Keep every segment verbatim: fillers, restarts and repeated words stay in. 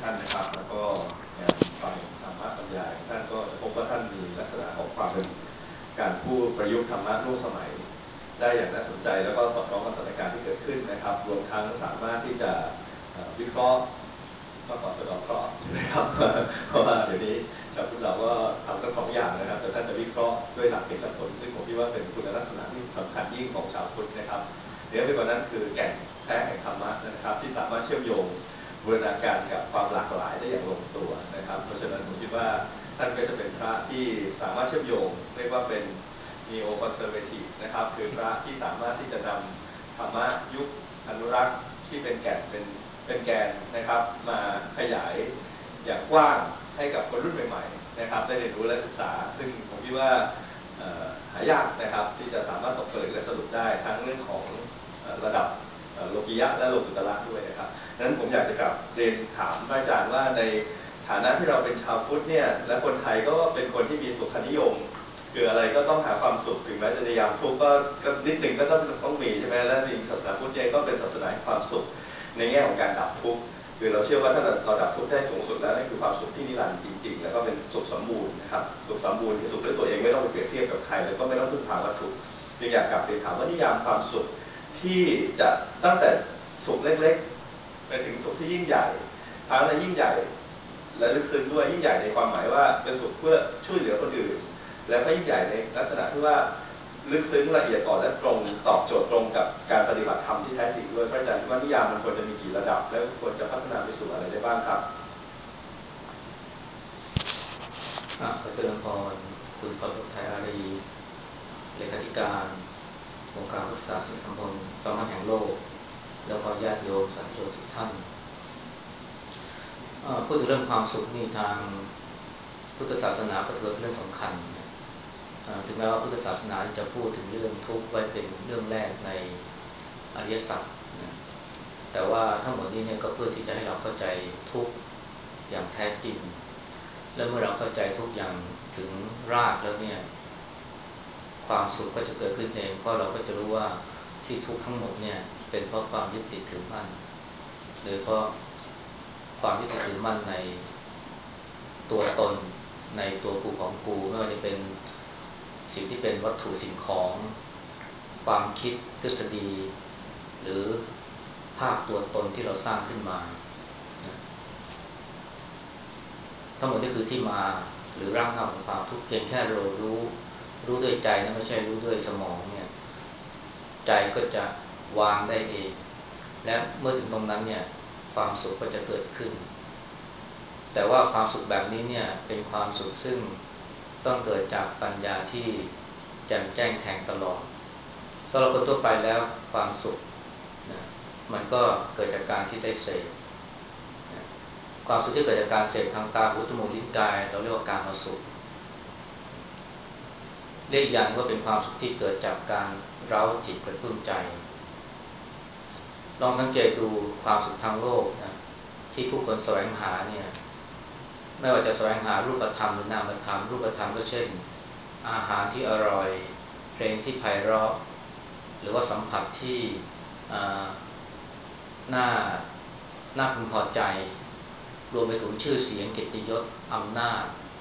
ท่านนะครับแล้วก็งานฟังธรรมะบรรยายท่านก็จะพบว่าท่านมีลักษณะของความเป็นการพูดประยุกต์ธรรมะร่วมสมัยได้อย่างน่าสนใจแล้วก็สอดคล้องกับสถานการณ์ที่เกิดขึ้นนะครับรวมทั้งสามารถที่จะวิเคราะห์ก็ขอสะดอกเคราะห์ใช่ไหมครับเพราะว่าเดี๋ยวนี้ชาวพุทธเราก็ทำทั้งสองอย่างนะครับแต่ท่านจะวิเคราะห์ด้วยหลักเหตุและผลซึ่งผมคิดว่าเป็นคุณลักษณะที่สำคัญยิ่งของชาวพุทธนะครับเดี๋ยวไปกว่านั้นคือแก่นแท้แห่งธรรมะนะครับที่สามารถเชื่อมโยงบูรณาการกับความหลากหลายได้อย่างลงตัวนะครับเพราะฉะนั้นผมคิดว่าท่านก็จะเป็นพระที่สามารถเชื่อมโยงเรียกว่าเป็น neo conservative นะครับคือพระที่สามารถที่จะนำธรรมะยุคอนุรักษ์ที่เป็นแก่นเป็นเป็นแกนนะครับมาขยายอย่างกว้างให้กับคนรุ่นใหม่ๆนะครับได้เรียนรู้และศึกษาซึ่งผมคิดว่าหายากนะครับที่จะสามารถตกผลึกและสรุปได้ทั้งเรื่องของระดับโลกิยะและโลกุตระด้วยนะครับดังนั้นผมอยากจะกลับเรียนถามอาจารย์ว่าในฐานะที่เราเป็นชาวพุทธเนี่ยและคนไทยก็เป็นคนที่มีสุขนิยมคืออะไรก็ต้องหาความสุขถึงแม้จะในยามทุกข์ก็ก็นิดหนึ่งก็ต้องต้องมีใช่ไหมและจริงศาสนาพุทธเองก็เป็นศาสนาแห่งความสุขในแง่ของการดับทุกข์คือเราเชื่อว่าถ้าเราดับทุกข์ได้สูงสุดแล้วนั่นคือความสุขที่นิรันดร์จริงๆแล้วก็เป็นสุขสมบูรณ์นะครับสุขสมบูรณ์ที่สุขด้วยตัวเองไม่ต้องไปเปรียบเทียบกับใครแล้วก็ไม่ต้องพึ่งพาวัตถุยังอยากกลับไปถามว่านิยามความสุขที่จะตั้งแต่สุขเล็กๆไปถึงสุขที่ยิ่งใหญ่ทั้งในยิ่งใหญ่และลึกซึ้งด้วยยิ่งใหญ่ในความหมายว่าเป็นสุขเพื่อช่วยเหลือคนอื่นและก็ยิ่งใหญ่ในลักษณะที่ว่าลึกซึ้งละเอียดอ่อนและตรงตอบโจทย์ตรงกับการปฏิบัติธรรมที่แท้จริงด้วยพระอาจารย์คิดว่านิยามมันควรจะมีกี่ระดับและควรจะพัฒนาไปสู่อะไรได้บ้างครับขอเจริญพรคุณกรไทยอารีเลขาธิการองค์การพุทธศาสนิกสัมพันธ์สมัครแห่งโลกแล้วก็ญาติโยมสาธุชนทุกท่านพูดถึงเรื่องความสุขนี่ทางพุทธศาสนาก็ถือเป็นเรื่องสำคัญถึงแม้ว่าพุทธศาสนาจะพูดถึงเรื่องทุกข์ไว้เป็นเรื่องแรกในอริยสัจแต่ว่าทั้งหมดนี้เนี่ยก็เพื่อที่จะให้เราเข้าใจทุกข์อย่างแท้จริงและเมื่อเราเข้าใจทุกอย่างถึงรากแล้วเนี่ยความสุขก็จะเกิดขึ้นเองเพราะเราก็จะรู้ว่าที่ทุกข์ทั้งหมดเนี่ยเป็นเพราะความยึดติดถือมั่นโดยเพราะความยึดติดถือมั่นในตัวตนในตัวกูของกูไม่ว่าจะเป็นสิ่งที่เป็นวัตถุสิ่งของความคิดทฤษฎีหรือภาพตัวตนที่เราสร้างขึ้นมาทั้งหมดนี่คือที่มาหรือรากเหง้าของความทุกข์เพียงแค่เรารู้รู้ด้วยใจนะไม่ใช่รู้ด้วยสมองเนี่ยใจก็จะวางได้เองและเมื่อถึงตรงนั้นเนี่ยความสุขก็จะเกิดขึ้นแต่ว่าความสุขแบบนี้เนี่ยเป็นความสุขซึ่งต้องเกิดจากปัญญาที่แจ่มแจ้งแทงตลอดสำหรับคนทั่วไปแล้วความสุขนะมันก็เกิดจากการที่ได้เสพความสุขที่เกิดจากการเสพทางตาหูจมูกลิ้นกายเราเรียกว่าการมาสุขเรียกอย่างว่าเป็นความสุขที่เกิดจากการเร้าจิตกระตุ้นใจลองสังเกตดูความสุขทางโลกนะที่ผู้คนแสวงหาเนี่ยไม่ว่าจะแสวงหารูปธรรมหรือนามธรรมรูปธรรมก็เช่นอาหารที่อร่อยเพลงที่ไพเราะหรือว่าสัมผัสที่น่าน่าพึงพอใจรวมไปถึงชื่อเสียงเกียรติยศอำนาจ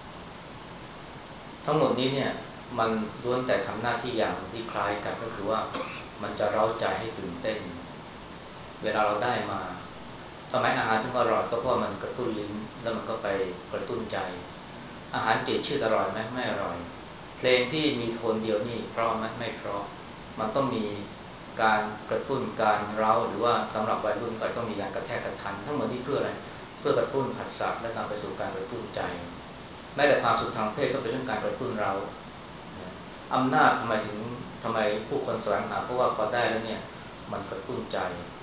ทั้งหมดนี้เนี่ยมันล้วนแต่ทำหน้าที่อย่างที่คล้ายกันก็คือว่ามันจะเร้าใจให้ตื่นเต้นเวลาเราได้มาทำไมอาหารถึงอร่อยก็เพราะมันกระตุ้นลิ้นแล้วมันก็ไปกระตุ้นใจอาหารจืดชืดอร่อยไหมไม่อร่อยเพลงที่มีโทนเดียวนี่เพราะไหมไม่เพราะมันต้องมีการกระตุ้นการเร้าหรือว่าสำหรับวัยรุ่นก็ต้องมีการกระแทกกระทันทั้งหมดนี้เพื่ออะไรเพื่อกระตุ้นผัสสะและนำไปสู่การกระตุ้นใจแม้แต่ความสุขทางเพศก็เป็นเรื่องการกระตุ้นเราอำนาจทำไมถึงทำไมผู้คนแสวงหาเพราะว่าพอได้แล้วเนี่ยมันกระตุ้นใจ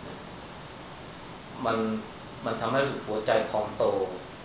มันมันทำให้หัวใจพองโต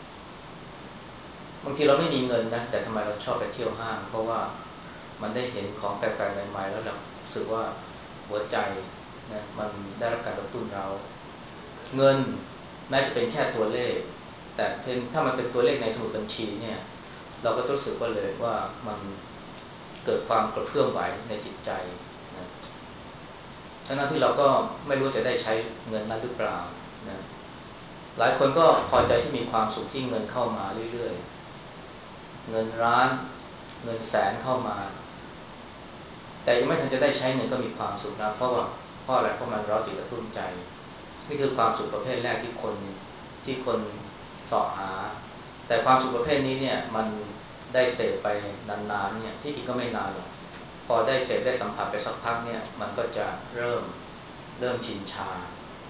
บางทีเราไม่มีเงินนะแต่ทำไมเราชอบไปเที่ยวห้างเพราะว่ามันได้เห็นของแปลกๆใหม่ๆแล้วเรารู้สึกว่าหัวใจนะมันได้รับการกระตุ้นเราเงินแม้จะเป็นแค่ตัวเลขแต่เพียงถ้ามันเป็นตัวเลขในสมุดบัญชีเนี่ยเราก็รู้สึกว่าเลยว่ามันเกิดความกระเพื่อมไหวในจิตใจนะทั้งนั้นที่เราก็ไม่รู้จะได้ใช้เงินนั้นหรือเปล่านะหลายคนก็พอใจที่มีความสุขที่เงินเข้ามาเรื่อยๆเงินล้านเงินแสนเข้ามาแต่ยังไม่ทันจะได้ใช้เงินก็มีความสุขนะเพราะว่าเพราะอะไรเพราะมันเราติดกระตุ้นใจนี่คือความสุขประเภทแรกที่คนที่คนเสาะหาแต่ความสุขประเภทนี้เนี่ยมันได้เสพไปนานๆเนี่ยที่จริงก็ไม่นานหรอกพอได้เสพได้สัมผัสไปสักพักเนี่ยมันก็จะเริ่มเริ่มชินชา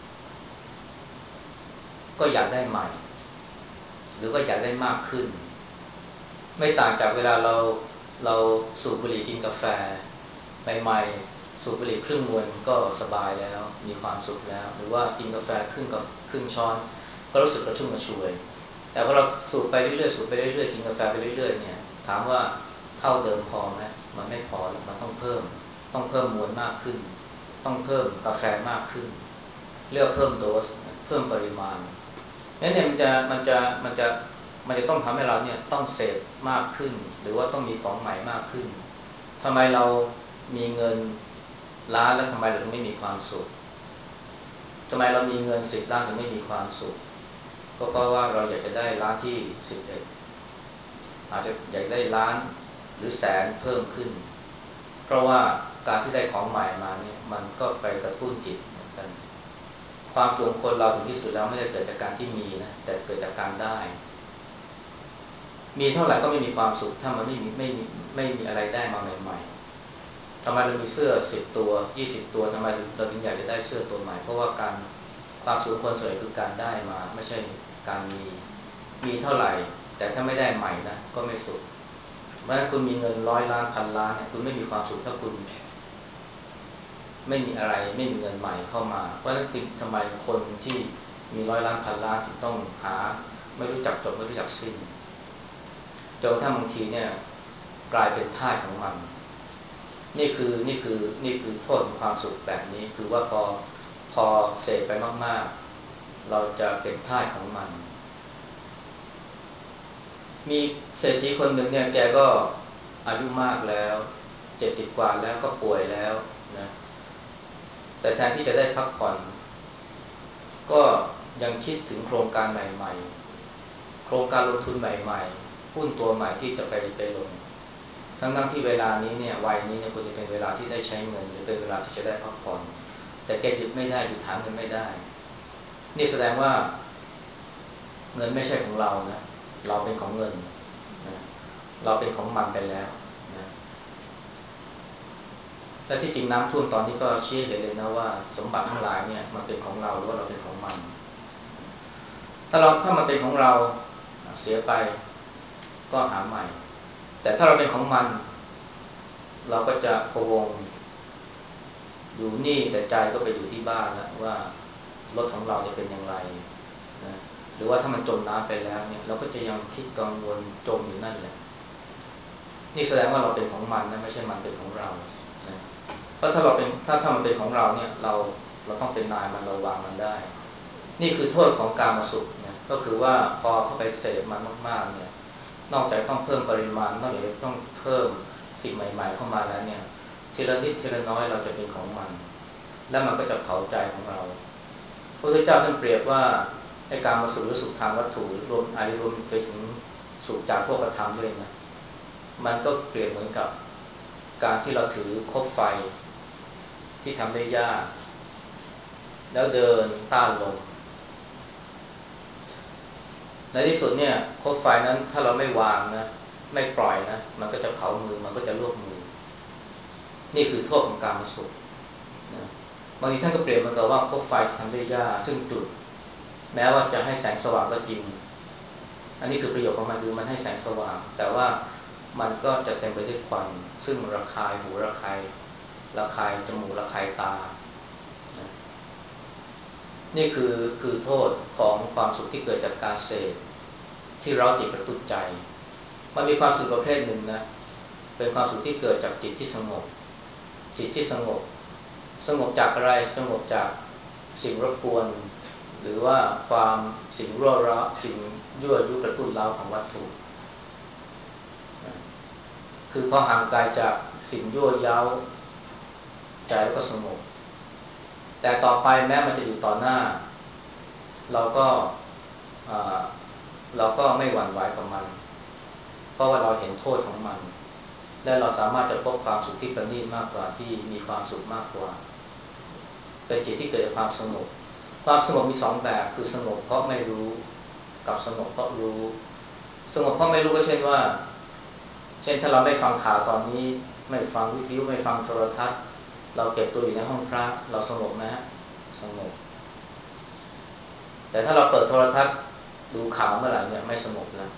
ก็อยากได้ใหม่หรือก็อยากได้มากขึ้นไม่ต่างจากเวลาเราเราสูบบุหรี่กินกาแฟใหม่ๆสูบบุหรี่ครึ่งมวนก็สบายแล้วมีความสุขแล้วหรือว่ากินกาแฟครึ่งกับครึ่งช้อนก็รู้สึกกระชุ่มกระชวยแต่พอเราสูบไปเรื่อยๆสูบไปเรื่อยๆกินกาแฟไปเรื่อยๆเนี่ยถามว่าเท่าเดิมพอไหมมันไม่พอแล้วมันต้องเพิ่มต้องเพิ่มมวลมากขึ้นต้องเพิ่มกาแฟมากขึ้นเลือกเพิ่มโดสเพิ่มปริมาณนั่นเนี่ยมันจะมันจะมันจะมันจะต้องทำให้เราเนี่ยต้องเสพมากขึ้นหรือว่าต้องมีของใหม่มากขึ้นทำไมเรามีเงินล้านแล้วทำไมเราถึงไม่มีความสุขทำไมเรามีเงินสิบล้านถึงไม่มีความสุขก็เพราะว่าเราอยากจะได้ล้านที่สิบเอ็ดอาจจะอยากได้ล้านหรือแสนเพิ่มขึ้นเพราะว่าการที่ได้ของใหม่มาเนี่ยมันก็ไปกระตุ้นจิตเหมือนกันความสุขคนเราถึงที่สุดแล้วไม่ได้เกิดจากการที่มีนะแต่เกิดจากการได้มีเท่าไหร่ก็ไม่มีความสุขถ้ามันไม่มีไม่มีไม่มีอะไรได้มาใหม่ๆทำไมเรามีเสื้อสิบตัวยี่สิบตัวทำไมเราถึงอยากจะได้เสื้อตัวใหม่เพราะว่าการความสุขคนส่วนใหญ่คือการได้มาไม่ใช่การมีมีเท่าไหร่แต่ถ้าไม่ได้ใหม่นะก็ไม่สุขเพราะฉะนั้นคุณมีเงินร้อยล้านพันล้านเนี่ยคุณไม่มีความสุขถ้าคุณไม่มีอะไรไม่มีเงินใหม่เข้ามาเพราะฉะนั้นจริงทำไมคนที่มีร้อยล้านพันล้านถึงต้องหาไม่รู้จักจบไม่รู้จักสิ้นจนกระทั่งบางทีเนี่ยกลายเป็นทาสของมันนี่คือนี่คือนี่คือโทษของความสุขแบบนี้คือว่าพอพอเสพไปมากๆเราจะเป็นทาสของมันมีเศรษฐีคนหนึ่งเนี่ยแกก็อายุมากแล้วเจ็ดสิบกว่าแล้วก็ป่วยแล้วนะแต่แทนที่จะได้พักผ่อนก็ยังคิดถึงโครงการใหม่ๆโครงการลงทุนใหม่ๆหุ้นตัวใหม่ที่จะไปไปลงทั้งๆที่เวลานี้เนี่ยวัยนี้เนี่ยควรจะเป็นเวลาที่ได้ใช้เงินหรือเป็นเวลาที่จะได้พักผ่อนแต่แกหยุดไม่ได้หยุดหาเงินไม่ได้นี่แสดงว่าเงินไม่ใช่ของเรานะเราเป็นของเงินนะเราเป็นของมันไปแล้วนะและที่จริงน้ำท่วมตอนนี้ก็ชี้เห็นเลยนะว่าสมบัติทั้งหลายเนี่ยมันเป็นของเราหรือว่าเราเป็นของมันถ้าเราถ้ามันเป็นของเราเสียไปก็หาใหม่แต่ถ้าเราเป็นของมันเราก็จะพะวงอยู่นี่แต่ใจก็ไปอยู่ที่บ้านแล้วว่ารถของเราจะเป็นอย่างไรนะหรือว่าถ้ามันจมน้ำไปแล้วเนี่ยเราก็จะยังคิดกังวลจมอยู่นั่นแหละนี่แสดงว่าเราเป็นของมันนะไม่ใช่มันเป็นของเรานะเพราะถ้าเราเป็นถ้าถ้ามันเป็นของเราเนี่ยเราเราต้องเป็นนายมันเราวางมันได้นี่คือโทษของกามสุขนะก็คือว่าพอเข้าไปเสพมันมากๆเนี่ยนอกจากต้องเพิ่มปริมาณนอกจากต้องเพิ่มสิ่งใหม่ๆเข้ามาแล้วเนี่ยทีละนิดทีละน้อยเราจะเป็นของมันแล้วมันก็จะเผาใจของเราพระพุทธเจ้าท่านเปรียบว่าในการมาสุขหรือสุขทางวัตถุรวมอายุรวมไปถึงสุขจากพวกธรรมด้วยนะมันก็เปรียบเหมือนกับการที่เราถือคบไฟที่ทำได้ยากแล้วเดินต้านลมในที่สุดเนี่ยคบไฟนั้นถ้าเราไม่วางนะไม่ปล่อยนะมันก็จะเผามือมันก็จะลวกมือนี่คือโทษของการมาสุขนะบางทีท่านก็เปรียบเหมือนกับว่าคบไฟที่ทำได้ยากซึ่งจุดแม้ว่าจะให้แสงสว่างก็จริงอันนี้คือประโยชน์ของมันคือมันให้แสงสว่างแต่ว่ามันก็จะเต็มไปด้วยควันซึ่งระคายหูระคายระคายจมูกระคายตานะนี่คือคือโทษของความสุขที่เกิดจากการเสพที่เราจิตกระตุ้นใจมันมีความสุขประเภทหนึ่งนะเป็นความสุขที่เกิดจากจิตที่สงบจิตที่สงบสงบจากอะไรสงบจากสิ่งรบกวนหรือว่าความสิ่งรั่วร้าสิ่งยั่วยุกระตุ้นเร้าของวัตถุคือพอห่างไกลจากสิ่งยั่วเย้าใจแล้วก็สงบแต่ต่อไปแม้มันจะอยู่ต่อหน้าเราก็เราก็ไม่หวั่นไหวกับมันเพราะว่าเราเห็นโทษของมันและเราสามารถจะพบความสุขที่ประณีตมากกว่าที่มีความสุขมากกว่าเป็นจิตที่เกิดจากความสงบความสงบมีสองแบบคือสงบเพราะไม่รู้กับสงบเพราะรู้สงบเพราะไม่รู้ก็เช่นว่าเช่นถ้าเราไม่ฟังข่าวตอนนี้ไม่ฟังวิทยุไม่ฟังโทรทัศน์เราเก็บตัวอยู่ในห้องพระเราสงบไหมฮะสงบแต่ถ้าเราเปิดโทรทัศน์ดูข่าวเมื่อไหร่เนี่ยไม่สงบแล้ว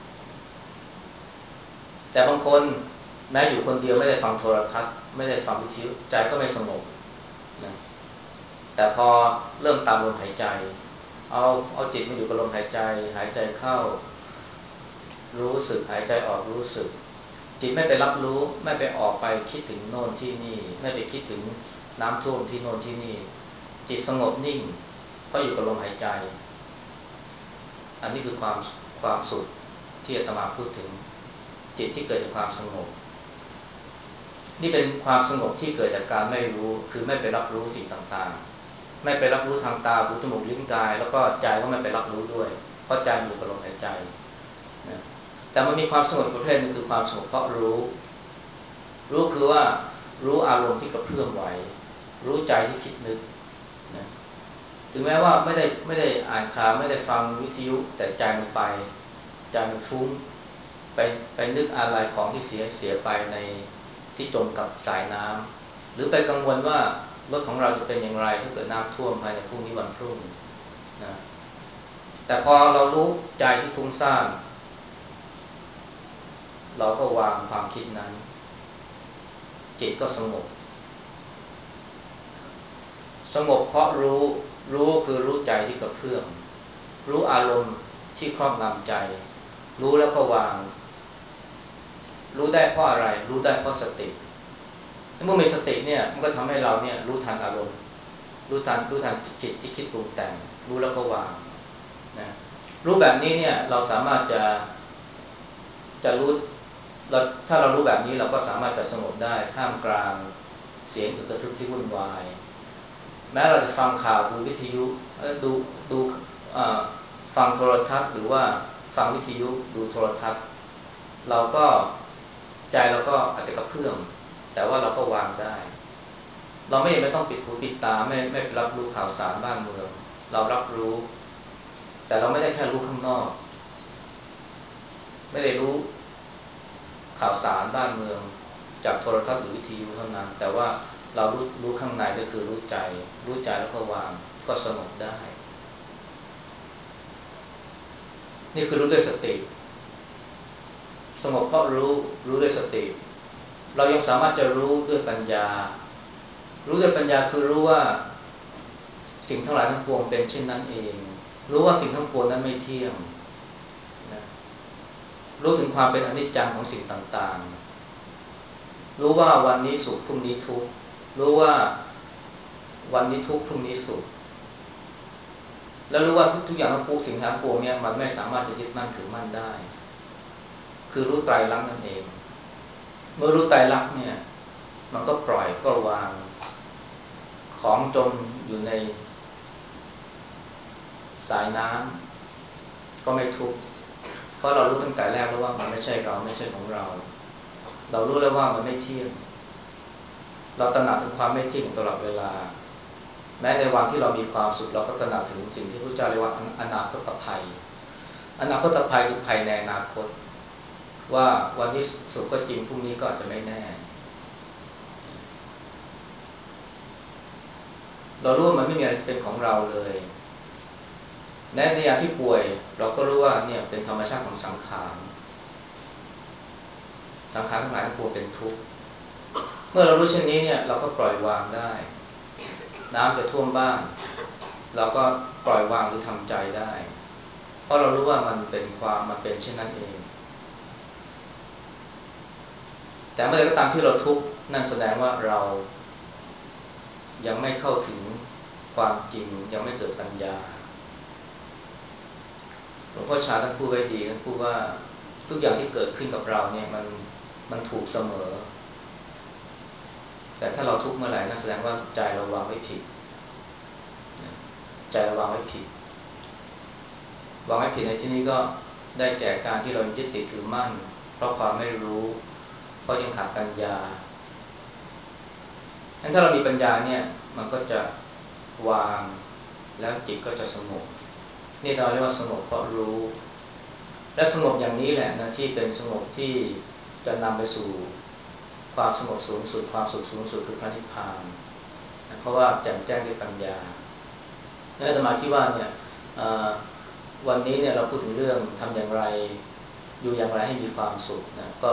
แต่บางคนแม้อยู่คนเดียวไม่ได้ฟังโทรทัศน์ไม่ได้ฟังวิทยุใจก็ไม่สงบนะแต่พอเริ่มตามลมหายใจเอาเอาจิตมาอยู่กับลมหายใจหายใจเข้ารู้สึกหายใจออกรู้สึกจิตไม่ไปรับรู้ไม่ไปออกไปคิดถึงโน่นที่นี่ไม่ไปคิดถึงน้ำท่วมที่โน่นที่นี่จิตสงบนิ่งเพราะอยู่กับลมหายใจอันนี้คือความความสุขที่อาตมาพูดถึงจิตที่เกิดจากความสงบนี่เป็นความสงบที่เกิดจากการไม่รู้คือไม่ไปรับรู้สิ่งต่างๆไม่ไปรับรู้ทางตาหูจมูกลิ้นกายแล้วก็ใจก็ไม่ไปรับรู้ด้วยเพราะใจอยู่กับลมหายใจนะแต่มันมีความสงบประเภทนึงคือความสงบเพราะรู้รู้คือว่ารู้อารมณ์ที่กระเพื่อมไหวรู้ใจที่คิดนึกนะถึงแม้ว่าไม่ได้ไม่ได้อ่านข่าวไม่ได้ฟังวิทยุแต่ใจมันไปใจมันฟุ้งไปไปนึกอะไรของที่เสียเสียไปในที่จมกับสายน้ำหรือไปกังวลว่ารถของเราจะเป็นอย่างไรถ้าเกิดน้ำท่วมภายในพรุ่งนี้วันพรุ่งนะแต่พอเรารู้ใจที่ฟุ้งซ่านเราก็วางความคิดนั้นจิตก็สงบสงบเพราะรู้รู้คือรู้ใจที่กระเพื่อมรู้อารมณ์ที่ครอบงำใจรู้แล้วก็วางรู้ได้เพราะอะไรรู้ได้เพราะสติเมื่อมีสติเนี่ยมันก็ทำให้เราเนี่ยรู้ทันอารมณ์รู้ทันรู้ทันจิตที่คิดปรุงแต่งรู้แล้วก็วางนะรู้แบบนี้เนี่ยเราสามารถจะจะรู้เราถ้าเรารู้แบบนี้เราก็สามารถจะสงบได้ท่ามกลางเสียงอึกกระทึกที่วุ่นวายแม้เราจะฟังข่าวดูวิทยุดูดูฟังโทรทัศน์หรือว่าฟังวิทยุดูโทรทัศน์เราก็ใจเราก็อาจจะกระเพื่อมแต่ว่าเราก็วางได้เราไม่ไม่ต้องปิดหูปิดตาไม่ไม่รับรู้ข่าวสารบ้านเมืองเรารับรู้แต่เราไม่ได้แค่รู้ข้างนอกไม่ได้รู้ข่าวสารบ้านเมืองจากโทรทัศน์หรือวิทยุเท่านั้นแต่ว่าเรารู้รู้ข้างในก็คือรู้ใจรู้ใจแล้วก็วางก็สงบได้นี่คือรู้ด้วยสติสงบเพราะรู้รู้ด้วยสติเรายังสามารถจะรู้ด้วยปัญญารู้ด้วยปัญญาคือรู้ว่าสิ่งทั้งหลายทั้งปวงเป็นเช่นนั้นเองรู้ว่าสิ่งทั้งปวงนั้นไม่เที่ยงนะรู้ถึงความเป็นอนิจจังของสิ่งต่างๆรู้ว่าวันนี้สุขพรุ่งนี้ทุกข์รู้ว่าวันนี้ทุกข์พรุ่งนี้สุขแล้วรู้ว่าทุกๆอย่างทั้งปวงสิ่งทั้งปวงเนี่ยมันไม่สามารถจะยึดมั่นถือมั่นได้คือรู้ไตรลักษณ์นั่นเองเมื่อรู้ไตรลักษณ์เนี่ยมันก็ปล่อยก็วางของจมอยู่ในสายน้ำก็ไม่ทุกข์เพราะเรารู้ตั้งแต่แรกแล้วว่ามันไม่ใช่เราไม่ใช่ของเราเรารู้แล้วว่ามันไม่เที่ยงเราตระหนักถึงความไม่เที่ยงตลอดเวลาแม้ในวันที่เรามีความสุขเราก็ตระหนักถึงสิ่งที่พระเจ้าเรียกว่าอนาคตภัยอนาคตภัยคือภัยในอนาคตว่าวันนี้สุขก็จริงพรุ่งนี้ก็อาจจะไม่แน่เรารู้ว่ามันไม่มีอะไรเป็นของเราเลยในในยามที่ป่วยเราก็รู้ว่าเนี่ยเป็นธรรมชาติของสังขารสังขารทั้งหลายทั้งปวงเป็นทุกข์เมื่อเรารู้เช่นนี้เนี่ยเราก็ปล่อยวางได้น้ำจะท่วมบ้านเราก็ปล่อยวางหรือทำใจได้เพราะเรารู้ว่ามันเป็นความมันเป็นเช่นนั้นเองแต่เมื่อใดก็ตามที่เราทุกข์นั่นแสดงว่าเรายังไม่เข้าถึงความจริงยังไม่เกิดปัญญาหลวงพ่อชาท่านพูดไว้ดีท่านพูดว่าทุกอย่างที่เกิดขึ้นกับเราเนี่ยมันมันถูกเสมอแต่ถ้าเราทุกข์เมื่อไหร่นั่นแสดงว่าใจเราวางไว้ผิดใจเราวางไว้ผิดวางให้ผิดในที่นี้ก็ได้แก่การที่เรายึดติดถือมั่นเพราะความไม่รู้เพราะยังขาดปัญญาถ้าเรามีปัญญาเนี่ยมันก็จะวางแล้วจิตก็จะสงบนี่เราเรียกว่าสงบเพราะรู้และสงบอย่างนี้แหละนะที่เป็นสงบที่จะนำไปสู่ความสงบสูงสุดความสุขสูงสุดคือพระนิพพานเพราะว่าแจ่มแจ้งด้วยปัญญาและอาตมาคิดว่าเนี่ยวันนี้เนี่ยเราพูดถึงเรื่องทำอย่างไรอยู่อย่างไรให้มีความสุขนะก็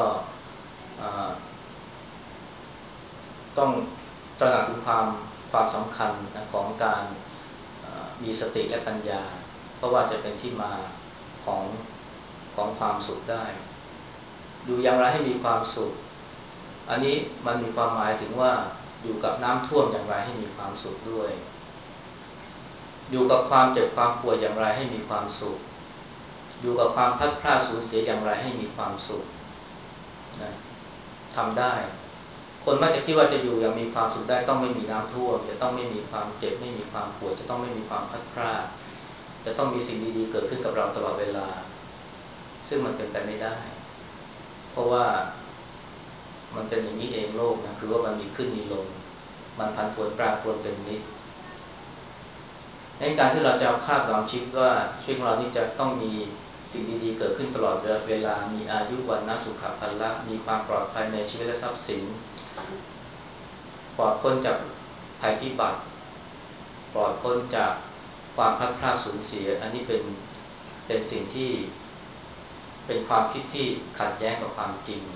ต้องตระหนักถึงความความสำคัญนะของการมีสติและปัญญาเพราะว่าจะเป็นที่มาของของความสุขได้อยู่อย่างไรให้มีความสุขอันนี้มันมีความหมายถึงว่าอยู่กับน้ำท่วมอย่างไรให้มีความสุขด้วยอยู่กับความเจ็บความป่วยอย่างไรให้มีความสุขอยู่กับความพลัดพรากสูญเสียอย่างไรให้มีความสุขนะทำได้คนมักจะคิดว่าจะอยู่อย่างมีความสุขได้ต้องไม่มีน้ำท่วมจะต้องไม่มีความเจ็บไม่มีความป่วยจะต้องไม่มีความพลัดพรากจะต้องมีสิ่งดีๆเกิดขึ้นกับเราตลอดเวลาซึ่งมันเป็นไปไม่ได้เพราะว่ามันเป็นอย่างนี้เองโลกนะคือว่ามันมีขึ้นมีลงมันพันผวนแปรปรวนเป็นนิดในการที่เราจะคาดหวังชีวิตว่าชีวิตของเรานี่จะต้องมีสิ่งดีๆเกิดขึ้นตลอดเวลามีอายุวันนะสุขภาละมีความปลอดภัยในชีวิตและทรัพย์สินปลอดพ้นจากภัยพิบัติปลอดพ้นจากความพลัดพรากสูญเสียอันนี้เป็นเป็นสิ่งที่เป็นความคิดที่ขัดแย้งกับความจริง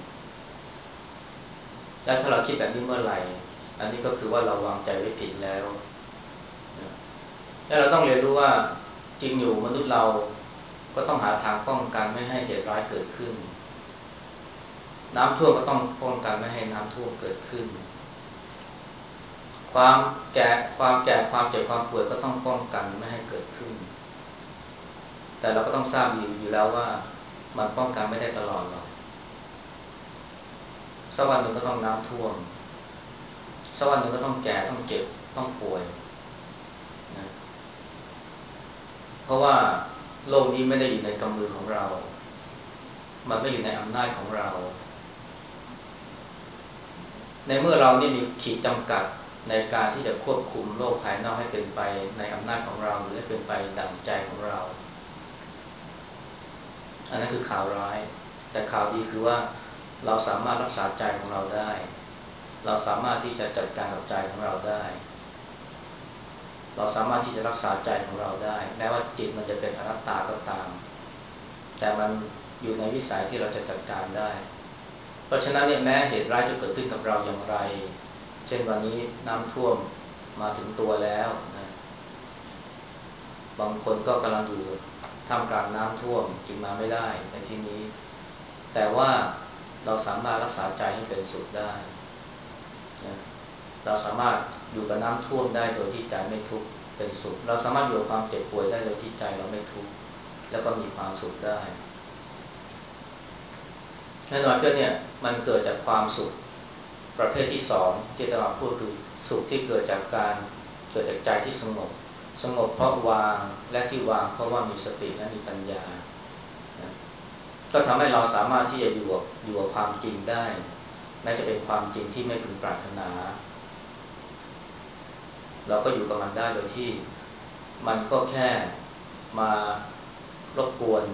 และถ้าเราคิดแบบนี้เมื่อไหร่อันนี้ก็คือว่าเราวางใจไว้ผิดแล้วและเราต้องเรียนรู้ว่าจริงอยู่มนุษย์เราก็ต้องหาทางป้องกันไม่ให้เหตุร้ายเกิดขึ้นน้ำท่วมก็ต้องป้องกันไม่ให้น้ำท่วมเกิดขึ้นความแก่ความแก่ความเจ็บความป่วยก็ต้องป้องกันไม่ให้เกิดขึ้นแต่เราก็ต้องทราบอยู่แล้วว่ามันป้องกันไม่ได้ตลอดหรอกสักวันหนึ่งก็ต้องน้ำท่วมสักวันหนึ่งก็ต้องแก่ต้องเจ็บต้องป่วยนะเพราะว่าโลกนี้ไม่ได้อยู่ในกำมือของเรามันไม่อยู่ในอำนาจของเราในเมื่อเราเนี่ยมีขีดจำกัดในการที่จะควบคุมโลกภายนอกให้เป็นไปในอำนาจของเราหรือให้เป็นไปดั่งใจของเราอันนั้นคือข่าวร้ายแต่ข่าวดีคือว่าเราสามารถรักษาใจของเราได้เราสามารถที่จะจัดการกับใจของเราได้เราสามารถที่จะรักษาใจของเราได้แม้ว่าจิตมันจะเป็นอนัตตาก็ตามแต่มันอยู่ในวิสัยที่เราจะจัดการได้เพราะฉะนั้นเนี่ยแม้เหตุร้ายจะเกิดขึ้นกับเราอย่างไรเช่นวันนี้น้ำท่วมมาถึงตัวแล้วนะบางคนก็กำลังอยู่ท่ามกลางน้ำท่วมจึงมาไม่ได้ในที่นี้แต่ว่าเราสามารถรักษาใจให้เป็นสุขได้นะเราสามารถอยู่กับน้ำท่วมได้โดยที่ใจไม่ทุกข์เป็นสุขเราสามารถอยู่กับความเจ็บป่วยได้โดยที่ใจเราไม่ทุกข์แล้วก็มีความสุขได้แน่นอนก็เนี่ยมันเกิดจากความสุขประเภทที่สองที่ตลอดพูดคือสุขที่เกิดจากการเกิดจากใจที่สงบสงบเพราะวางและที่วางเพราะว่ามีสติและมีปัญญาก็ทำให้เราสามารถที่จะอยู่กับอยู่กับความจริงได้แม้จะเป็นความจริงที่ไม่พึงปรารถนาเราก็อยู่กับมันได้โดยที่มันก็แค่มารบกวน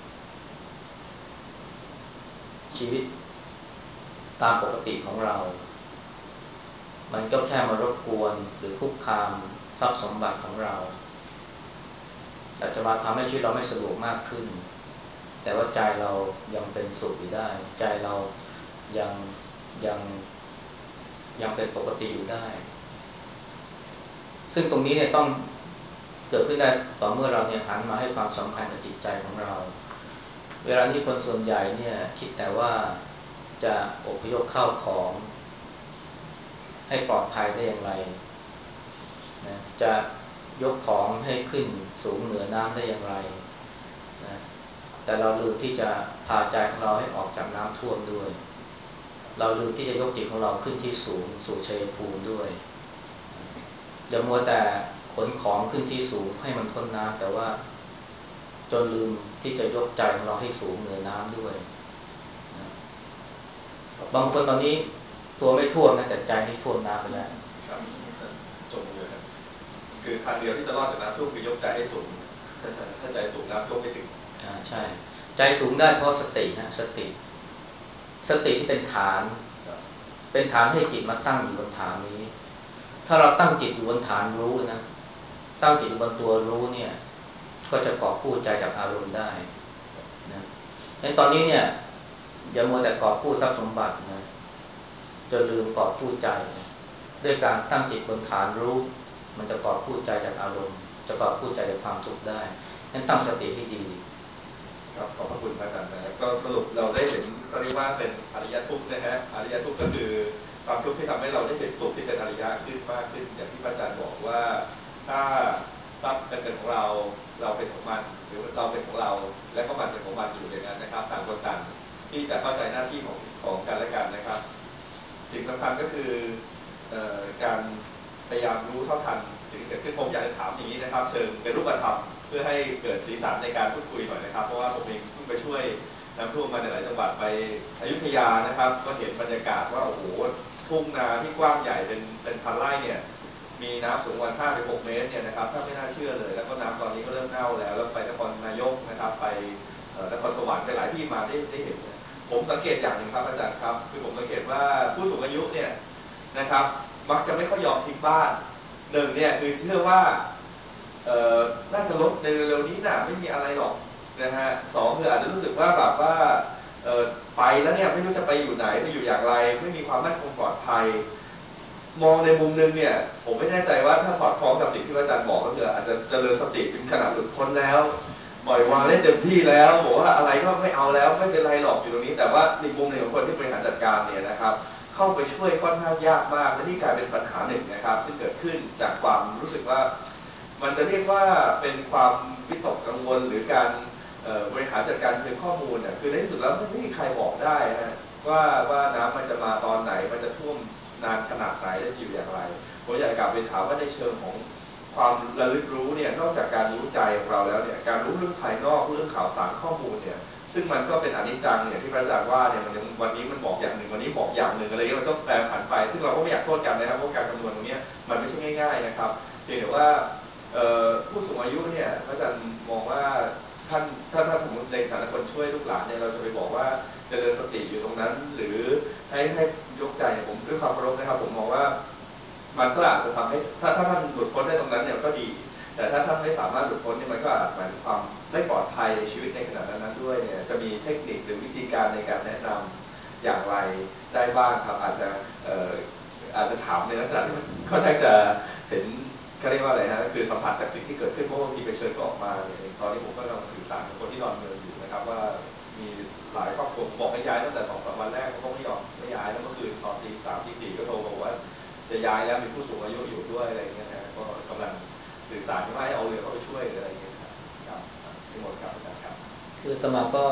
ชีวิตตามปกติของเรามันก็แค่มารบกวนหรือคุกคามทรัพย์สมบัติของเราแต่จะมาทำให้ชีวิตเราไม่สะดวกมากขึ้นแต่ว่าใจเรายังเป็นสุขอยู่ได้ใจเรายังยังยังเป็นปกติอยู่ได้ซึ่งตรงนี้เนี่ยต้องเกิดขึ้นได้ต่อเมื่อเราเนี่ยหันมาให้ความสำคัญกับจิตใจของเราเวลานี้คนส่วนใหญ่เนี่ยคิดแต่ว่าจะอพยพเข้าของให้ปลอดภัยได้อย่างไรนะจะยกของให้ขึ้นสูงเหนือน้ำได้อย่างไรนะแต่เราลืมที่จะพาใจของเราให้ออกจากน้ำท่วมด้วยเราลืมที่จะยกจิตของเราขึ้นที่สูงสู่ชัยภูมิด้วยอย่ามัวแต่ขนของขึ้นที่สูงให้มันพ้นน้ำแต่ว่าจนลืมที่จะยกใจของเราให้สูงเหนือน้ำด้วยนะบางคนตอนนี้ตัวไม่ท่วมนะแต่ใจนี่ท่วมน้ำไปแล้วจมเลยครับคือทางเดียวที่จะรอดจากน้ำท่วมคือยกใจให้สูงถ้าใจสูงน้ำท่วมไม่ถึงอ่าใช่ใจสูงได้เพราะสตินะสติสติที่เป็นฐานเป็นฐานให้จิตมาตั้งอยู่บนฐานนี้ถ้าเราตั้งจิตอยู่บนฐานรู้นะตั้งจิตอยู่บนตัวรู้เนี่ยก็จะกอบกู้ใจจากอารมณ์ได้นะในตอนนี้เนี่ยอย่ามัวแต่กอบกู้ทรัพย์สมบัตินะจะลืมกอบกู้ใจนะด้วยการตั้งจิตบนฐานรู้มันจะกอบกู้ใจจากอารมณ์จะกอบกู้ใจจากความทุกข์ได้งั้นตั้งสติให้ดีครับขอบพระคุณพระอาจารย์นะครับก็สรุปเราได้เห็นเขาเรียกว่าเป็นอริยทุกข์นะฮะอริยทุกข์ก็คือความทุกข์ที่ทำให้เราได้เห็นสุขที่เป็นอริยะขึ้นมากขึ้นอย่างที่พระอาจารย์บอกว่าถ้าทรัพย์เป็นของเราเราเป็นของมันหรือเราเป็นของเราและก็มันเป็นของมันอยู่อย่างนั้นนะครับต่างคนต่างที่จะเข้าใจหน้าที่ของของกันและกันนะครับสิ่งสำคัญก็คือการพยายามรู้เท่าทันสิ่งที่เกิดขึ้นผมอยากจะถามอย่างนี้นะครับเชิงเป็นรูปธรรมเพื่อให้เกิดสีสันในการพูดคุยหน่อยนะครับเพราะว่าผมเองเพิ่งไปช่วยน้ำท่วมมาในหลายจังหวัดไปอยุธยานะครับก็เห็นบรรยากาศว่าโอ้โหทุ่งนาที่กว้างใหญ่เป็นเป็นพันไร่เนี่ยมีน้ำสูงวันห้าถึงหกเมตรเนี่ยนะครับถ้าไม่น่าเชื่อเลยแล้วก็น้ำตอนนี้ก็เริ่มเน่าแล้วแล้วไปนครนายกนะครับไปนครสวรรค์ไปหลายที่มาได้ได้เห็นผมสังเกตอย่างหนึ่งครับอาจารย์ครับคือผมสังเกตว่าผู้สูงอายุเนี่ยนะครับมักจะไม่ค่อยยอมทิ้งบ้านหนึ่งเนี่ยคือเชื่อว่าเอ่อน่าจะลดในเร็วๆนี้น่ะไม่มีอะไรหรอกนะฮะสองคืออาจจะรู้สึกว่าแบบว่าเอ่อไปแล้วเนี่ยไม่รู้จะไปอยู่ไหนไปอยู่อย่างไรไม่มีความมั่นคงปลอดภัยมองในมุมนึงเนี่ยผมไม่แน่ใจว่าถ้าสอดคล้องกับสิ่งที่อาจารย์บอกก็คืออาจจะเจริญสติถึงขนาดหลุดพ้นแล้วปล่อยวางได้เต็มที่แล้วบอกว่าอะไรก็ไม่เอาแล้วไม่เป็นไรหรอกอยู่ตรงนี้แต่ว่าในมุมหนึ่งของคนที่บริหารจัดการเนี่ยนะครับเข้าไปช่วยค่อนข้างยากมากและนี่กลายเป็นปัญหาหนึ่งนะครับที่เกิดขึ้นจากความรู้สึกว่ามันจะเรียกว่าเป็นความวิตกกังวลหรือการบริหารจัดการเชิงข้อมูลเนี่ยคือในที่สุดแล้วไม่มีใครบอกได้นะว่าว่าน้ำมันจะมาตอนไหนมันจะท่วมนานขนาดไหนและอยู่อย่างไรผมอยากกลับไปถามว่าในเชิงของความระลึกรู้เนี่ยนอกจากการรู้ใจของเราแล้วเนี่ยการรู้เรื่องภายนอกเรื่องข่าวสารข้อมูลเนี่ยซึ่งมันก็เป็นอนิจจังเนี่ยที่พระอาจารย์ว่าเนี่ยมันวันนี้มันบอกอย่างหนึ่งวันนี้บอกอย่างหนึ่งอะไรเงี้ยมันต้องแปรผันไปซึ่งเราก็ไม่อยากโทษกันนะครับเพราะการคำนวณตรงนี้มันไม่ใช่ง่ายๆนะครับเพียงแต่ว่าผู้สูงอายุเนี่ยพระอาจารย์มองว่าท่านถ้าถ้าสมมติในฐานะคนช่วยลูกหลานเนี่ยเราจะไปบอกว่าเจริญสติอยู่ตรงนั้นหรือให้ให้ยกใจผมด้วยความเคารพนะครับผมมองว่ามันก็อาจจะทำให้ถ้าถ้าท่านหลุดพ้นได้ตรงนั้นเนี่ยก็ดีแต่ถ้าท่านไม่สามารถหลุดพ้นเนี่ยมันก็อาจหมายถึงความไม่ปลอดภัยในชีวิตในขณะนั้นด้วยเนี่ยจะมีเทคนิคหรือวิธีการในการแนะนำอย่างไรได้บ้างครับอาจจะเอ่ออาจจะถามในลักษณะที่มันค่อนข้างจะเห็นเขาเรียกว่าอะไรนะคือสัมผัสจากสิ่งที่เกิดขึ้นเพราะบางทีไปเชิญก็ออกมาเนี่ยตอนนี้ผมก็กำลังสื่อสารกับคนที่นอนเมืองอยู่นะครับว่ามีหลายครอบครัวบอกให้ย้ายตั้งแต่สองสามวันแรกเขาก็ไม่ยอมไม่ย้ายแล้วเมื่อคืนตอนตีสามตีสี่ก็โทรบอกว่าจะย้ายแล้วมีผู้สูงอายุอยู่ด้วยอะไรเงี้ยนะก็กำลังสื่อสารว่าให้เอาเรือเข้าไปช่วยอะไรเงี้ยครับที่หมดครับอาจารย์ครับคืออาตมาก็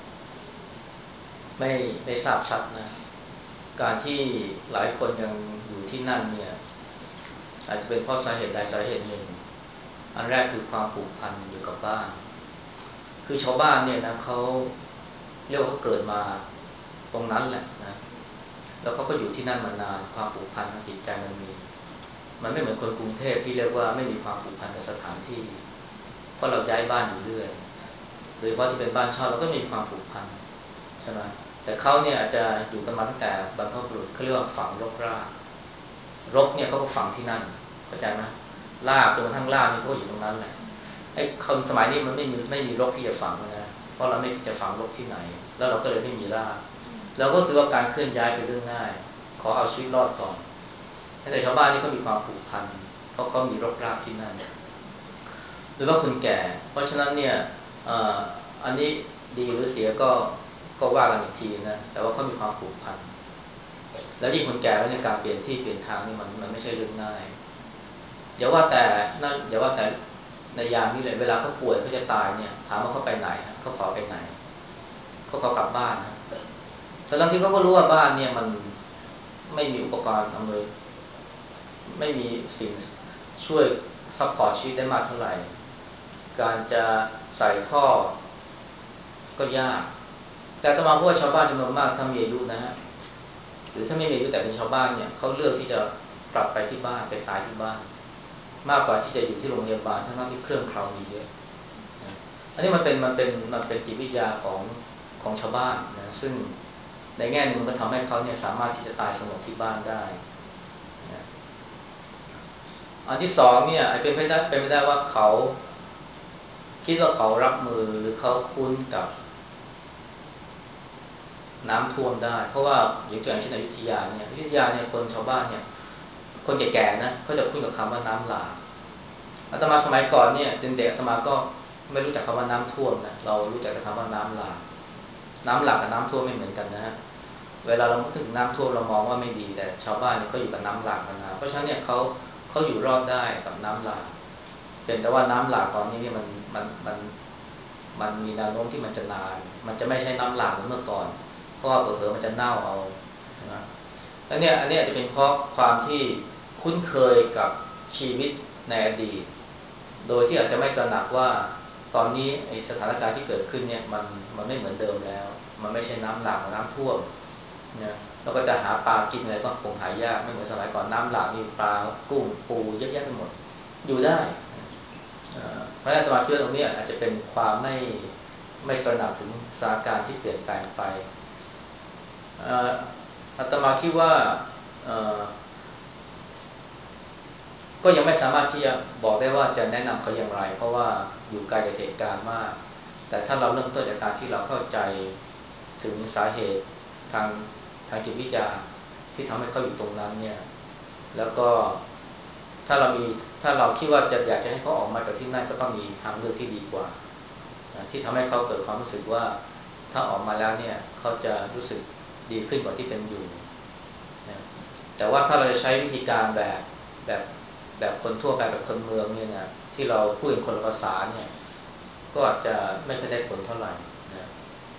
ไม่ไม่ทราบชัดนะการที่หลายคนยังอยู่ที่นั่นเนี่ยอาจจะเป็นเพราะสาเหตุใดสาเหตุหนึ่งอันแรกคือความผูกพันอยู่กับบ้านคือชาวบ้านเนี่ยนะเขาเรียกว่าเขาเกิดมาตรงนั้นแหละนะแล้วเขาก็อยู่ที่นั่นมานานความผูกพันทางจิตใจมันมีมันไม่เหมือนคนกรุงเทพที่เรียกว่าไม่มีความผูกพันกับสถานที่เพราะเราย้ายบ้านอยู่เรื่อยโดยเฉพาะที่เป็นบ้านเช่าเราก็มีความผูกพันใช่ไหมแต่เขาเนี่ยอาจจะอยู่กันมาตั้งแต่บรรพบุรุษเขาเรียกว่าฝังรกรากรกเนี่ยเขาก็ฝังที่นั่นเข้าใจไหมรากจนกระทั่งรากนี่ก็อยู่ตรงนั้นแหละไอ้คนสมัยนี้มันไม่มีไม่มีรกที่จะฝังนะเพราะเราไม่จะฝังรกที่ไหนแล้วเราก็เลยไม่มีรากเราก็รู้สึกว่าการเคลื่อนย้ายเป็นเรื่องง่ายขอเอาชีวิตรอดก่อนแต่ชาวบ้านนี่ก็มีความผูกพันเพราะเขามีรกรากที่นั่นหรือว่าคนแก่เพราะฉะนั้นเนี่ยอันนี้ดีหรือเสียก็ก็ว่ากันอีกทีนะแต่ว่าเขามีความผูกพันแล้วยิ่งคนแก่แล้วในการเปลี่ยนที่เปลี่ยนทางนี่มันมันไม่ใช่เรื่องง่ายอย่าว่าแต่นั่นอย่าว่าแต่ในยามนี้เลยเวลาเขาป่วยเขาจะตายเนี่ยถามว่าเขาไปไหนเขาขอไปไหนเขาขอกลับบ้านนะแต่บางทีเขาก็รู้ว่าบ้านเนี่ยมันไม่มีอุปกรณ์อำนวยไม่มีสิ่งช่วยซัพพอร์ตชีวิตได้มากเท่าไหร่การจะใส่ท่อก็ยากแต่ต่อมาพวกชาวบ้านจำนวนมากถ้ามีอายุนะฮะหรือถ้าไม่มีอายุแต่เป็นชาวบ้านเนี่ยเขาเลือกที่จะกลับไปที่บ้านไปตายที่บ้านมากกว่าที่จะอยู่ที่โรงพยาบาลทั้งที่เครื่องเครามีเยอะนะอันนี้มันเป็นมันเป็นมันเป็นจิตวิทยาของของชาวบ้านนะซึ่งในแง่นึงมันก็ทำให้เขาเนี่ยสามารถที่จะตายสงบที่บ้านได้นะอันที่สองเนี่ยเป็นไปได้เป็นไปได้ว่าเขาคิดว่าเขารับมือหรือเขาคุ้นกับน้ำท่วมได้เพราะว่าอย่างตัวอย่างเช่นอยุธยาเนี่ยอยุธยาเนี่ยคนชาวบ้านเนี่ยคนแก่ๆนะเขาจะคุ้นกับคำว่าน้ำหลากอาตมาสมัยก่อนเนี่ยเด็กๆอาตมาก็ไม่รู้จักคำว่าน้ำท่วมนะเรารู้จักแต่คำว่าน้ำหลากน้ำหลากกับน้ำท่วมไม่เหมือนกันนะฮะเวลาเราพูดถึงน้ำท่วมเรามองว่าไม่ดีแต่ชาวบ้านเนี่ยเขาอยู่กับน้ำหลากมานานเพราะฉะนั้นเนี่ยเขาเขาอยู่รอดได้กับน้ำหลากเป็นแต่ว่าน้ำหลากตอนนี้เนี่ยมันมันมันมันมีแนวโน้มที่มันจะนานมันจะไม่ใช่น้ำหลากเหมือนเมื่อก่อนเพราะว่าเผลอๆมันจะเน่าเอานะแล้วเนี่ยอันนี้อาจจะเป็นเพราะความที่คุ้นเคยกับชีวิตในอดีตโดยที่อาจจะไม่ตระหนักว่าตอนนี้ไอ้สถานการณ์ที่เกิดขึ้นเนี่ยมันมันไม่เหมือนเดิมแล้วมันไม่ใช่น้ำหลากน้ำท่วมนะแล้วก็จะหาปลากินอะไรก็คงหายากไม่เหมือนสมัยก่อนน้ำหลากมีปลากุ้งปูเยอะแยะไปหมดอยู่ได้เพราะฉะนั้นอาตมาคิดว่าตรงนี้อาจจะเป็นความไม่ไม่ตระหนักถึงสถานการณ์ที่เปลี่ยนแปลงไปอาตมาคิดว่าก็ยังไม่สามารถที่จะบอกได้ว่าจะแนะนำเขาอย่างไรเพราะว่าอยู่ไกลจากเหตุการณ์มากแต่ถ้าเราเริ่มต้นจากการที่เราเข้าใจถึงสาเหตุทางทางจิตวิทยาที่ทำให้เขาอยู่ตรงนั้นเนี่ยแล้วก็ถ้าเรามีถ้าเราคิดว่าจะอยากจะให้เขาออกมาจากที่นั่นก็ต้องมีทางเลือกที่ดีกว่าที่ทำให้เขาเกิดความรู้สึกว่าถ้าออกมาแล้วเนี่ยเขาจะรู้สึกดีขึ้นกว่าที่เป็นอยู่นะแต่ว่าถ้าเราจะใช้วิธีการแบบแบบแบบคนทั่วไปแบบคนเมืองเนี่ยนะที่เราพูดเป็นคนละภาษาเนี่ยก็อาจจะไม่ค่อยได้ผลเท่าไหร่นะ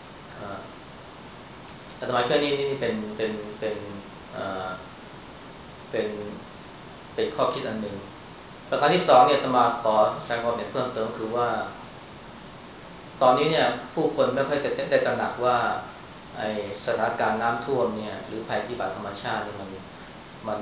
อาตมาคิดว่านี่นี่เป็นเป็นเป็นเป็นเป็นข้อคิดอันหนึ่งประการที่สองเนี่ยอาตมาขอแสดงความเห็นเพิ่มเติมคือว่าตอนนี้เนี่ยผู้คนไม่ค่อยได้ตระหนักว่าไอ้สถานการณ์น้ำท่วมเนี่ยหรือภัยพิบัติธรรมชาติเนี่ยมันมัน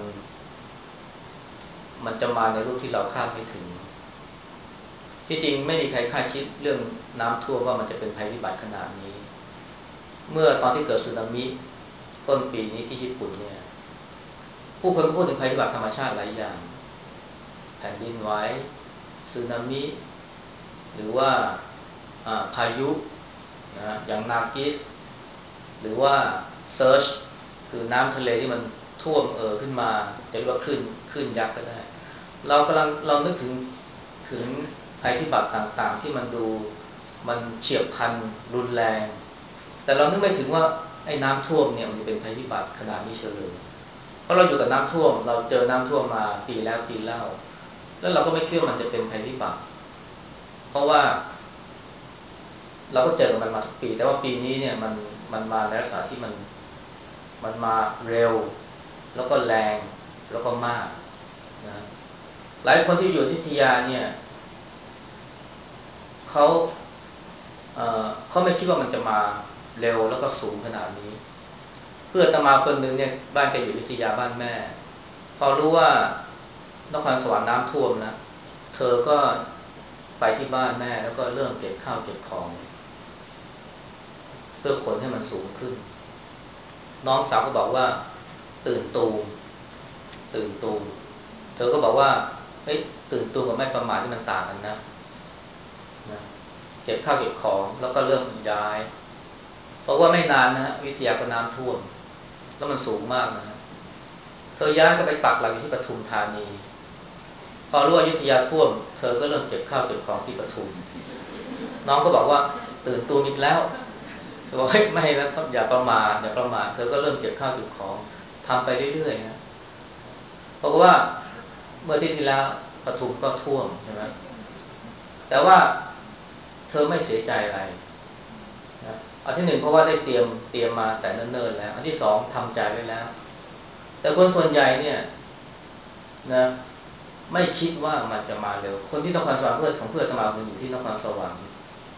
มันจะมาในรูปที่เราคาดไม่ถึงที่จริงไม่มีใครคาดคิดเรื่องน้ำท่วมว่ามันจะเป็นภัยพิบัติขนาดนี้เมื่อตอนที่เกิดสึนามิต้นปีนี้ที่ญี่ปุ่นเนี่ยผู้คนก็พูดถึงภัยพิบัติธรรมชาติหลายอย่างแผ่นดินไหวสึนามิหรือว่าพายุนะอย่างนากิสหรือว่าเซิร์ชคือน้ำทะเลที่มันท่วมเอ่อขึ้นมาจะเรียกว่าคลื่นคลื่นยักษ์ก็ได้เรากำลังเรานึกถึงถึงภัยพิบัติต่างๆที่มันดูมันเฉียบพลันรุนแรงแต่เรานึกไม่ถึงว่าไอ้น้ำท่วมเนี่ยมันจะเป็นภัยพิบัติขนาดนี้เฉยเพราะเราอยู่กับน้ำท่วมเราเจอน้ำท่วมมาปีแล้วปีเล่าแล้วเราก็ไม่คิดว่ามันจะเป็นภัยพิบัติเพราะว่าเราก็เจอกับมันมาทุกปีแต่ว่าปีนี้เนี่ยมันมันมาในลักษณะที่มันมันมาเร็วแล้วก็แรงแล้วก็มากนะหลายคนที่อยู่อยุธยาเนี่ยเขาเอ่อเขาไม่คิดว่ามันจะมาเร็วแล้วก็สูงขนาดนี้เพื่อนตมาคนนึงเนี่ยบ้านแกอยู่อยุธยาบ้านแม่พอรู้ว่านครสวรรค์น้ำท่วมนะเธอก็ไปที่บ้านแม่แล้วก็เริ่มเก็บข้าวเก็บของเพื่อขนให้มันสูงขึ้นน้องสาวก็บอกว่าตื่นตูมตื่นตูมเธอก็บอกว่าเฮ้ยตื่นตูมกับไม่ประมาทที่มันต่างกันนะนะเก็บข้าวเก็บของแล้วก็เริ่มย้ายเพราะว่าไม่นานนะฮะวิทยาก็น้ำท่วมแล้วมันสูงมากนะฮะเธอย้ายก็ไปปักหลักอยู่ที่ปทุมธานีพอรู้ว่าอยุธยาท่วมเธอก็เริ่มเก็บข้าวเก็บของที่ปทุมน้องก็บอกว่าตื่นตูมอีกแล้วเธอบอกเฮ้ยไม่นะต้องอย่าประมาทอย่าประมาทเธอก็เริ่มเก็บข้าวเก็บของทำไปเรื่อยๆนะเพราะว่าเมื่อที่ที่แล้วปทุมก็ท่วมใช่ไหมแต่ว่าเธอไม่เสียใจอะไรนะอันที่หนึ่งเพราะว่าได้เตรียมเตรียมมาแต่เนิ่นๆแล้วอันที่สองทำใจไว้แล้วแต่คนส่วนใหญ่เนี่ยนะไม่คิดว่ามันจะมาเร็วคนที่นครสวรรค์เพื่อนของเพื่อนตมาคนอยู่ที่นครสวรรค์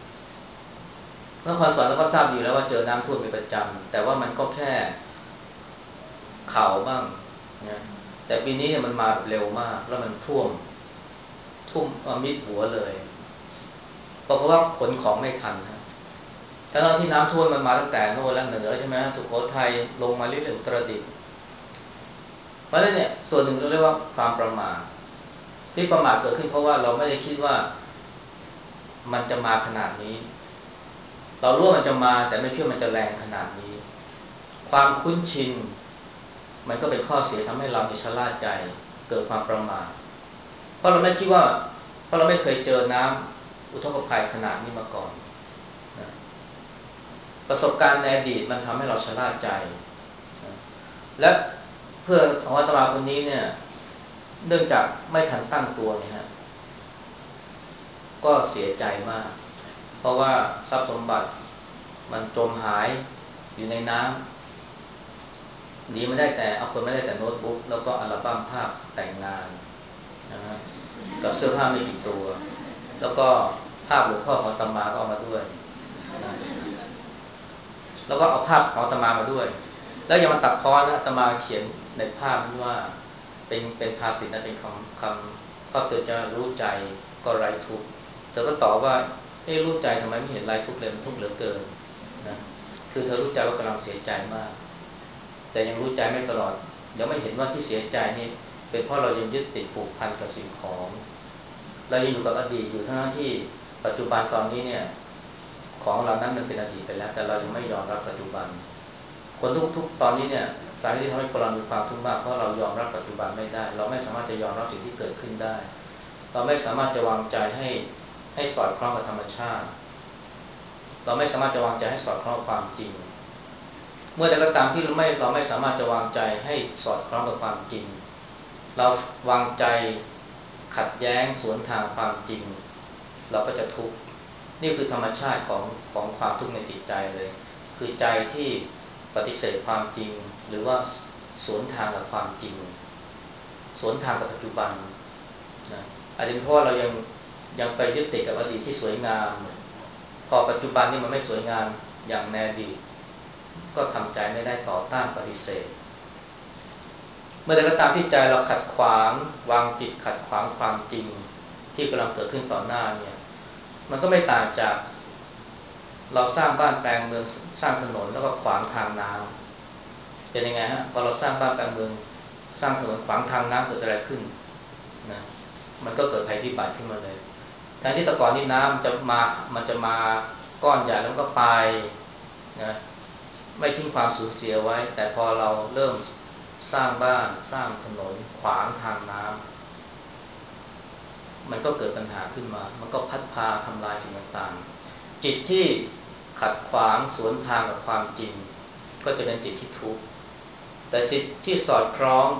นครสวรรค์เราก็ทราบอยู่แล้วว่าเจอน้ำท่วมเป็นประจำแต่ว่ามันก็แค่เขาบ้างนะแต่ปีนี้เนี่ยมันมาเร็วมากแล้วมันท่วมทุ่มมิดหัวเลยบอกว่าขนของไม่ทันฮะทั้งที่น้ำท่วมมันมาตั้งแต่โน่นแล้วเหนือใช่ไหมสุโขทัยลงมาเรื่อยๆอุตรดิตถ์เพราะฉะนั้นเนี่ยส่วนหนึ่งเราเรียกว่าความประมาทที่ประมาทเกิดขึ้นเพราะว่าเราไม่ได้คิดว่ามันจะมาขนาดนี้เรารู้ว่ามันจะมาแต่ไม่คิดว่ามันจะแรงขนาดนี้ความคุ้นชินมันก็เป็นข้อเสียทำให้เราชะล่าใจเกิดความประมาทเพราะเราไม่คิดว่าเพราะเราไม่เคยเจอน้ำอุทกภัยขนาดนี้มาก่อนนะประสบการณ์ในอดีตมันทำให้เราชะล่าใจนะและเพื่อนของอาตมาคนนี้เนี่ยเนื่องจากไม่ทันตั้งตัวเนี่ยฮะก็เสียใจมากเพราะว่าทรัพย์สมบัติมันจมหายอยู่ในน้ำดีไม่ได้แต่เอาคนไม่ได้แต่โน้ตบุ๊กแล้วก็อัลบั้มภาพแต่งงานนะฮะกับเสื้อผ้าไม่กี่ตัวแล้วก็ภาพหลวงพ่อของอาตมาก็เอามาด้วยนะแล้วก็เอาภาพของอาตมามาด้วยแล้วอย่ามาตัดพ้อนะอาตมาเขียนในภาพนี้ว่าเป็นเป็นภาษิตนะเป็นคำคำข้อเตือนจะรู้ใจก็ไร้ทุกข์เธอก็ตอบว่าเอ๊ะรู้ใจทำไมไม่เห็นไร้ทุกข์เลยมันทุกข์เหลือเกินนะคือเธอรู้ใจว่ากำลังเสียใจมากแต่ยังรู้ใจไม่ตลอดยังไม่เห็นว่าที่เสียใจนี่เป็นเพราะเรายังยึดติดผูกพันกับสิ่งของเรายังอยู่กับอดีตอยู่ทั้งที่ปัจจุบันตอนนี้เนี่ยของเรานั้นมันเป็นอดีตไปแล้วแต่เรายังไม่ยอมรับปัจจุบันคนทุกๆตอนนี้เนี่ยสาเหตุที่ทำให้คนเรามีความทุกข์มากเพราะเรายอมรับปัจจุบันไม่ได้เราไม่สามารถจะยอมรับสิ่งที่เกิดขึ้นได้เราไม่สามารถจะวางใจให้ให้สอดคล้องกับธรรมชาติเราไม่สามารถจะวางใจให้สอดคล้องกับความจริงเมื่อใดก็ตามที่เราไม่เราไม่สามารถจะวางใจให้สอดคล้องกับความจริงเราวางใจขัดแย้งสวนทางความจริงเราก็จะทุกข์นี่คือธรรมชาติของของความทุกข์ในจิตใจเลยคือใจที่ปฏิเสธความจริงหรือว่าสวนทางกับความจริงสวนทางกับปัจจุบันนะอาจจะเป็นเพราะเรายังยังไปยึดติดกับอดีตที่สวยงามพอปัจจุบันนี่มันไม่สวยงามอย่างในอดีตก็ทำใจไม่ได้ต่อต้านปฏิเสธเมื่อใดก็ตามที่ใจเราขัดขวางวางจิตขัดขวางความจริงที่กำลังเกิดขึ้นต่อหน้าเนี่ยมันก็ไม่ต่างจากเราสร้างบ้านแปลงเมืองสร้างถนนแล้วก็ขวางทางน้ำเป็นยังไงฮะพอเราสร้างบ้านแปลงเมืองสร้างถนนขวางทางน้ำเกิดอะไรขึ้นนะมันก็เกิดภัยพิบัติขึ้นมาเลยแทนที่แต่ก่อนนี่น้ำจะมามันจะมาก้อนใหญ่แล้วก็ไปนะไม่ทิ้งความสูญเสียไว้แต่พอเราเริ่มสร้างบ้านสร้างถนนขวางทางน้ำมันก็เกิดปัญหาขึ้นมามันก็พัดพาทำลายสิ่งต่างๆจิตที่ขัดขวางสวนทางกับความจริงก็จะเป็นจิตที่ทุกข์แต่จิตที่สอดคล้อง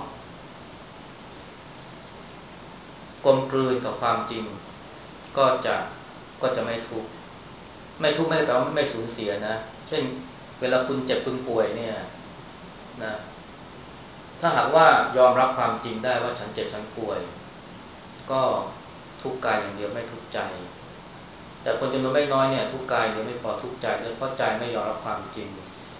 กลมกลืนกับความจริงก็จะก็จะไม่ทุกข์ไม่ทุกข์ไม่ได้แปลว่าไม่สูญเสียนะเช่นเวลาคุณเจ็บคุณป่วยเนี่ยนะถ้าหากว่ายอมรับความจริงได้ว่าฉันเจ็บฉันป่วยก็ทุกข์กายอย่างเดียวไม่ทุกข์ใจแต่คนจำนวนไม่น้อยเนี่ยทุกข์กายเดียวไม่พอทุกข์ใจด้วยเพราะใจไม่ยอมรับความจริง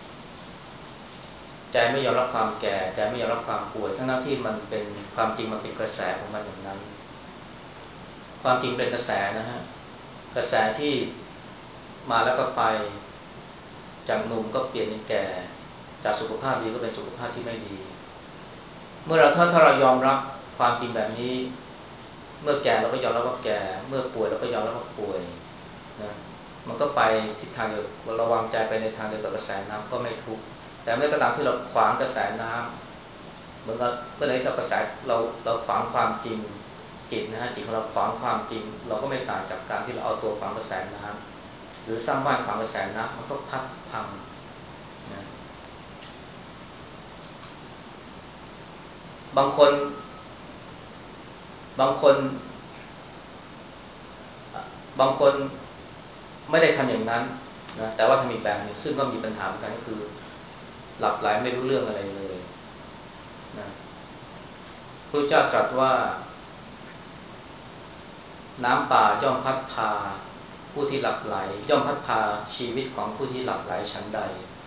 ใจไม่ยอมรับความแก่ใจไม่ยอมรับความป่วยทั้งนั้นที่มันเป็นความจริงมันเป็นกระแสของมันอย่างนั้นความจริงเป็นกระแสนะฮะกระแสที่มาแล้วก็ไปจากหนุ่มก็เปลี่ยนเป็นแก่จากสุขภาพดีก็เป็นสุขภาพที่ไม่ดีเมื่อเราถ้าถ้าเรายอมรับความจริงแบบนี้เมื่อแก่เราก็ยอมรับว่าแก่เมื่อป่วยเราก็ยอมรับว่าป่วยนะมันก็ไปทิศทางเดียวเราวางใจไปในทางเดียวกับกระแสน้ำก็ไม่ทุกข์แต่เมื่อก็ตามที่เราขวางกระแสน้ำเหมือนกับเมื่อไหร่ที่เรากระแสเราเราขวางความจริงจิตนะฮะจิตของเราขวางความจริงเราก็ไม่ต่างจากการที่เราเอาตัวขวางกระแสน้ำหรือสร้างบ้านขวางกระแสน้ำมันก็พัดพังนะบางคนบางคนบางคนไม่ได้ทำอย่างนั้นนะแต่ว่าทำอีกแบบนึงซึ่งก็มีปัญหาเหมือนกันก็คือหลับไหลไม่รู้เรื่องอะไรเลยนะพระเจ้าตรัสว่าน้ำป่าย่อมพัดพาผู้ผู้ที่หลับไหลย่อมพัดพาชีวิตของผู้ที่หลับไหลฉันใด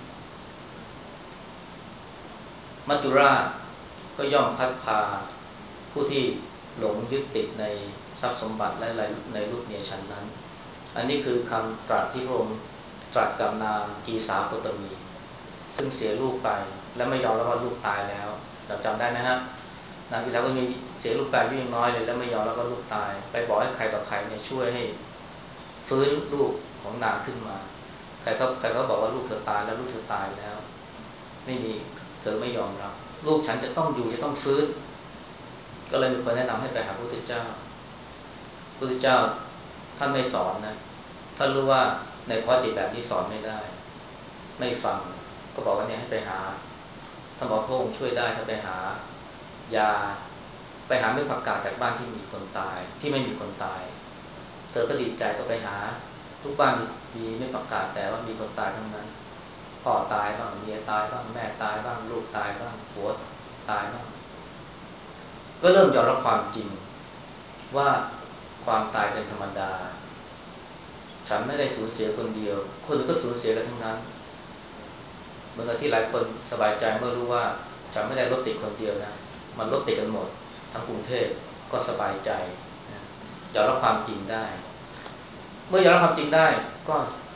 มัจจุราชก็ย่อมพัดพาผู้ที่หลงยึดติดในทรัพย์สมบัติและในรูปเมียฉันนั้นอันนี้คือคำตรัสที่พระองค์ตรัสกับนางกีสาโคตมีซึ่งเสียลูกไปและไม่ยอมรับว่าลูกตายแล้วเราจำได้ไหมฮะนางกีสาโคตมีเสียลูกไปอายุยังน้อยเลยแล้วไม่ยอมรับว่าลูกตายไปบอกให้ใครต่อใครเนี่ยช่วยให้ฟื้นลูกของนางขึ้นมาใครก็ใครก็บอกว่าลูกเธอตายแล้วลูกเธอตายแล้วไม่มีเธอไม่ยอมรับลูกฉันจะต้องอยู่จะต้องฟื้นก็เลยมีคนแนะนำให้ไปหาพระพุทธเจ้าพระพุทธเจ้าท่านไม่สอนนะท่านรู้ว่าในข้อติแบบนี้สอนไม่ได้ไม่ฟังก็บอกว่าเนี่ยให้ไปหาท่านบอกพระองค์ช่วยได้ถ้าไปหายาไปหาไม่ประกาศจากบ้านที่มีคนตายที่ไม่มีคนตายเธอก็ดีใจก็ไปหาทุกบ้านมีไม่ประกาศแต่ว่ามีคนตายทั้งนั้นพ่อตายบ้างเมียตายบ้างแม่ตายบ้างลูกตายบ้างผัวตายบ้างก็เริ่มยอมรับความจริงว่าความตายเป็นธรรมดาฉันไม่ได้สูญเสียคนเดียวคนอื่นก็สูญเสียกันทั้งนั้นเหมือนกับที่หลายคนสบายใจเมื่อรู้ว่าฉันไม่ได้รถติดคนเดียวนะมันรถติดกันหมดทั้งกรุงเทพก็สบายใจยอมรับความจริงได้เมื่อยอมรับความจริงได้ก็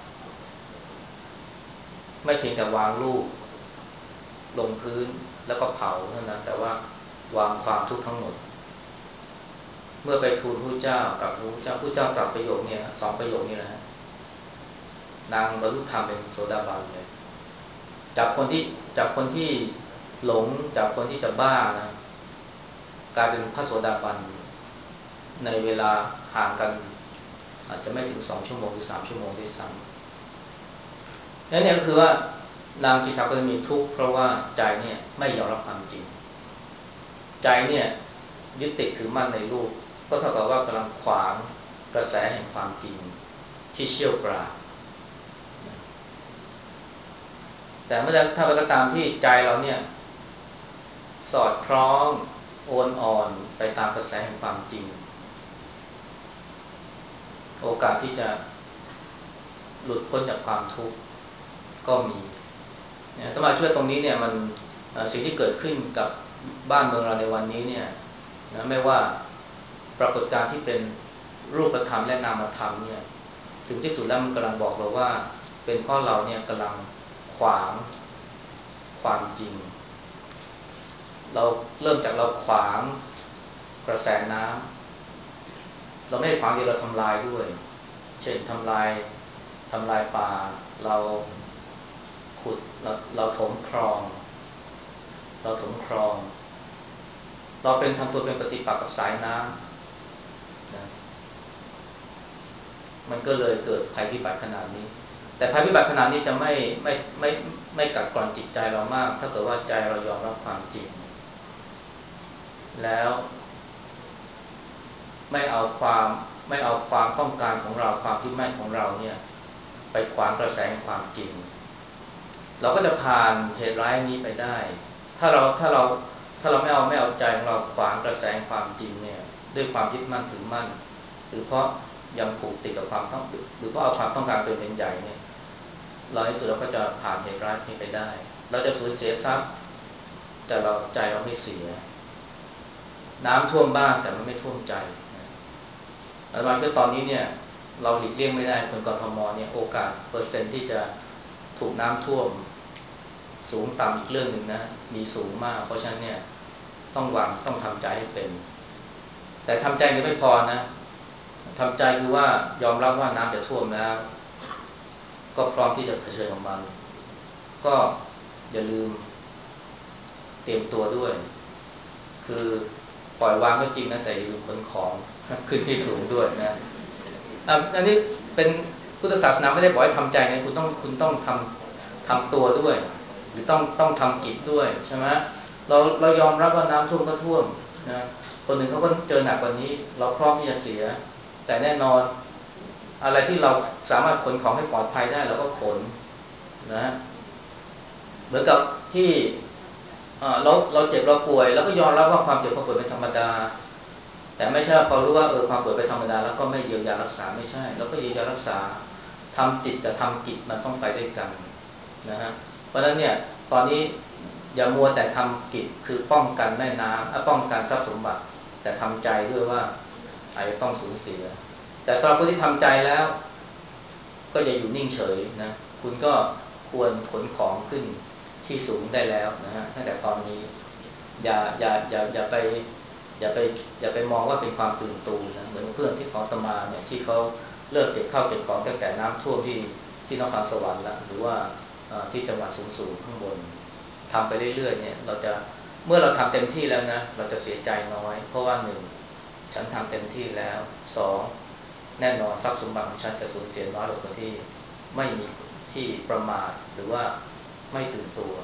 ไม่เพียงแต่วางลูกลงพื้นแล้วก็เผาเท่านั้นแต่ว่าวางความทุกข์ทั้งหมดเมื่อไปทูลพระเจ้ากับพระเจ้าพระเจ้าตรัสประโยคนี้สองประโยคนี้แหละนางบรรลุธรรมเป็นโสดาบันเลยจากคนที่จากคนที่หลงจากคนที่จะบ้านะกลายเป็นพระโสดาบันในเวลาห่างกันอาจจะไม่ถึงสองชั่วโมงหรือสามชั่วโมงด้วยซ้ำนั่นเนี่ยก็คือว่านางกิสาโคตมีทุกข์เพราะว่าใจเนี่ยไม่ยอมรับความจริงใจเนี่ยยึดติดถือมั่นในรูปก็เท่ากับว่ากำลังขวางกระแสแห่งความจริงที่เชี่ยวกรากแต่เมื่อถ้าเราก็ตามที่ใจเราเนี่ยสอดคล้องโอนอ่อนไปตามกระแสแห่งความจริงโอกาสที่จะหลุดพ้นจากความทุกข์ก็มีเนี่ยถ้ามาช่วยตรงนี้เนี่ยมันสิ่งที่เกิดขึ้นกับบ้านเมืองเราในวันนี้เนี่ยนะไม่ว่าปรากฏการณ์ที่เป็นรูปธรรมและนามธรรมเนี่ยถึงที่สุดแล้วมันกำลังบอกเราว่าเป็นเพราะเราเนี่ยกำลังขวางความจริงเราเริ่มจากเราขวางกระแสน้ำเราไม่ได้ขวางเดียวเราทำลายด้วยเช่นทำลายทำลายป่าเราขุดเราเราถมคลองเราถมคลองเราเป็นทำตัวเป็นปฏิปักษ์กับสายน้ำนะมันก็เลยเกิดภัยพิบัติขนาดนี้แต่ภัยพิบัติขนาดนี้จะไม่ไม่ไม่ไม่กัดกร่อนจิตใจเรามากถ้าเกิดว่าใจเรายอมรับความจริงแล้วไม่เอาความไม่เอาความต้องการของเราความที่ไม่ของเราเนี่ยไปขวางกระแสความจริงเราก็จะผ่านเหตุร้ายนี้ไปได้ถ้าเราถ้าเราถ้าเราไม่เอาไม่เอาใจของเราขวางกระแสความจริงเนี่ยด้วยความยึดมั่นถือมั่นหรือเพราะยังผูกติดกับความต้องหรือเพราะเอาความต้องการตัวเป็นใหญ่เนี่ยเราในสุดเราก็จะผ่านเหตุร้ายนี้ไปได้เราจะสูญเสียทรัพย์แต่เราใจเราไม่เสียน้ำท่วมบ้านแต่มันไม่ท่วมใจแล้วมาคือตอนนี้เนี่ยเราหลีกเลี่ยงไม่ได้คนกทมเนี่ยโอกาสเปอร์เซ็นต์ที่จะถูกน้ำท่วมสูงต่ำอีกเรื่องหนึ่งนะมีสูงมากเพราะฉะนั้นเนี่ยต้องวางต้องทำใจให้เป็นแต่ทำใจก็ไม่พอนะทำใจคือว่ายอมรับว่าน้ำจะท่วมแล้วก็พร้อมที่จะเผชิญกับมันก็อย่าลืมเตรียมตัวด้วยคือปล่อยวางก็จริงนะแต่อย่าลืมขนของขึ้นที่สูงด้วยนะอันนี้เป็นพุทธศาสนาไม่ได้บอกให้ทำใจนะคุณต้องคุณต้องทำทำตัวด้วยหรือต้องต้องทำกิจด้วยใช่ไหมเราเรายอมรับว่าน้ำท่วมก็ท่วมนะคนหนึ่งเขาก็เจอหนักกว่านี้เราพร้อมที่จะเสียแต่แน่นอนอะไรที่เราสามารถขนของให้ปลอดภัยได้เราก็ขนนะเหมือนกับที่เราเราเจ็บเราป่วยแล้วก็ยอมรับว่าความเจ็บความป่วยเป็นธรรมดาแต่ไม่ใช่พอรู้ว่าเออความป่วยเป็นธรรมดาแล้วก็ไม่เยียวยารักษาไม่ใช่แล้วก็เยียวยารักษาทำจิตกับทำกิจมันต้องไปด้วยกันนะฮะเพราะฉะนั้นเนี่ยตอนนี้อย่ามัวแต่ทำกิจคือป้องกันแม่น้ำป้องกันทรัพย์สมบัติแต่ทำใจด้วยว่าอาจจะต้องสูญเสียแต่สำหรับคนที่ทำใจแล้วก็อย่าอยู่นิ่งเฉยนะคุณก็ควรขนของขึ้นที่สูงได้แล้วนะฮะตั้งแต่ตอนนี้อย่าอย่าอย่าอย่าไปอย่าไปอย่าไปมองว่าเป็นความตื่นตูมนะเหมือนเพื่อนที่ของอาตมาเนี่ยที่เขาเลิกเก็บข้าวเก็บของตั้งแต่น้ำท่วมที่ที่นครสวรรค์แล้วหรือว่าที่จังหวัดสูงๆข้างบนทำไปเรื่อยๆเนี่ยเราจะเมื่อเราทำเต็มที่แล้วนะเราจะเสียใจน้อยเพราะว่าหนึ่งฉันทำเต็มที่แล้วสองแน่นอนทรัพย์สมบัติของฉันจะสูญเสียน้อยกว่าคนที่ไม่มีที่ประมาทหรือว่าไม่ตื่นตัว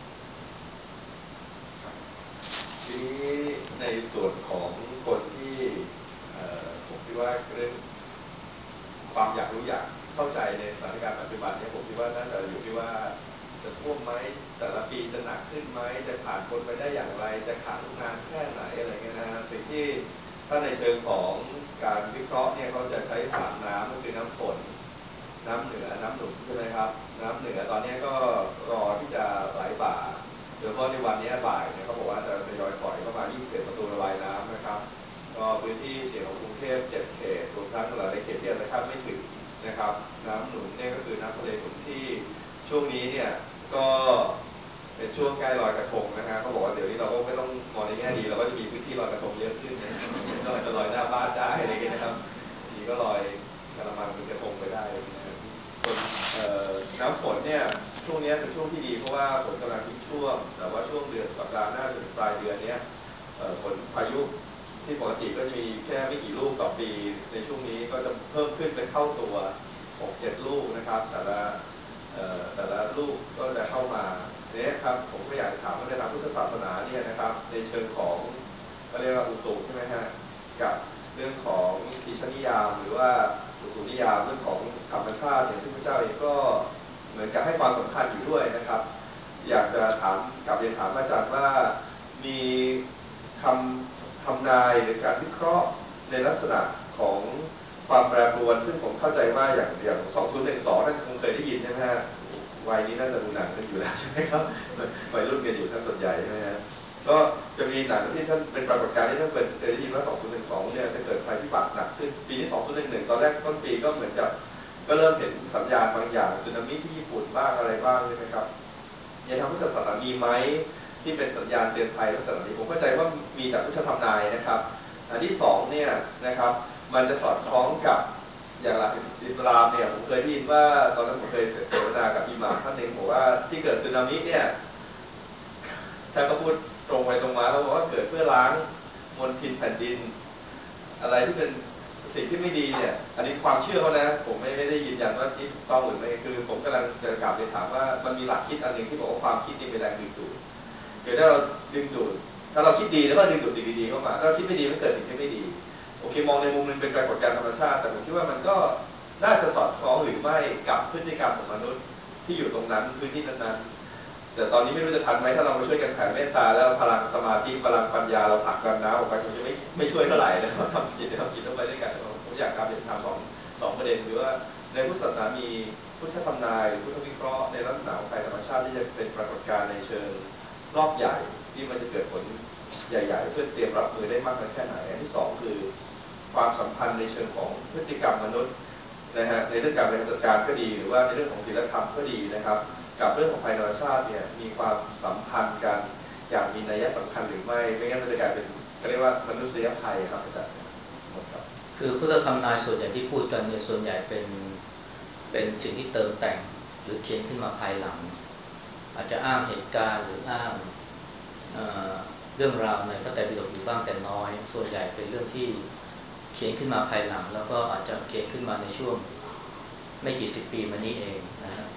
ทีนี้ในส่วนของคนที่ผมคิดว่าเรื่องความอยากรู้อยากเข้าใจในสถานการณ์ปัจจุบันนี้ผมคิดว่าน่าจะอยู่ที่ว่าจะท่วมไหมแต่ละปีจะหนักขึ้นไหมจะผ่านพ้นไปได้อย่างไรจะขังนานแค่ไหนอะไรเงี้ยนะสิ่งที่ถ้าในเชิงของการวิเคราะห์เนี่ยเขาจะใช้สามน้ำก็คือน้ำฝนน้ำเหนือน้ำหนุนใช่ไหมครับน้ำเหนือตอนนี้ก็รอที่จะไหลบ่าโดยเฉพาะในวันนี้บ่ายเนี่ยเขาบอกว่าจะทยอยปล่อยเข้ามายี่สิบเอ็ดประตูระบายน้ำนะครับก็พื้นที่เสี่ยงของกรุงเทพเจ็ดเขตรวมทั้งหลายเขตที่อาจจะคาดไม่ถึงนะครับน้ำหนุนเนี่ยก็คือน้ำทะเลหนุนที่ช่วงนี้เนี่ยก็เป็นช่วงใกล้ลอยกระทงนะฮะเขาบอกว่าเดี๋ยวนี้เราก็ไม่ต้องมองในแง่ดีเราก็จะมีพื้นที่ลอยกระทงเยอะขึ้นนะก็จะลอยหน้าบ้านได้อะไรอย่างเงี้ยนะครับทีก็ลอยกระมังเป็นกระทงไปได้นะครับส่วนน้ำฝนเนี่ยช่วงนี้เป็นช่วงที่ดีเพราะว่าฝนกำลังทิ้งช่วงแต่ว่าช่วงเดือนสัปดาห์หน้าจนถึงปลายเดือนนี้ฝนพายุที่ปกติก็จะมีแค่ไม่กี่ลูกต่อปีในช่วงนี้ก็จะเพิ่มขึ้นเป็นเท่าตัว หกเจ็ด ลูกนะครับแต่ละแต่ละลูกก็จะเข้ามาเนี่ยครับผมก็อยากจะถามว่าในทางพุทธศาสนาเนี่ยนะครับในเชิงของก็เรียกว่าอุตุใช่ไหมฮะกับเรื่องของอิชนิยามหรือว่าอุตุนิยามเรื่องของธรรมชาติเนี่ยซึ่งพระเจ้าเองก็เหมือนกับให้ความสำคัญอยู่ด้วยนะครับอยากจะถามกับเรียนถามอาจารย์ว่ามีคำทำนายหรือการวิเคราะห์ในลักษณะของความแปรปรวนซึ่งผมเข้าใจว่าอย่างอย่างสองพันสิบสองท่านคงเคยได้ยินใช่ไหมฮะวัยนี้น่าจะดูหนังกันอยู่แล้วใช่ไหมครับวัยรุ่นกันอยู่ท่านส่วนใหญ่ใช่ไหมฮะก็จะมีหนังที่ท่านเป็นปรากฏการณ์ที่ท่านเคยได้ยินว่าสองพันสิบสองเนี่ยจะเกิดภัยพิบัติหนักขึ้นปีนี้สองพันสิบเอ็ดตอนแรกต้นปีก็เหมือนกับก็เริ่มเห็นสัญญาณบางอย่างสึนามิที่ญี่ปุ่นบ้างอะไรบ้างใช่ไหมครับในทางพุทธศาสนามีไหมที่เป็นสัญญาณเตือนภัยลักษณะนี้ผมเข้าใจว่ามีจากพุทธธรรมนายนะครับอันที่สองเนี่ยนะครับมันจะสอดคล้องกับอย่างหลักอิสลามเนี่ยผมเคยได้ยินว่าตอนนั้นผมเคยเสวนากับอิหม่ามท่านหนึ่งบอกว่าที่เกิดสึนามิเนี่ยท่านก็พูดตรงไปตรงมาเขาบอกว่าเกิดเพื่อล้างมลทินแผ่นดินอะไรที่เป็นสิ่งที่ไม่ดีเนี่ยอันนี้ความเชื่อเขานะผมไม่ได้ยืนยันว่าที่ถูกต้องหรือไม่คือผมกำลังจะกลับไปถามว่ามันมีหลักคิดอันหนึ่งที่บอกว่าความคิดนี่เป็นแรงดึงดูดเดี๋ยวถ้าเราดึงดูดถ้าเราคิดดีแล้วก็ดึงดูดสิ่งดีๆเข้ามาถ้าเราคิดไม่ดีมันเกิดสิ่งที่ไม่ดีโอเคมองในมุมนึงเป็นปรากฏการณ์ธรรมชาติแต่ผมคิดว่ามันก็น่าจะสอดคล้องหรือไม่กับพฤติกรรมของมนุษย์ที่อยู่ตรงนั้นพื้นที่นั้นๆแต่ตอนนี้ไม่รู้จะทันไหมถ้าเรามาช่วยกันแผ่เมตตาแล้วพลังสมาธิพลังปัญญาเราผลักดันน้ำออกไปคงจะไม่ไม่ช่วยเท่าไหร่นะเราทำกิจทำกิจต้องไปด้วยกันผมอยากการเรียนทำสองสองประเด็นคือว่าในพุทธศาสนามีพุทธธรรมนายพุทธวิเคราะห์ในลักษณะของภัยธรรมชาติที่จะเป็นปรากฏการณ์ในเชิงรอบใหญ่ที่มันจะเกิดผลใหญ่ๆเพื่อเตรียมรับมือได้มากน้อยแค่ไหนอันที่สองคือความสัมพันธ์ในเชิงของพฤติกรรมมนุษย์นะฮะในเรื่องการบริหารจัดการก็ดีหรือว่าในเรื่องของศีลธรรมก็ดีนะครับกับเรื่องของภัยธรรมชาติเนี่ยมีความสัมพันธ์กันอย่างมีนัยสำคัญหรือไม่ไม่งั้นมันจะกลายเป็นเรียกว่ามนุษยภัยครับอาจารย์หมดครับคือพุทธธรรมนายส่วนใหญ่ที่พูดกันเนี่ยส่วนใหญ่เป็นเป็นสิ่งที่เติมแต่งหรือเขียนขึ้นมาภายหลังอาจจะอ้างเหตุการณ์หรืออ้างเอ่อเรื่องราวในพระไตรปิฎกอยู่บ้างแต่น้อยส่วนใหญ่เป็นเรื่องที่เขียนขึ้นมาภายหลังแล้วก็อาจจะเขียนขึ้นมาในช่วงไม่กี่สิบปีมานี้เองนะฮะ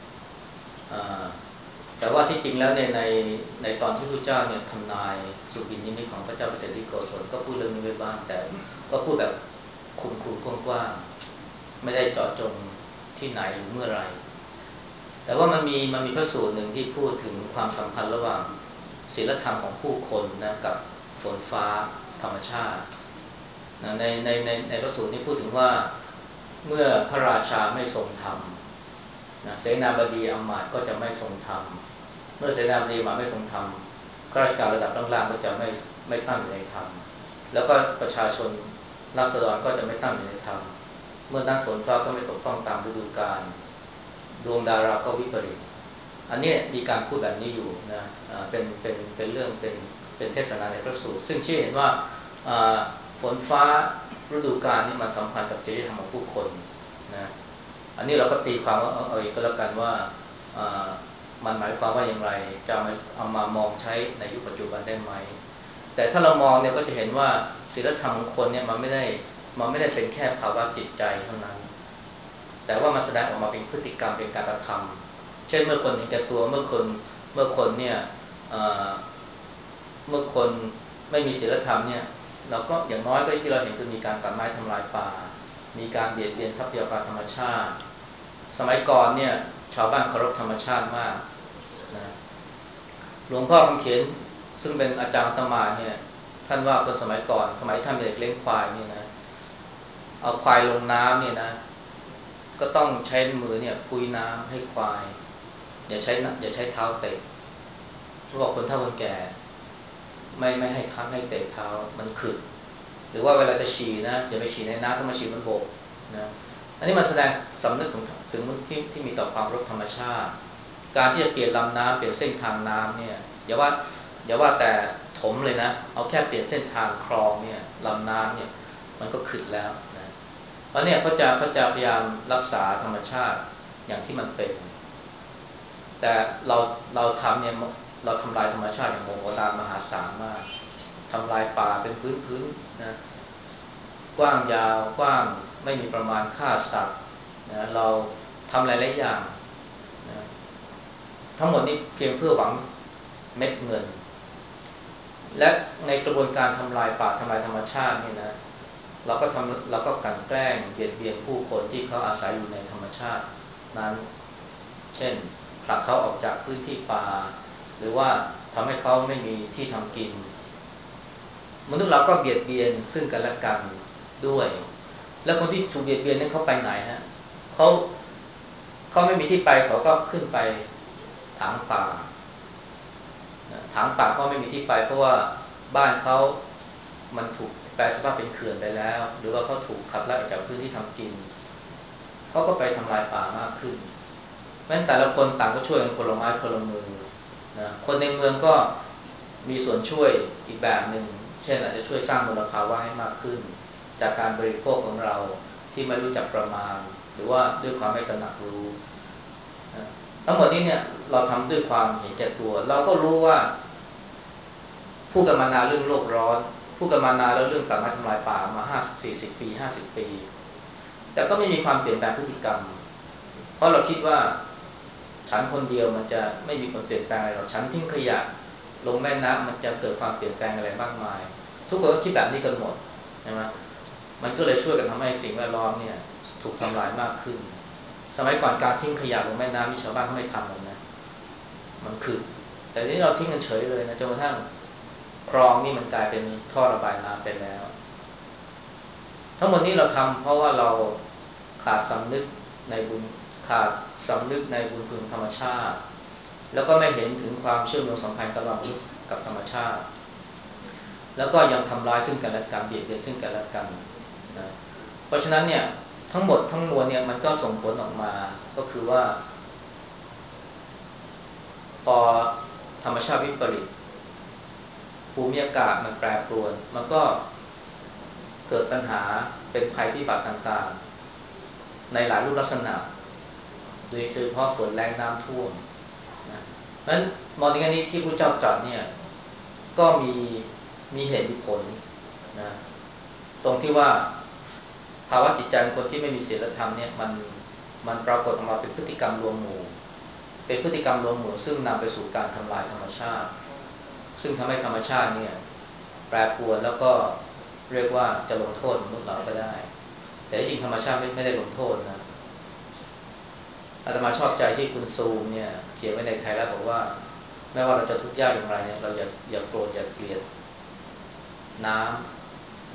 แต่ว่าที่จริงแล้วในในในตอนที่พระเจ้าเนี่ยทำนายสุบินนิมิตของพระเจ้าเปรตที่โกศลก็พูดเรื่องนี้ไว้บ้างแต่ก็พูดแบบคลุมคลุมกว้างๆไม่ได้เจาะจงที่ไหนหรือเมื่อไรแต่ว่ามันมีมันมีพระสูตรหนึ่งที่พูดถึงความสัมพันธ์ระหว่างศีลธรรมของผู้คนนะกับฝนฟ้าธรรมชาตินะในในในในพระสูตรนี้พูดถึงว่าเมื่อพระราชาไม่ทรงธรรมนะเสนาบดีอมาตย์ก็จะไม่ทรงธรรมเมื่อเสนาบดีอมาตย์ไม่ทรงธรรมข้าราชการระดับล่างๆก็จะไม่ไม่ตั้งอยู่ในธรรมแล้วก็ประชาชนราษฎรก็จะไม่ตั้งอยู่ในธรรมเมื่อนั้นฝนฟ้าก็ไม่ตกต้องตามฤดูกาลดวงดาราก็วิปริตอันนี้มีการพูดแบบนี้อยู่นะเป็นเป็นเป็นเรื่องเป็นเป็นเทศนาในพระสูตรซึ่งชี้เห็นว่าฝนฟ้าฤดูกาลนี่มันสัมพันธ์กับจริยธรรมของผู้คนนะอันนี้เราก็ตีความว่าเอาอีกก็แล้วกันว่ามันหมายความว่าอย่างไรจะเอามามองใช้ในยุคปัจจุบันได้ไหมแต่ถ้าเรามองเนี่ยก็จะเห็นว่าศีลธรรมของคนเนี่ยมันไม่ได้มันไม่ได้เป็นแค่ภาวะจิตใจเท่านั้นแต่ว่ามันแสดงออกมาเป็นพฤติกรรมเป็นการกระทำเช่นเมื่อคนเห็นแก่ตัวเมื่อคนเมื่อคนเนี่ยเมื่อคนไม่มีศีลธรรมเนี่ยเราก็อย่างน้อยก็ที่เราเห็นคือมีการตัดไม้ทำลายป่ามีการเบียดเบียนทรัพยากรธรรมชาติสมัยก่อนเนี่ยชาวบ้านเคารพธรรมชาติมากนะหลวงพ่อคำเขียนซึ่งเป็นอาจารย์อาตมาเนี่ยท่านว่าคนสมัยก่อนสมัยท่านเป็นเด็กเลี้ยงควายเนี่ยนะเอาควายลงน้ำเนี่ยนะก็ต้องใช้มือเนี่ยพุยน้ำให้ควายอย่าใช้อย่าใช้เท้าเตะเขาบอกคนเฒ่าคนแก่ไม่ไม่ให้ทับให้เตะเท้ามันขึดหรือว่าเวลาจะฉี่นะอย่าไปฉี่ในน้ำต้องมาฉี่บนบกนะอันนี้มันแสดงสำนึกของถึงที่ที่มีต่อความรักธรรมชาติการที่จะเปลี่ยนลำน้ำเปลี่ยนเส้นทางน้ำเนี่ยอย่าว่าอย่าว่าแต่ถมเลยนะเอาแค่เปลี่ยนเส้นทางคลองเนี่ยลำน้ำเนี่ยมันก็ขึดแล้วนะเพราะเนี่ยเขาจะเขาจะพยายามรักษาธรรมชาติอย่างที่มันเป็นแต่เราเราทำเนี่ยเราทำลายธรรมชาติอย่างโมโหลานมหาศาลมากทำลายป่าเป็นพื้นพื้นนะกว้างยาวกว้างไม่มีประมาณฆ่าสัตว์นะเราทำหลายๆอย่างนะทั้งหมดนี้เพียงเพื่อหวังเม็ดเงินและในกระบวนการทำลายป่าทำลายธรรมชาตินี่นะเราก็ทำเราก็กลั่นแกล้งเบียดเบียนผู้คนที่เขาอาศัยอยู่ในธรรมชาตินั้นเช่นผลักเขาออกจากพื้นที่ป่าหรือว่าทำให้เขาไม่มีที่ทำกินมนุษย์เราก็เบียดเบียนซึ่งกันและกันด้วยแล้วคนที่ถูกเบียดเบียนนั้นเขาไปไหนฮะเขาเขาไม่มีที่ไปเขาก็ขึ้นไปถางป่าถางป่าก็ไม่มีที่ไปเพราะว่าบ้านเขามันถูกแปลสภาพเป็นเขื่อนไปแล้วหรือว่าเขาถูกขับไล่ออกจากพื้นที่ทำกินเขาก็ไปทำลายป่ามากขึ้นเพราะฉะนั้นแต่ละคนต่างก็ช่วยกันคนละไม้คนละมือนะคนในเมืองก็มีส่วนช่วยอีกแบบหนึ่งเช่นอาจจะช่วยสร้างมลภาวะให้มากขึ้นจากการบริโภคของเราที่ไม่รู้จักประมาณหรือว่าด้วยความไม่ตระหนักรู้นะทั้งหมดนี้เนี่ยเราทำด้วยความเห็นแก่ตัวเราก็รู้ว่าพูดกันมานานเรื่องโลกร้อนพูดกันมานานแล้วเรื่องตัดไม้ทำลายป่ามาห้าสิบ สี่สิบปีห้าสิบปีแต่ก็ไม่มีความเปลี่ยนแปลงพฤติกรรมเพราะเราคิดว่าฉันคนเดียวมันจะไม่มีความเปลี่ยนแปลงอะไรหรอกฉันทิ้งขยะลงแม่น้ำมันจะเกิดความเปลี่ยนแปลงอะไรมากมายทุกคนก็คิดแบบนี้กันหมดใช่ไหมมันก็เลยช่วยกันทำให้สิ่งแวดล้อมเนี่ยถูกทำลายมากขึ้นสมัยก่อนการทิ้งขยะลงแม่น้ำมีชาวบ้านเขาไม่ทำกันนะมันคือแต่นี้เราทิ้งกันเฉยเลยนะจนกระทั่งคลองนี่มันกลายเป็นท่อระบายน้ำไปแล้วทั้งหมดนี้เราทำเพราะว่าเราขาดสำนึกในบุญขาดสำนึกในบุญคุณธรรมชาติแล้วก็ไม่เห็นถึงความเชื่อมโยงสัมพันธ์ระหว่างมนุษย์กับธรรมชาติแล้วก็ยังทำร้ายซึ่งกันและกันเบียดเบียนซึ่งกันและกันนะเพราะฉะนั้นเนี่ยทั้งหมดทั้งมวลเนี่ยมันก็ส่งผลออกมาก็คือว่าพอธรรมชาติวิปริตภูมิอากาศมันแปรปรวนมันก็เกิดปัญหาเป็นภัยพิบัติต่างๆในหลายรูปลักษณะโดยเฉพาะฝนแรงน้ำท่วมนะเพราะฉะนั้นมองในแง่นี้ที่พระเจ้าตรัสเนี่ยก็มีมีเหตุมีผลนะตรงที่ว่าภาวะจิตใจของคนที่ไม่มีศีลธรรมเนี่ยมันมันปรากฏออกมาเป็นพฤติกรรมรวมหมู่เป็นพฤติกรรมรวมหมู่ซึ่งนำไปสู่การทำลายธรรมชาติซึ่งทำให้ธรรมชาติเนี่ยแปรปรวนแล้วก็เรียกว่าจะลงโทษมนุษย์เราก็ได้แต่จริงธรรมชาติไม่ไม่ได้ลงโทษนะอาตมาชอบใจที่คุณซูมเนี่ยเขียนไว้ในไทยแล้วบอกว่าไม่ว่าเราจะทุกข์ยากอย่างไรเนี่ยเราอย่าอย่าโกรธอย่าเกลียดน้ำเพ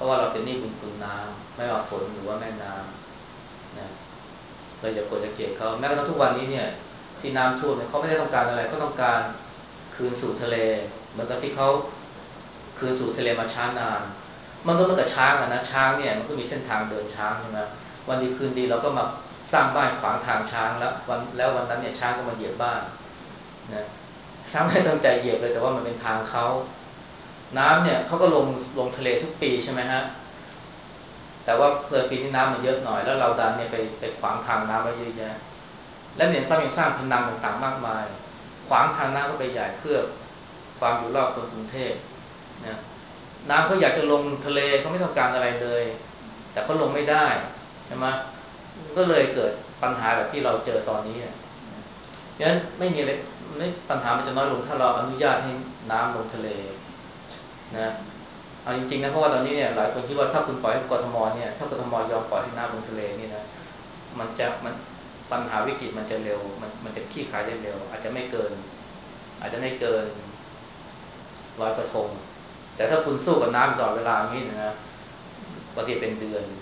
ราะว่าเราเป็นหนี้บุญคุณน้ำไม่ว่าฝนหรือว่าแม่น้ำนะเราจะโกรธจะเกลียดเขาแม้กระทั่งทุกวันนี้เนี่ยที่น้ำท่วมเนี่ยเขาไม่ได้ต้องการอะไรเขาต้องการคืนสู่ทะเลเหมือนกับที่เขาคืนสู่ทะเลมาช้านานมันก็เหมือนกับช้างอะนะช้างเนี่ยมันก็มีเส้นทางเดินช้างใช่ไหมวันดีคืนดีเราก็มาสร้างบ้านขวางทางช้างแล้ววันแล้ววันนั้นเนี่ยช้างก็มาเหยียบบ้านนะช้างไม่ตั้งใจเหยียบเลยแต่ว่ามันเป็นทางเขาน้ำเนี่ยเขาก็ลงลงทะเลทุกปีใช่ไหมฮะแต่ว่าเพื่อปีนี้น้ำมันเยอะหน่อยแล้วเราดันเนี่ยไปไปขวางทางน้ำไว้เยอะแยะและเนี่ยสร้างยังสร้างพนังต่างๆมากมายขวางทางน้ำก็ไปใหญ่เพื่อความอยู่รอดของกรุงเทพนะน้ำเขาอยากจะลงทะเลเขาไม่ต้องการอะไรเลยแต่ก็ลงไม่ได้ใช่ไหมก็เลยเกิดปัญหาแบบที่เราเจอตอนนี้เพราะฉะนั้นไม่มีอะไรไม่ปัญหามันจะน้อยลงถ้าเราอนุญาตให้น้ำลงทะเลนะเอาจริงๆนะเพราะว่าตอนนี้เนี่ยหลายคนคิดว่าถ้าคุณปล่อยให้กทมเนี่ยถ้ากทมยอมปล่อยให้น้ำลงทะเลนี่นะมันจะมันปัญหาวิกฤตมันจะเร็วมันมันจะคลี่คลายได้เร็วอาจจะไม่เกินอาจจะไม่เกินร้อยกระทงแต่ถ้าคุณสู้กับน้ำตลอดเวลาอย่างนี้นะบางทีเป็นเดือน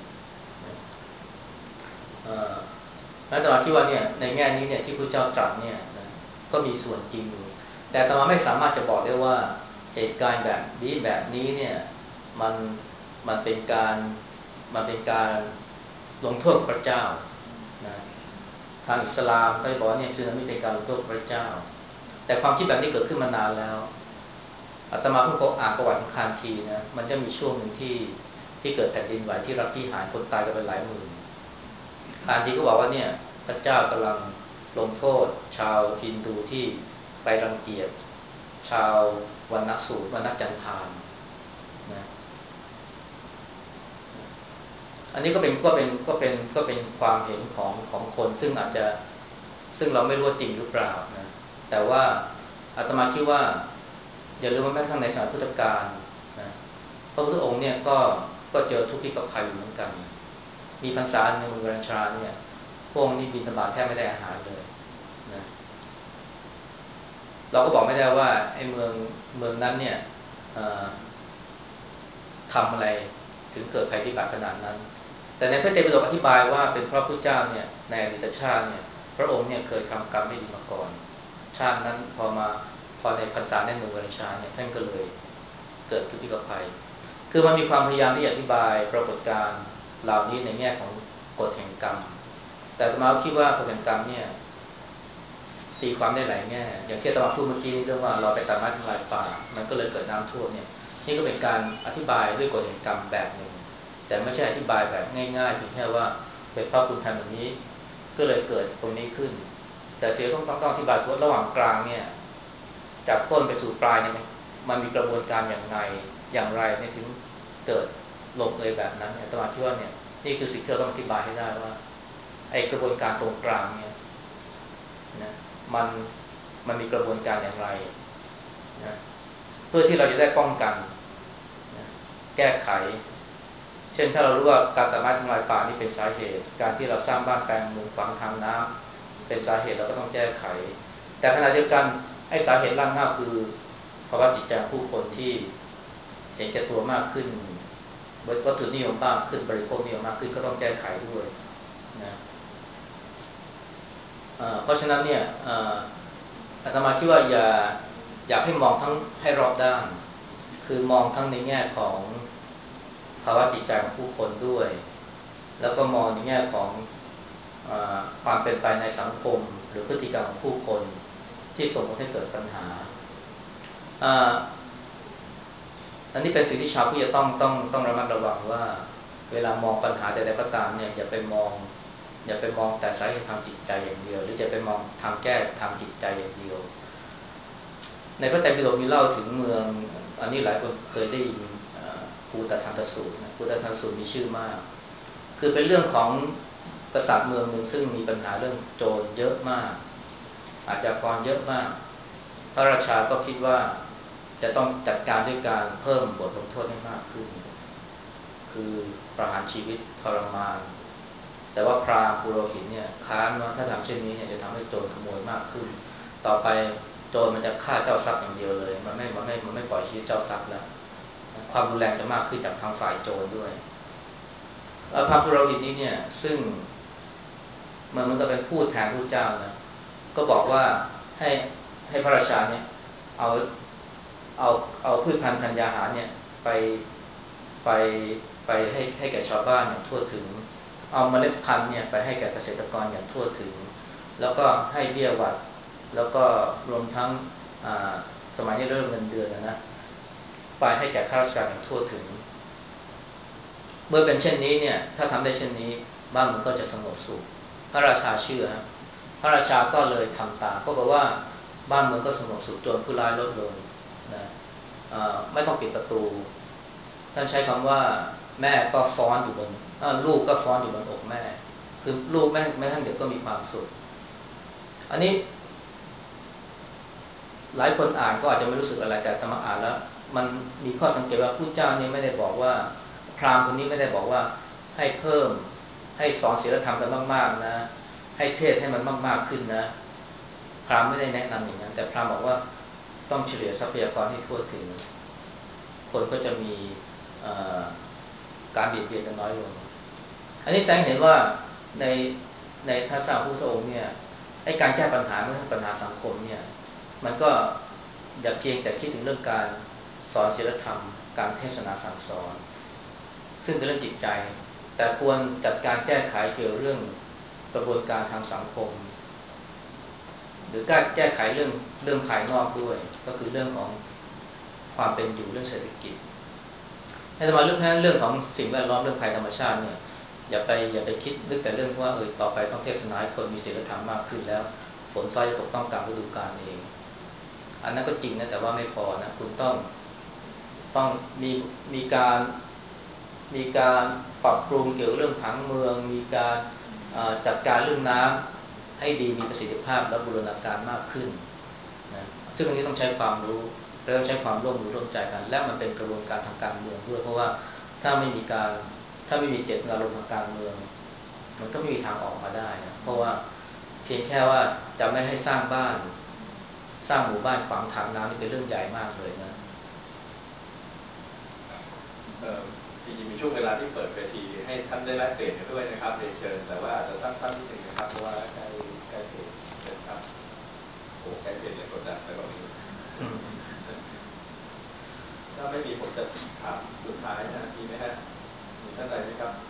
เอ่อแล้วแต่เราคิดว่าเนี่ยในแง่นี้เนี่ยที่พระเจ้าตรัสเนี่ยนะก็มีส่วนจริงอยู่แต่อาตมาไม่สามารถจะบอกได้ว่าเหตุการณ์แบบนี้แบบนี้เนี่ยมันมันเป็นการมันเป็นการลงโทษพระเจ้านะทางอิสลามก็บอกว่าเนี่ยสึนามิเป็นการลงโทษพระเจ้าแต่ความคิดแบบนี้เกิดขึ้นมานานแล้วอาตมาเพิ่งพบอ่านประวัติของคานธีนะมันจะมีช่วงหนึ่งที่ที่เกิดแผ่นดินไหวที่รัฐพิหารคนตายกันไปหลายหมื่นคานธีก็บอกว่าเนี่ยพระเจ้ากำลังลงโทษชาวฮินดูที่ไปรังเกียจชาววันนัสูตรวันนัจันทานนะอันนี้ก็เป็นก็เป็นก็เป็นก็เป็นความเห็นของของคนซึ่งอาจจะซึ่งเราไม่รู้จริงหรือเปล่านะแต่ว่าอาตมาคิดว่าอย่าลืมว่าแม้กระทั่งในสมัยพุทธกาลนะพระพุทธองค์เนี่ยก็ก็เจอทุกข์พิกภัยอยู่เหมือนกันมีพรรษาในเมืองกัญชาเนี่ยพวกนี้บิณฑบาตแทบไม่ได้อาหารเลยนะเราก็บอกไม่ได้ว่าไอ้เมืองเมืองนั้นเนี่ยทำอะไรถึงเกิดภัยพิบัติขนาดนั้นแต่ในพระเตรปิฎกอธิบายว่าเป็นเพราะพระเจ้าเนี่ยในอดีตชาติเนี่ยพระองค์เนี่ยเคยทำกรรมไม่ดีมาก่อนชาตินั้นพอมาพอในพรรษาในเมืองกัญชาเนี่ยท่านก็เลยเกิดทุกข์พิกภัยคือมันมีความพยายามที่จะอธิบายปรากฏการณ์เหล่านี้ในแง่ของกฎแห่งกรรมแต่อาตมาคิดว่ากฎแห่งกรรมเนี่ยตีความได้หลายแง่อย่างที่อาตมาพูดเมื่อกี้เรื่องว่าเราไปตัดไม้ทำลายป่ามันก็เลยเกิดน้ำท่วมเนี่ยนี่ก็เป็นการอธิบายด้วยกฎแห่งกรรมแบบหนึ่งแต่ไม่ใช่อธิบายแบบง่ายๆเพียงแค่ว่าเป็นเพราะคุณทำแบบนี้ก็เลยเกิดตรงนี้ขึ้นแต่เสียต้องต้องอธิบายว่าระหว่างกลางเนี่ยจากต้นไปสู่ปลายเนี่ยมันมีกระบวนการอย่างไรอย่างไรเนี่ยถึงเกิดลงเอยแบบนั้นเนี่ยอาตมาคิดว่าเนี่ยนี่คือสิ่งที่เราต้องอธิบายให้ได้ว่าไอ้กระบวนการตรงกลางเนี่ยนะมันมันมีกระบวนการอย่างไรนะเพื่อที่เราจะได้ป้องกันนะแก้ไขเช่นถ้าเรารู้ว่าการตัดไม้ทำลายป่านี่เป็นสาเหตุการที่เราสร้างบ้านแปลงเมืองขวางทางน้ำเป็นสาเหตุเราก็ต้องแก้ไขแต่ขณะเดียวกันไอ้สาเหตุรากเหง้าคือภาวะจิตใจผู้คนที่เห็นแก่ตัวมากขึ้นวัตถุนิยมมากขึ้นบริโภคนิยมมากขึ้นก็ต้องแก้ไขด้วยนะเพราะฉะนั้นเนี่ยอาตมาคิดว่าอย่าอยากให้มองทั้งให้รอบด้านคือมองทั้งในแง่ของภาวะจิตใจของผู้คนด้วยแล้วก็มองในแง่ของความเป็นไปในสังคมหรือพฤติกรรมของผู้คนที่ส่งผลให้เกิดปัญหาอันนี้เป็นสิ่งที่ชาวพุทธจะต้องต้องต้องระมัดระวังว่าเวลามองปัญหาใดๆก็ตามเนี่ยอย่าไปมองอย่าไปมองแต่สาเหตุทางจิตใจอย่างเดียวหรือจะไปมองทางแก้ทางจิตใจอย่างเดียวในพระไตรปิฎกมีเล่าถึงเมืองอันนี้หลายคนเคยได้ยินภูตทันตสูตรนะภูตทันตสูตรมีชื่อมากคือเป็นเรื่องของกษัตริย์เมืองหนึ่งซึ่งมีปัญหาเรื่องโจรเยอะมากอาชญากรเยอะมากพระราชาก็คิดว่าจะต้องจัดการด้วยการเพิ่มบทลงโทษให้มากขึ้นคือประหารชีวิตทรมานแต่ว่าพราหมณ์ปุโรหิตเนี่ยค้านว่าถ้าทำเช่นนี้เนี่ยจะทำให้โจรขโมยมากขึ้นต่อไปโจรมันจะฆ่าเจ้าทรัพย์อย่างเดียวเลยมันไม่มันไม่มันไม่ปล่อยชีวิตเจ้าทรัพย์แล้วความรุนแรงจะมากขึ้นจากทางฝ่ายโจรด้วยพระปุโรหิตนี้เนี่ยซึ่งมันมันก็เป็นผู้แทนพระเจ้านะก็บอกว่าให้ให้พระราชาเนี่ยเอาเอาเอาพืชพันธุ์ธัญญาหารเนี่ยไปไปไปให้ให้แก่ชาวบ้านอย่างทั่วถึงเอาเมล็ดพันธุ์เนี่ยไปให้แก่เกษตรกรอย่างทั่วถึงแล้วก็ให้เบี้ยหวัดแล้วก็รวมทั้งสมัยนี้เริ่มเงินเดือนนะนะไปให้แก่ข้าราชการอย่างทั่วถึงเมื่อเป็นเช่นนี้เนี่ยถ้าทำได้เช่นนี้บ้านมันก็จะสงบสุขพระราชาเชื่อพระราชาก็เลยทำตามปรากฏว่าบ้านเมืองก็สงบสุขโจรผู้ร้ายลดลงนะไม่ต้องปิดประตูท่านใช้คำว่าแม่ก็ฟ้อนอยู่บนลูกก็ฟ้อนอยู่บนอกแม่คือลูกแม่แม่ทั้งเด็กก็มีความสุขอันนี้หลายคนอ่านก็อาจจะไม่รู้สึกอะไรแต่ธรรมะอ่านแล้วมันมีข้อสังเกตว่าพุทธเจ้านี่ไม่ได้บอกว่าพราหมณ์คนนี้ไม่ได้บอกว่าให้เพิ่มให้สอนศีลธรรมกันมากๆนะให้เทศให้มันมากๆขึ้นนะพราหมณ์ไม่ได้แนะนำอย่างนั้นแต่พราหมณ์บอกว่าต้องเฉลี่ยทรัพยากรให้ทั่วถึงคนก็จะมีการเบียดเบียนกันน้อยลงอันนี้แสดงเห็นว่าในในทัศนะพุทธองค์เนี่ยไอ้การแก้ปัญหาเรื่องปัญหาสังคมเนี่ยมันก็อย่าเพียงแต่คิดถึงเรื่องการสอนศีลธรรมการเทศนาสั่งสอนซึ่งเป็นเรื่องจิตใจแต่ควรจัดการแก้ไขเกี่ยวเรื่องกระบวนการทางสังคมหรือการแก้ไขเรื่องเรื่องภายนอกด้วยก็คือเรื่องของความเป็นอยู่เรื่องเศรษฐกิจให้ทำไมเรื่องแพ้เรื่องของสิ่งแวดล้อมเรื่องภัยธรรมชาติเนี่ยอย่าไปอย่าไปคิดนึกแต่เรื่องว่าเออต่อไปต้องเทศนาให้คนมีศีลธรรมมากขึ้นแล้วฝนฟ้าจะตกต้องตามฤดูกาลเองอันนั้นก็จริงนะแต่ว่าไม่พอนะคุณต้องต้องมีมีการมีการปรับปรุงเกี่ยวเรื่องผังเมืองมีการจัดการเรื่องน้ำให้ดีมีประสิทธิภาพและบูรณาการมากขึ้นนะซึ่งอันนี้ต้องใช้ความรู้และต้องใช้ความร่วมมือร่วมใจกันและมันเป็นกระบวนการทางการเมืองด้วยเพราะว่าถ้าไม่มีการถ้าไม่มีเจตนารมณ์ทางการเมืองมันก็ไม่มีทางออกมาได้นะเพราะว่าเพียงแค่ว่าจะไม่ให้สร้างบ้านสร้างหมู่บ้านขวางทางน้ำนี่เป็นเรื่องใหญ่มากเลยนะจริงๆมีช่วงเวลาที่เปิดเวทีให้ท่านได้แลกเปลี่ยนกันด้วยนะครับเรียนเชิญแต่ว่าอาจจะสั้นๆนิดนึงนะครับเพราะว่าใกล้ใกล้เพจนะครับโอ้ใกล้เพจเลยกดดันไปกว่านี้ถ้าไม่มีผมจะถามสุดท้ายนะมีไหมฮะมีท่านใดไหมครับ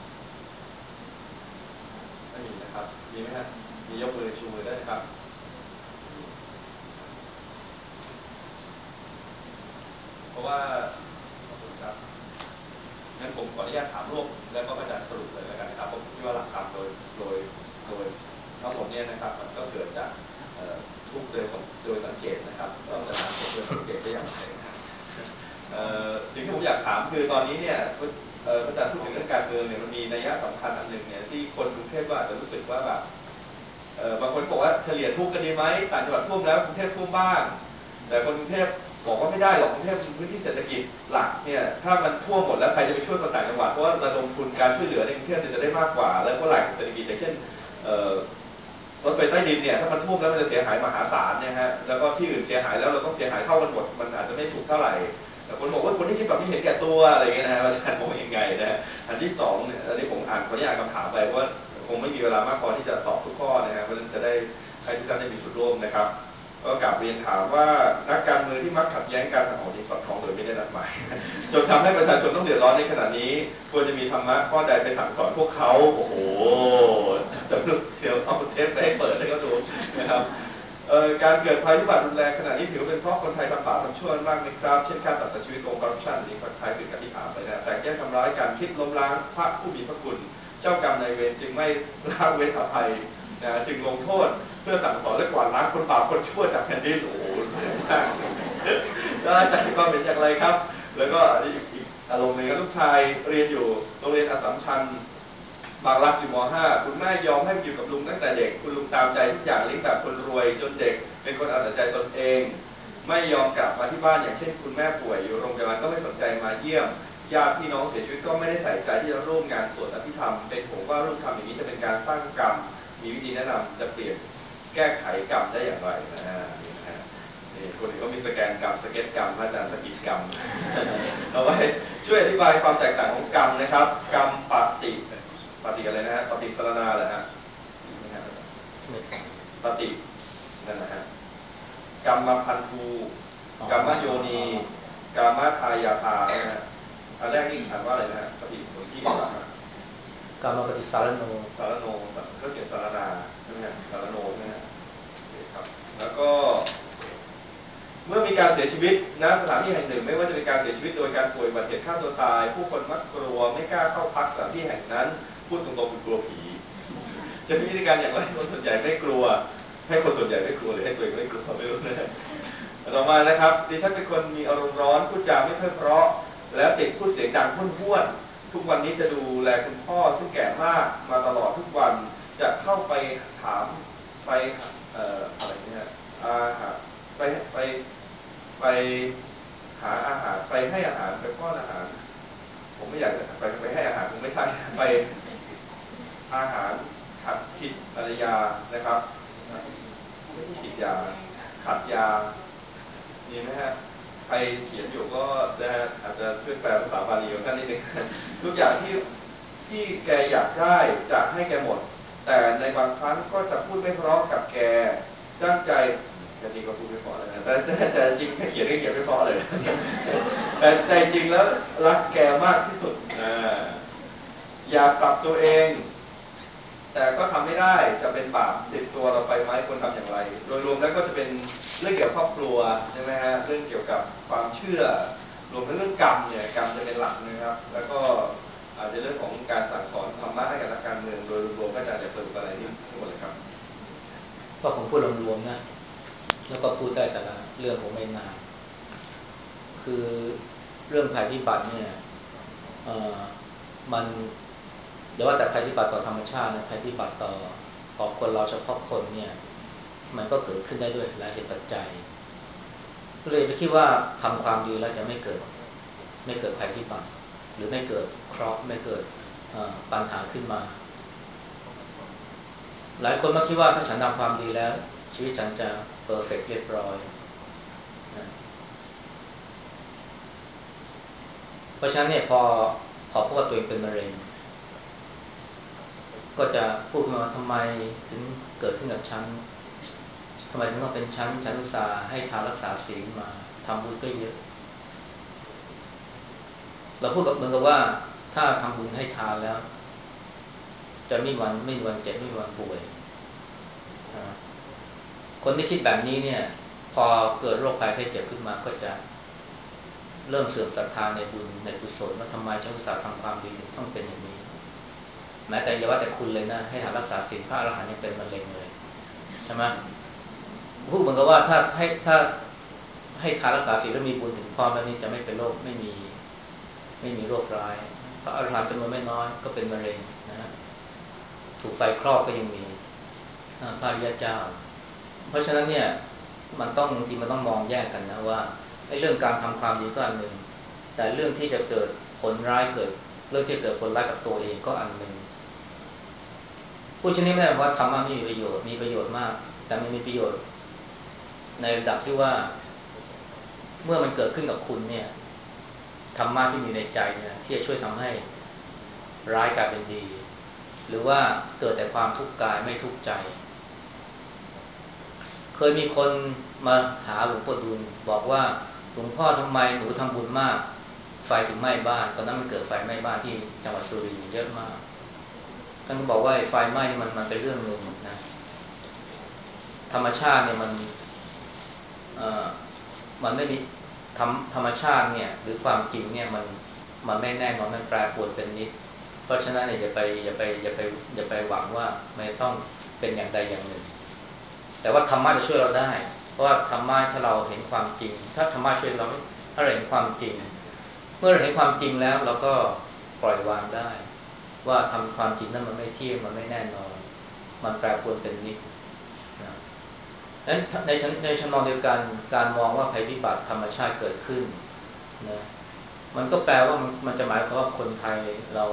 ไม่มีนะครับมีไหมฮะมียกมือชูมือได้นะครับเพราะว่าขอบคุณครับงั้นผมขออนุญาตถามรวบแล้วก็อาจารย์สรุปเลยแล้วกันนะครับผมคิดว่าหลักธรรมโดยโดยโดยทั้งหมดเนี่ยนะครับมันก็เกิดจากทุกโดยโดยสังเกตนะครับเราจะถามโดยสังเกตได้อย่างไรสิ่งที่ผมอยากถามคือตอนนี้เนี่ยอาจารย์พูดถึงเรื่องการเมืองเนี่ยมันมีนัยสำคัญอันหนึ่งเนี่ยที่คนกรุงเทพก็อาจจะรู้สึกว่าแบบบางคนบอกว่าเฉลี่ยท่วมกันดีไหมต่างจังหวัดท่วมแล้วกรุงเทพท่วมบ้างแต่คนกรุงเทพบอกว่าไม่ได้หรอกกรุงเทพเป็นพื้นที่เศรษฐกิจหลักเนี่ยถ้ามันท่วมหมดแล้วใครจะไปช่วยคนต่างจังหวัดเพราะว่าระดมทุนการช่วยเหลือในกรุงเทพจะได้มากกว่าแล้วก็หลักเศรษฐกิจอย่างเช่นรถไฟใต้ดินเนี่ยถ้ามันท่วมแล้วมันจะเสียหายมหาศาลเนี่ยฮะแล้วก็ที่อื่นเสียหายแล้วเราต้องเสียหายเท่ากันหมดมันอาจจะไม่ถูกเท่าไหร่แต่คนบอกว่าคนที่คิดแบบนี้เห็นแก่ตัวอะไรอย่างเงี้ยนะฮะอาจารย์มองยังไงนะฮะอันที่สองเนี่ยอันนี้ผมอ่านขออนุญาตคำถามไปเพราะว่าคงไม่มีเวลามากพอที่จะตอบทุกข้อนะฮะเพราะฉะนั้นจะได้ให้ทุกท่านได้มีส่วนร่วมนะครับก็กลับเรียนถามว่านักการเมืองที่มักขัดแย้งกันออกจริงสอดคล้องโดยไม่ได้นัดหมายจนทำให้ประชาชนต้องเดือดร้อนในขณะนี้ควรจะมีธรรมะข้อใดไปสั่งสอนพวกเขาโอ้โหแต่เชียวเอาเทปไปให้เปิดให้เขาดูนะครับการเกิดภัยพิบัติรุนแรงขณะนี้ถือเป็นเพราะคนไทยทำบาปทำชั่วมากในครับเช่นการตัดชีวิตโกงคอร์รัปชันนี้คนไทยถึงกับที่ถามไปนะแต่แก้ทำร้ายการคิดล้มล้างพระผู้มีพระคุณเจ้ากรรมนายเวรจึงไม่ละเว้นอภัยนะจึงลงโทษเพื่อสั่งสอนและกวาดล้างคนบาปคนชั่วจากแผ่นดินโอ้โหมากแล้วอาจารย์ก็เป็นอย่างไรครับแล้วก็อีกอารมณ์หนึ่งลูกชายเรียนอยู่โรงเรียนอัสสัมชัญบางรักอยู่ม .ห้า คุณแม่ยอมให้อยู่กับลุงตั้งแต่เด็กคุณลุงตามใจทุกอย่างเลี้ยงแบบคนรวยจนเด็กเป็นคนเอาแต่ใจตนเองไม่ยอมกลับมาที่บ้านอย่างเช่นคุณแม่ป่วยอยู่โรงพยาบาลก็ไม่สนใจมาเยี่ยมญาติพี่น้องเสียชีวิตก็ไม่ได้ใส่ใจที่จะร่วมงานสวดอภิธรรมเป็นผมว่าร่วมทำอย่างนี้จะเป็นการสร้างกรรมมีวิธีแนะนำจะเปลี่ยนแก้ไขกรรมได้อย่างไรนะฮะนี่คนนี้ก็มีสแกนกรรมสเก็ตกรรมพระอาจารย์สกิดกรรมเอาไว้ช่วยอธิบายความแตกต่างของกรรมนะครับกรรมปฏิปฏิอะไรนะฮะปฏิสรณาเหรอฮะปฏินั่นนะฮะกรรมพันธุกรรมโยนีกรรมทายาทานะฮะอันแรกนี่ถามว่าอะไรนะฮะปฏิสนธิกรรมกรรมปฏิสารโนสารโนก็เกี่ยวสารนาใช่ไหมฮะสารโนใช่ไหมฮะครับแล้วก็เมื่อมีการเสียชีวิตณสถานที่แห่งหนึ่งไม่ว่าจะเป็นการเสียชีวิตโดยการป่วยอุบัติเหตุฆ่าตัวตายผู้คนมักกลัวไม่กล้าเข้าพักสถานที่แห่งนั้นพูดตรงๆคือกลัวผีจะมีวิธีการอย่างไรคนส่วนใหญ่ไม่กลัวให้คนส่วนใหญ่ไม่กลัวหรือให้ตัวเองไม่กลัวไม่รู้นะต่อมานะครับดิฉันเป็นคนมีอารมณ์ร้อนพูดจาไม่ค่อยเพราะและติดพูดเสียงดังห้วนๆทุกวันนี้จะดูแลคุณพ่อซึ่งแก่มากมาตลอดทุกวันจะเข้าไปถามไปเอ่ออะไรเนี่ยอาหารไปไปไปหาอาหารไปให้อาหารไปป้อนอาหารผมไม่อยากจะไปไปให้อาหารผมไม่ใช่ไปอาหารขัดฉีดอะไรยานะครับไม่ใช่ฉีดยาขัดยามีไหมฮะใครเขียนอยู่ก็นะฮะอาจจะช่วยแปลภาษาบาลีของท่านนิดนึงทุกอย่างที่ที่แกอยากได้จะให้แกหมดแต่ในบางครั้งก็จะพูดไม่เพราะกับแกตั้งใจจะดีก็พูดไม่เพราะเลยนะแต่แต่จริงแค่เขียนก็เขียนไม่เพราะเลยแต่ใจจริงแล้วรักแกมากที่สุดนะอยากปรับตัวเองแต่ก็ทำไม่ได้จะเป็นบาปติดตัวเราไปไหมควรทำอย่างไรโดยรวมแล้วก็จะเป็นเรื่องเกี่ยวกับครอบครัวใช่ไหมฮะเรื่องเกี่ยวกับความเชื่อรวมทั้งเรื่องกรรมเนี่ยกรรมจะเป็นหลักนะครับแล้วก็อาจจะเรื่องของการสั่งสอนธรรมะให้กับนักการเมืองโดยรวมก็จะจะสรุปอะไรนี่ทั้งหมดเลยครับก็ผมพูดรวมๆนะแล้วก็พูดได้แต่ละเรื่องผมไม่นานคือเรื่องภัยพิบัติเนี่ยเอ่อมันเดี๋ยวว่าแต่ภัยพิบัติต่อธรรมชาตินะภัยพิบัติต่อต่อคนเราเฉพาะคนเนี่ยมันก็เกิดขึ้นได้ด้วยหลายเหตุปัจจัยก็เลยไปคิดว่าทำความดีแล้วจะไม่เกิดไม่เกิดภัยพิบัติหรือไม่เกิดเคราะห์ไม่เกิดปัญหาขึ้นมาหลายคนมักคิดว่าถ้าฉันทำความดีแล้วชีวิตฉันจะเพอร์เฟกต์เรียบร้อยนะเพราะฉะนั้นเนี่ยพอพอพูดว่าตัวเองเป็นมะเร็งก็จะพูดขึ้นมาทำไมถึงเกิดขึ้นกับฉันทำไมถึงต้องเป็นฉันฉันอุตส่าห์ให้ทานรักษาศีลมาทำบุญก็เยอะเราพูดกับเหมือนกับว่าถ้าทำบุญให้ทานแล้วจะไม่มีวันไม่มีวันเจ็บไม่มีวันป่วยคนที่คิดแบบนี้เนี่ยพอเกิดโรคภัยไข้เจ็บขึ้นมาก็จะเริ่มเสื่อมศรัทธาในบุญในกุศลว่าทำไมฉันอุตส่าห์ทำความดีถึงต้องเป็นอย่างนี้แม้แต่อย่าว่าแต่คุณเลยนะให้ทานรักษาศีลพระอรหันต์ยังเป็นมะเร็งเลยใช่ไหมพูดเหมือนกับว่าถ้าให้ถ้าให้ทานรักษาศีลแล้วมีบุญถึงพร้อมแล้วนี่จะไม่เป็นโรคไม่มีไม่มีโรคร้ายพระอรหันต์จำนวนไม่น้อยก็เป็นมะเร็งนะฮะถูกไฟคลอกก็ยังมีพระอริยเจ้าเพราะฉะนั้นเนี่ยมันต้องบางทีมันต้องมองแยกกันนะว่าไอ้เรื่องการทำความดีก็อันหนึ่งแต่เรื่องที่จะเกิดผลร้ายเกิดเรื่องที่เกิดผลร้ายกับตัวเองก็อันหนึ่งผู้ชนิดไม่ได้ว่าธรรมะไม่มีประโยชน์มีประโยชน์มากแต่มันมีประโยชน์ในระดับที่ว่าเมื่อมันเกิดขึ้นกับคุณเนี่ยธรรมะที่มีในใจเนี่ยที่จะช่วยทำให้ร้ายกลายเป็นดีหรือว่าเกิดแต่ความทุกข์กายไม่ทุกข์ใจเคยมีคนมาหาหลวงพ่อดุลบอกว่าหลวงพ่อทำไมหนูทำบุญมากไฟถึงไหม้บ้านตอนนั้นมันเกิดไฟไหม้บ้านที่จังหวัดสุรินทร์เยอะมากท่านก็บอกว่าไฟไหม้นี่มันมันเป็นเรื่องหนึ่งนะธรรมชาติเนี่ยมันเอ่อมันไม่มีธรรมธรรมชาติเนี่ยหรือความจริงเนี่ยมันมันไม่แน่นอนมันแปรปรวนเป็นนิดเพราะฉะนั้นเนี่ยอย่าไปอย่าไปอย่าไปอย่าไปหวังว่าไม่ต้องเป็นอย่างใดอย่างหนึ่งแต่ว่าธรรมะจะช่วยเราได้เพราะว่าธรรมะถ้าเราเห็นความจริงถ้าธรรมะช่วยเราถ้าเราเห็นความจริงเมื่อเราเห็นความจริงแล้วเราก็ปล่อยวางได้ว่าทำความจริงนั้นมันไม่เที่ยงมันไม่แน่นอนมันแปรปรวนเป็นนิดนะดังนั้นในในชั้นมองเดียวกันการมองว่าภัยพิบัติธรรมชาติเกิดขึ้นนะมันก็แปลว่ามันมันจะหมายความว่าคนไทยเรา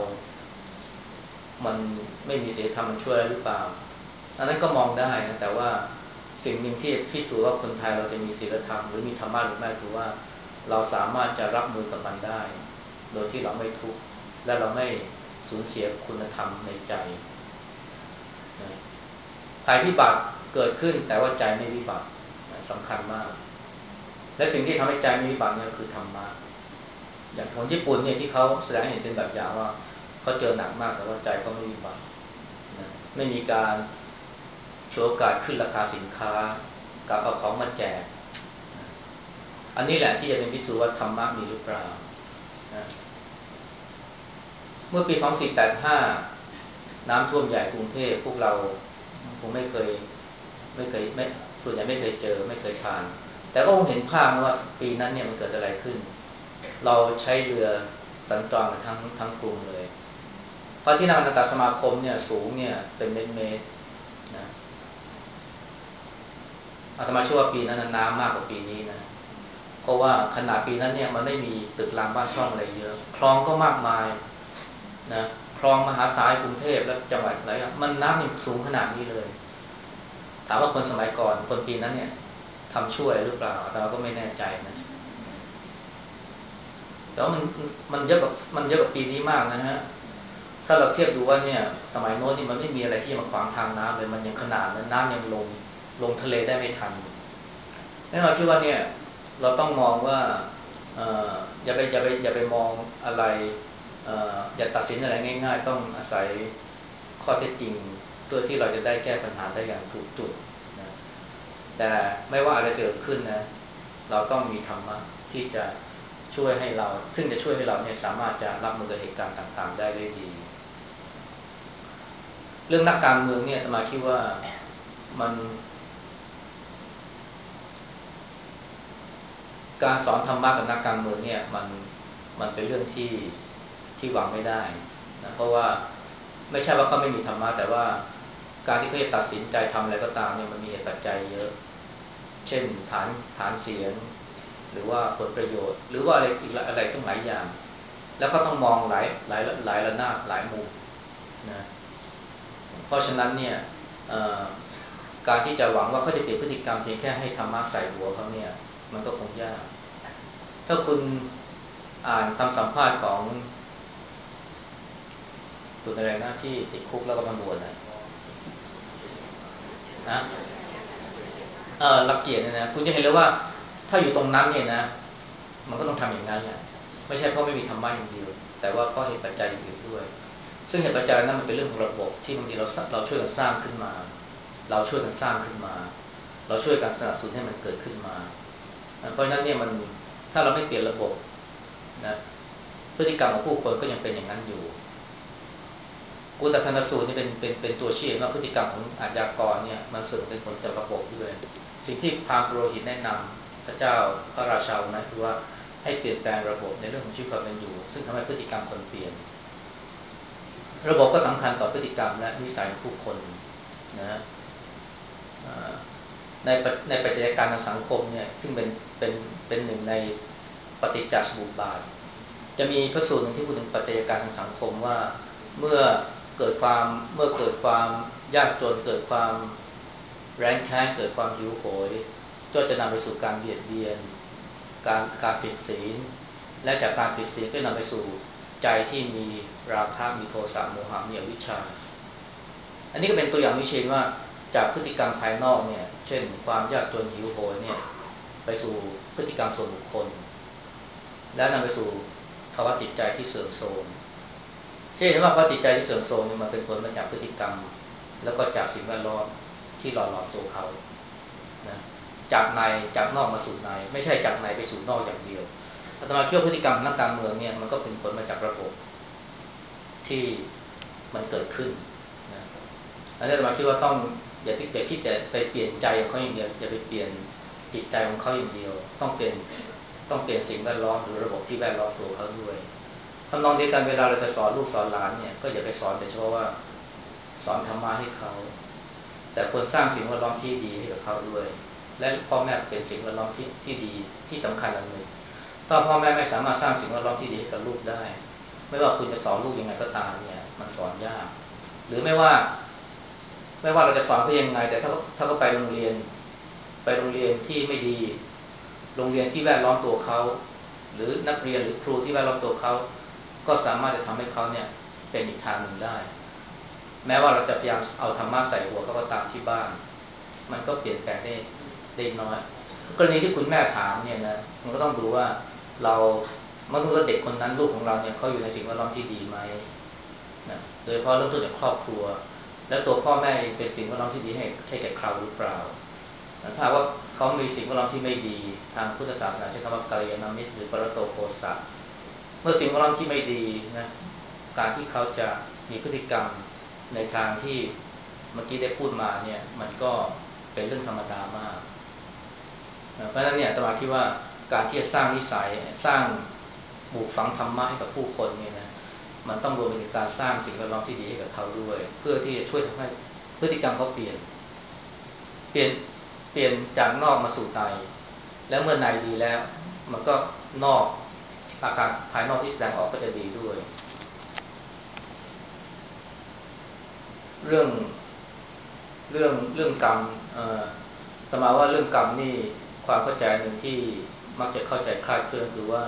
มันไม่มีศีลธรรมมันช่วยหรือเปล่าอันนั้นก็มองได้นะแต่ว่าสิ่งหนึ่งที่พิสูจน์ว่าคนไทยเราจะมีศีลธรรมหรือมีธรรมะหรือไม่คือว่าเราสามารถจะรับมือกับมันได้โดยที่เราไม่ทุกข์และเราไม่สูญเสียคุณธรรมในใจนะภัยพิบัติเกิดขึ้นแต่ว่าใจไม่วิบัติสำคัญมากและสิ่งที่ทำให้ใจไม่วิบัติเนี่ยคือธรรมะอย่างคนญี่ปุ่นเนี่ยที่เขาแสดงให้เห็นเป็นแบบอย่างว่าเขาเจอหนักมากแต่ว่าใจก็ไม่วิบัตินะไม่มีการโชว์โอกาสขึ้นราคาสินค้ากับเอาของมาแจกอันนี้แหละที่จะเป็นพิสูจน์ว่าธรรมะมีหรือเปล่านะเมื่อปีสองพันสี่ร้อยแปดสิบห้าน้ำท่วมใหญ่กรุงเทพพวกเราคงไม่เคยไม่เคยไม่ส่วนใหญ่ไม่เคยเจอไม่เคยผ่านแต่ก็คงเห็นภาพว่าปีนั้นเนี่ยมันเกิดอะไรขึ้นเราใช้เรือสัญจรกันทั้งทั้งกรุงเลยเพราะที่นั่งนันตสมาคมเนี่ยสูงเนี่ยเป็นเมตรเมตรนะอาตมาเชื่อว่าปีนั้นน้ำมากกว่าปีนี้นะเพราะว่าขนาดปีนั้นเนี่ยมันไม่มีตึกรามบ้านช่องอะไรเยอะคลองก็มากมายนะคลองมหาสายกรุงเทพและจังหวัดอะไรมันน้ำมันสูงขนาดนี้เลยถามว่าคนสมัยก่อนคนปีนั้นเนี่ยทำช่วยหรือเปล่าเราก็ไม่แน่ใจนะแต่ว่ามันมันเยอะกว่ามันเยอะกว่าปีนี้มากนะฮะถ้าเราเทียบดูว่าเนี่ยสมัยโน้นนี่มันไม่มีอะไรที่จะมาขวางทางน้ำเลยมันยังขนาดนั้นน้ำยังลงลงทะเลได้ไม่ทันนั่นเราคิดว่าเนี่ยเราต้องมองว่าเอ่ออย่าไปอย่าไปอย่าไปมองอะไรเอ่ออย่าตัดสินอะไรง่ายๆต้องอาศัยข้อเท็จจริงเพื่อที่เราจะได้แก้ปัญหาได้อย่างถูกจุดนะแต่ไม่ว่าอะไรเกิดขึ้นนะเราต้องมีธรรมะที่จะช่วยให้เราซึ่งจะช่วยให้เราเนี่ยสามารถจะรับมือกับเหตุการณ์ต่างๆได้ด้วยดีเรื่องนักการเมืองเนี่ยอาตมาคิดว่ามันการสอนธรรมะกับนักการเมืองเนี่ยมันมันเป็นเรื่องที่ที่หวังไม่ได้นะเพราะว่าไม่ใช่ว่าเขาไม่มีธรรมะแต่ว่าการที่เขาจะตัดสินใจทำอะไรก็ตามเนี่ยมันมีเหตุปัจจัยเยอะเช่นฐานฐานเสียงหรือว่าผลประโยชน์หรือว่าอะไรอีกอะไรตั้งหลายอย่างแล้วก็ต้องมองหลายหลายหลายระนาบหลายมุมนะเพราะฉะนั้นเนี่ยการที่จะหวังว่าเขาจะเปลี่ยนพฤติกรรมเพียงแค่ให้ธรรมะใส่หัวเขาเนี่ยมันก็คงยากถ้าคุณอ่านคำสัมภาษณ์ของคุณอะไรนะที่ติดคุกแล้วก็มาบวชนะนะเออรักเกียรติเนี่ยนะคุณจะเห็นเลยว่าถ้าอยู่ตรงนั้นเนี่ยนะมันก็ต้องทำอย่างนั้นเนี่ยไม่ใช่เพราะไม่มีธรรมะอย่างเดียวแต่ว่าเพราะเหตุปัจจัยอื่นด้วยซึ่งเหตุปัจจัยนั้นมันเป็นเรื่องของระบบที่บางทีเราเราช่วยกันสร้างขึ้นมาเราช่วยกันสร้างขึ้นมาเราช่วยกันสนับสนุนให้มันเกิดขึ้นมาเพราะฉะนั้นเนี่ยมันถ้าเราไม่เปลี่ยนระบบนะพฤติกรรมของผู้คนก็ยังเป็นอย่างนั้นอยู่อุตตรสูตรนี่เป็นเป็นเป็นตัวชี้ว่าพฤติกรรมของอาชญากรเนี่ยมันเสื่อมเป็นผลจากระบบด้วยสิ่งที่พราหมณ์ปุโรหิตแนะนำพระเจ้าพระราชานะคือว่าให้เปลี่ยนแปลงระบบในเรื่องของชีวิตความเป็นอยู่ซึ่งทำให้พฤติกรรมคนเปลี่ยนระบบก็สำคัญต่อพฤติกรรมและนิสัยของผู้คนนะในในปัจจัยการทางสังคมเนี่ยซึ่งเป็นเป็นเป็นหนึ่งในปฏิจจสมุปบาทจะมีพระสูตรหนึ่งที่พูดถึงปัจจัยการทางสังคมว่าเมื่อเกิดความเมื่อเกิดความยากจนเกิดความแร้นแค้นเกิดความหิวโหยก็จะนำไปสู่การเบียดเบียนการการผิดศีลและจากการผิดศีลก็นำไปสู่ใจที่มีราคะมีโทสะโมหะมีอวิชชาอันนี้ก็เป็นตัวอย่างวิเชษว่าจากพฤติกรรมภายนอกเนี่ยเช่นความยากจนหิวโหยเนี่ยไปสู่พฤติกรรมส่วนบุคคลและนำไปสู่ภาวะจิตใจที่เสื่อมโทรมที่เห็นว่าภาวะจิตใจที่เสื่อมโทรมเนี่ยมันเป็นผลมาจากพฤติกรรมแล้วก็จากสิ่งแวดล้อมที่หล่อหลอมตัวเขานะจากในจากนอกมาสู่ในไม่ใช่จากในไปสู่นอกอย่างเดียวอาตมาคิดว่าพฤติกรรมนักการเมืองเนี่ยมันก็เป็นผลมาจากระบบที่มันเกิดขึ้นนะอันนี้อาตมาคิดว่าต้องอย่าที่อย่าที่จะไปเปลี่ยนใจของเขาอย่างเดียวอย่าไปเปลี่ยนจิตใจของเขาอย่างเดียวต้องเปลี่ยนต้องเปลี่ยนสิ่งแวดล้อมหรือระบบที่แวดล้อมตัวเขาด้วยทำนองเดียวกันเวลาเราจะสอนลูกสอนหลานเนี่ยก็อย่าไปสอนแต่เฉพาะว่าสอนธรรมะให้เขาแต่ควรสร้างสิ่งแวดล้อมที่ดีให้กับเขาด้วยและพ่อแม่เป็นสิ่งแวดล้อมที่ที่ดีที่สำคัญอันหนึ่งถ้าพ่อแม่ไม่สามารถสร้างสิ่งแวดล้อมที่ดีให้กับลูกได้ไม่ว่าคุณจะสอนลูกยังไงก็ตามเนี่ยมันสอนยากหรือไม่ว่าไม่ว่าเราจะสอนเขายังไงแต่ถ้าถ้าเขาไปโรงเรียนไปโรงเรียนที่ไม่ดีโรงเรียนที่แวดล้อมตัวเขาหรือนักเรียนหรือครูที่แวดล้อมตัวเขาก็สามารถจะทำให้เขาเนี่ยเป็นอีกทางหนึ่งได้แม้ว่าเราจะพยายามเอาธรรมะใส่หัวเขาก็ตามที่บ้านมันก็เปลี่ยนแปลงได้ได้น้อยกรณีที่คุณแม่ถามเนี่ยนะมันก็ต้องดูว่าเราเมื่อเด็กคนนั้นลูกของเราเนี่ยเขาอยู่ในสิ่งแวดล้อมที่ดีไหมนะโดยเฉพาะเริ่มต้นจากครอบครัวและตัวพ่อแม่เองเป็นสิ่งแวดล้อมที่ดีให้ให้แก่เขาหรือเปล่าถ้าว่าเขามีสิ่งแวดล้อมที่ไม่ดีทางพุทธศาสนาใช้คำว่ากัลยาณมิตรหรือปรโตโคสะเมื่อสิ่งแวดล้อมที่ไม่ดีนะการที่เขาจะมีพฤติกรรมในทางที่เมื่อกี้ได้พูดมาเนี่ยมันก็เป็นเรื่องธรรมดามากเพราะฉะนั้นเนี่ยอาตมาคิดว่าการที่จะสร้างนิสัยสร้างปลูกฝังธรรมะให้กับผู้คนเนี่ยนะมันต้องรวมไปถึงการสร้างสิ่งแวดล้อมที่ดีให้กับเขาด้วยเพื่อที่จะช่วยทำให้พฤติกรรมเขาเปลี่ยนเปลี่ยนเปลี่ยนจากนอกมาสู่ในแล้วเมื่อในดีแล้วมันก็นอกอาการภายนอกที่แสดงออกก็จะดีด้วยเรื่องเรื่องเรื่องกรรมเอ่อแต่มาว่าเรื่องกรรมนี่ความเข้าใจหนึ่งที่มักจะเข้าใจคลาดเคลื่อนคือว่า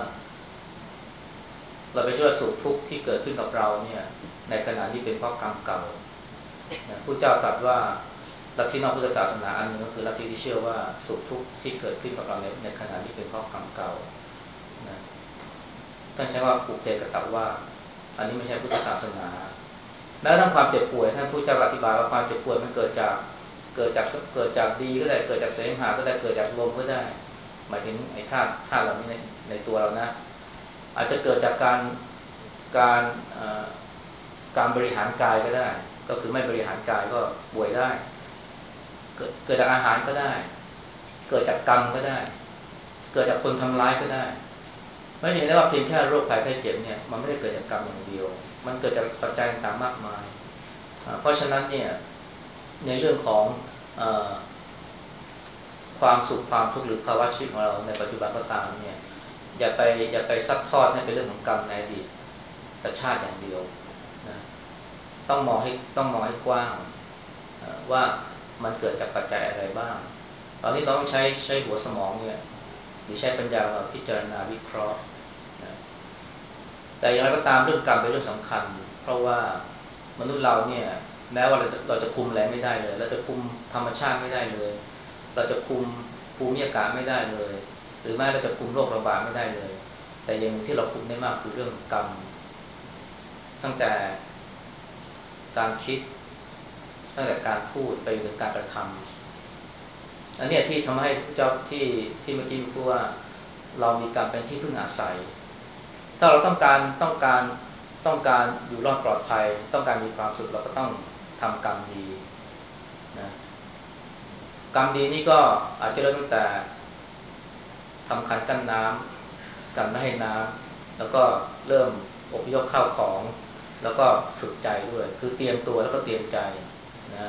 เราไปเชื่อสุขทุกข์ที่เกิดขึ้นกับเราเนี่ยในขณะที่เป็นเพราะกรรมเก่าพระเจ้าตรัสว่าลัทธินอกพุทธศาสนาอันนึงก็คือลัทธิที่เชื่อว่าสุขทุกข์ที่เกิดขึ้นกับเราในในขณะที่เป็นเพราะกรรมเก่านะท่านใช้ว่าปุเพกตว่าอันนี้ไม่ใช่พุทธศาสนาแม้ทั้งความเจ็บป่วยท่านผู้เจ้าอธิบายว่าความเจ็บป่วยมันเกิดจากเกิดจากเกิดจากดีก็ได้เกิดจากเสมหะก็ได้เกิดจากลมก็ได้หมายถึงไอ้ธาตุธาตุเหล่านี้ในในตัวเรานะอาจจะเกิดจากการการการบริหารกายก็ได้ก็คือไม่บริหารกายก็ป่วยได้เกิดเกิดจากอาหารก็ได้เกิดจากกรรมก็ได้เกิดจากคนทำร้ายก็ได้ไม่เห็นได้ว่าเพียงแค่โรคภัยไข้เจ็บเนี่ยมันไม่ได้เกิดจากกรรมอย่างเดียวมันเกิดจากปัจจัยต่างๆมากมายเพราะฉะนั้นเนี่ยในเรื่องของเอ่อความสุขความทุกข์หรือภาวะชีวิตของเราในปัจจุบันก็ตามเนี่ยอย่าไปอย่าไปซัดทอดให้เป็นเรื่องของกรรมในอดีตชาติอย่างเดียวนะต้องมองให้ต้องมองให้กว้างว่ามันเกิดจากปัจจัยอะไรบ้างตอนนี้เราต้องใช้ใช้หัวสมองเนี่ยหรือใช้ปัญญาเราพิจารณาวิเคราะห์นะแต่อย่างไรก็ตามเรื่องกรรมเป็นเรื่องสำคัญเพราะว่ามนุษย์เราเนี่ยแม้ว่าเราจะเราจะคุมอะไรไม่ได้เลยเราจะคุมธรรมชาติไม่ได้เลยเราจะคุมภูมิอากาศไม่ได้เลยหรือแม้เราจะคุมโรคระบาดไม่ได้เลยแต่อย่างที่เราคุมได้มากคือเรื่องกรรมตั้งแต่การคิดตั้งแต่การพูดไปถึงการกระทำอันนี้ที่ทำให้เจ้าที่ที่เมื่อกี้พูดว่าเรามีกรรมเป็นที่พึ่งอาศัยถ้าเราต้องการต้องการต้องการอยู่รอดปลอดภัยต้องการมีความสุขเราก็ต้องทำกรรมดีนะกรรมดีนี่ก็อาจจะเริ่มตั้งแต่ทำคันกั้นน้ำกันไม่ให้น้ำแล้วก็เริ่มอพยพข้าวของแล้วก็ฝึกใจด้วยคือเตรียมตัวแล้วก็เตรียมใจนะ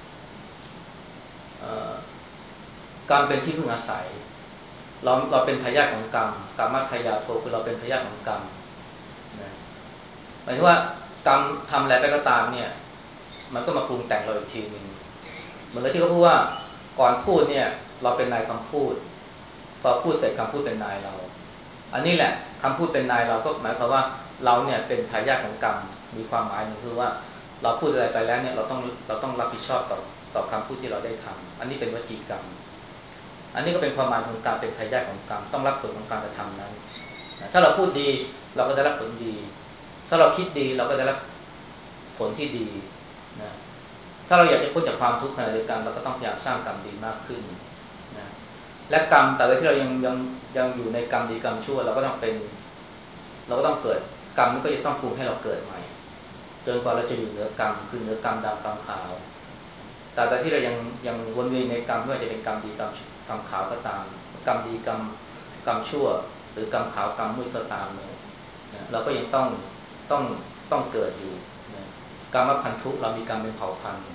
กรรมเป็นที่พึ่งอาศัยเราเราเป็นทายาทของกรรมกรรมทายาโทคือเราเป็นทายาทของกรรมนะหมายถึงว่ากรรมทำอะไรไปก็ตามเนี่ยมันก็มาปรุงแต่งเราอีกทีนึงเหมือนกับที่เขาพูดว่าก่อนพูดเนี่ยเราเป็นนายคำพูดพอพูดเสร็จคำพูดเป็นนายเราอันนี้แหละคำพูดเป็นนายเราก็หมายความว่าเราเนี่ยเป็นทายาทของกรรมมีความหมายหนึ่งคือว่าเราพูดอะไรไปแล้วเนี่ยเราต้องเราต้องรับผิดชอบต่อต่อคำพูดที่เราได้ทำอันนี้เป็นวจีกรรมอันนี้ก็เป็นความหมายของการเป็นทายาทของกรรมต้องรับผลของการกระทำนั้นถ้าเราพูดดีเราก็ได้รับผลดีถ้าเราคิดดีเราก็ได้รับผลที่ดีนะถ้าเราอยากจะพ้นจากความทุกข์ขณะเดียวกันเราก็ต้องพยายามสร้างกรรมดีมากขึ้นนะและกรรมแต่ว่าที่เรายังยังยังอยู่ในกรรมดีกรรมชั่วเราก็ต้องเป็นเราก็ต้องเกิดกรรมนี้ก็จะต้องปรุงให้เราเกิดใหม่จนกว่าเราจะอยู่เหนือกรรมคือเหนือกรรมดำกรรมขาวแต่แต่ที่เรายังยังวนเวียนในกรรมไม่ว่าจะเป็นกรรมดีกรรมกรรมขาวก็ตามกรรมดีกรรมกรรมชั่วหรือกรรมขาวกรรมมืดก็ตามเนี่ยเราก็ยังต้องต้องต้องเกิดอยู่กรรมพันธุเรามีกรรมเป็นเผ่าพันธุ์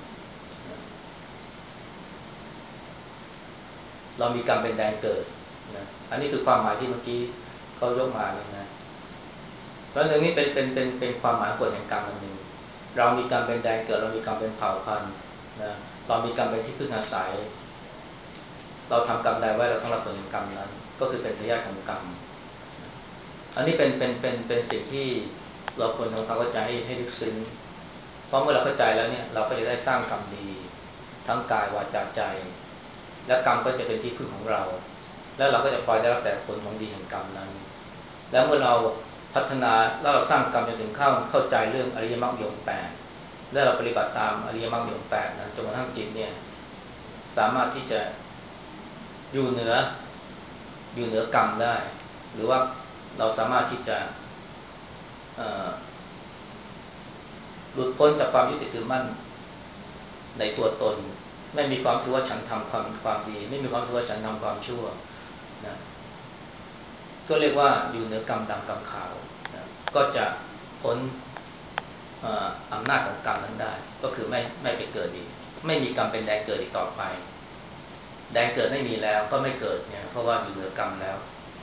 เรามีกรรมเป็นแดนเกิดนะอันนี้คือความหมายที่เมื่อกี้เขายกมาเลยนะแล้วเรื่องนี้เป็นเป็นเป็นเป็นความหมายกฎแห่งกรรมอันหนึ่งเรามีกรรมเป็นแดนเกิดเรามีกรรมเป็นเผ่าพันธุ์นะเรามีกรรมเป็นที่พึ่งอาศัยเราทำกรรมใดไว้เราต้องรับผลแห่งกรรมนั้นก็คือเป็นทายาทของกรรมอันนี้เป็นเป็นเป็นเป็นสิ่งที่เราควรทำความเข้าใจให้ให้ลึกซึ้งเพราะเมื่อเราเข้าใจแล้วเนี่ยเราก็จะได้สร้างกรรมดีทั้งกายวาจาใจและกรรมก็จะเป็นที่พึ่งของเราแล้วเราก็จะปล่อยได้รับแต่ผลของดีแห่งกรรมนั้นแล้วเมื่อเราพัฒนาแล้วเราสร้างกรรมจนถึงเข้าเข้าใจเรื่องอริยมรรคมีองค์แปดแล้วเราปฏิบัติตามอริยมรรคมีองค์แปดนั้นจนกระทั่งจิตเนี่ยสามารถที่จะอยู่เหนืออยู่เหนือกรรมได้หรือว่าเราสามารถที่จะหลุดพ้นจากความยึดติดถือมั่นในตัวตนไม่มีความรู้สึกว่าฉันทำความความดีไม่มีความรู้สึกว่าฉันทำความชั่วนะก็เรียกว่าอยู่เหนือกรรมดำกรรมขาวนะก็จะพ้นอำนาจของกรรมนั้นได้ก็คือไม่ไม่ไปเกิดอีกไม่มีกรรมเป็นแดนเกิดอีกต่อไปแดนเกิดไม่มีแล้วก็ไม่เกิดเนี่ยเพราะว่าอยู่เหนือกรรมแล้ว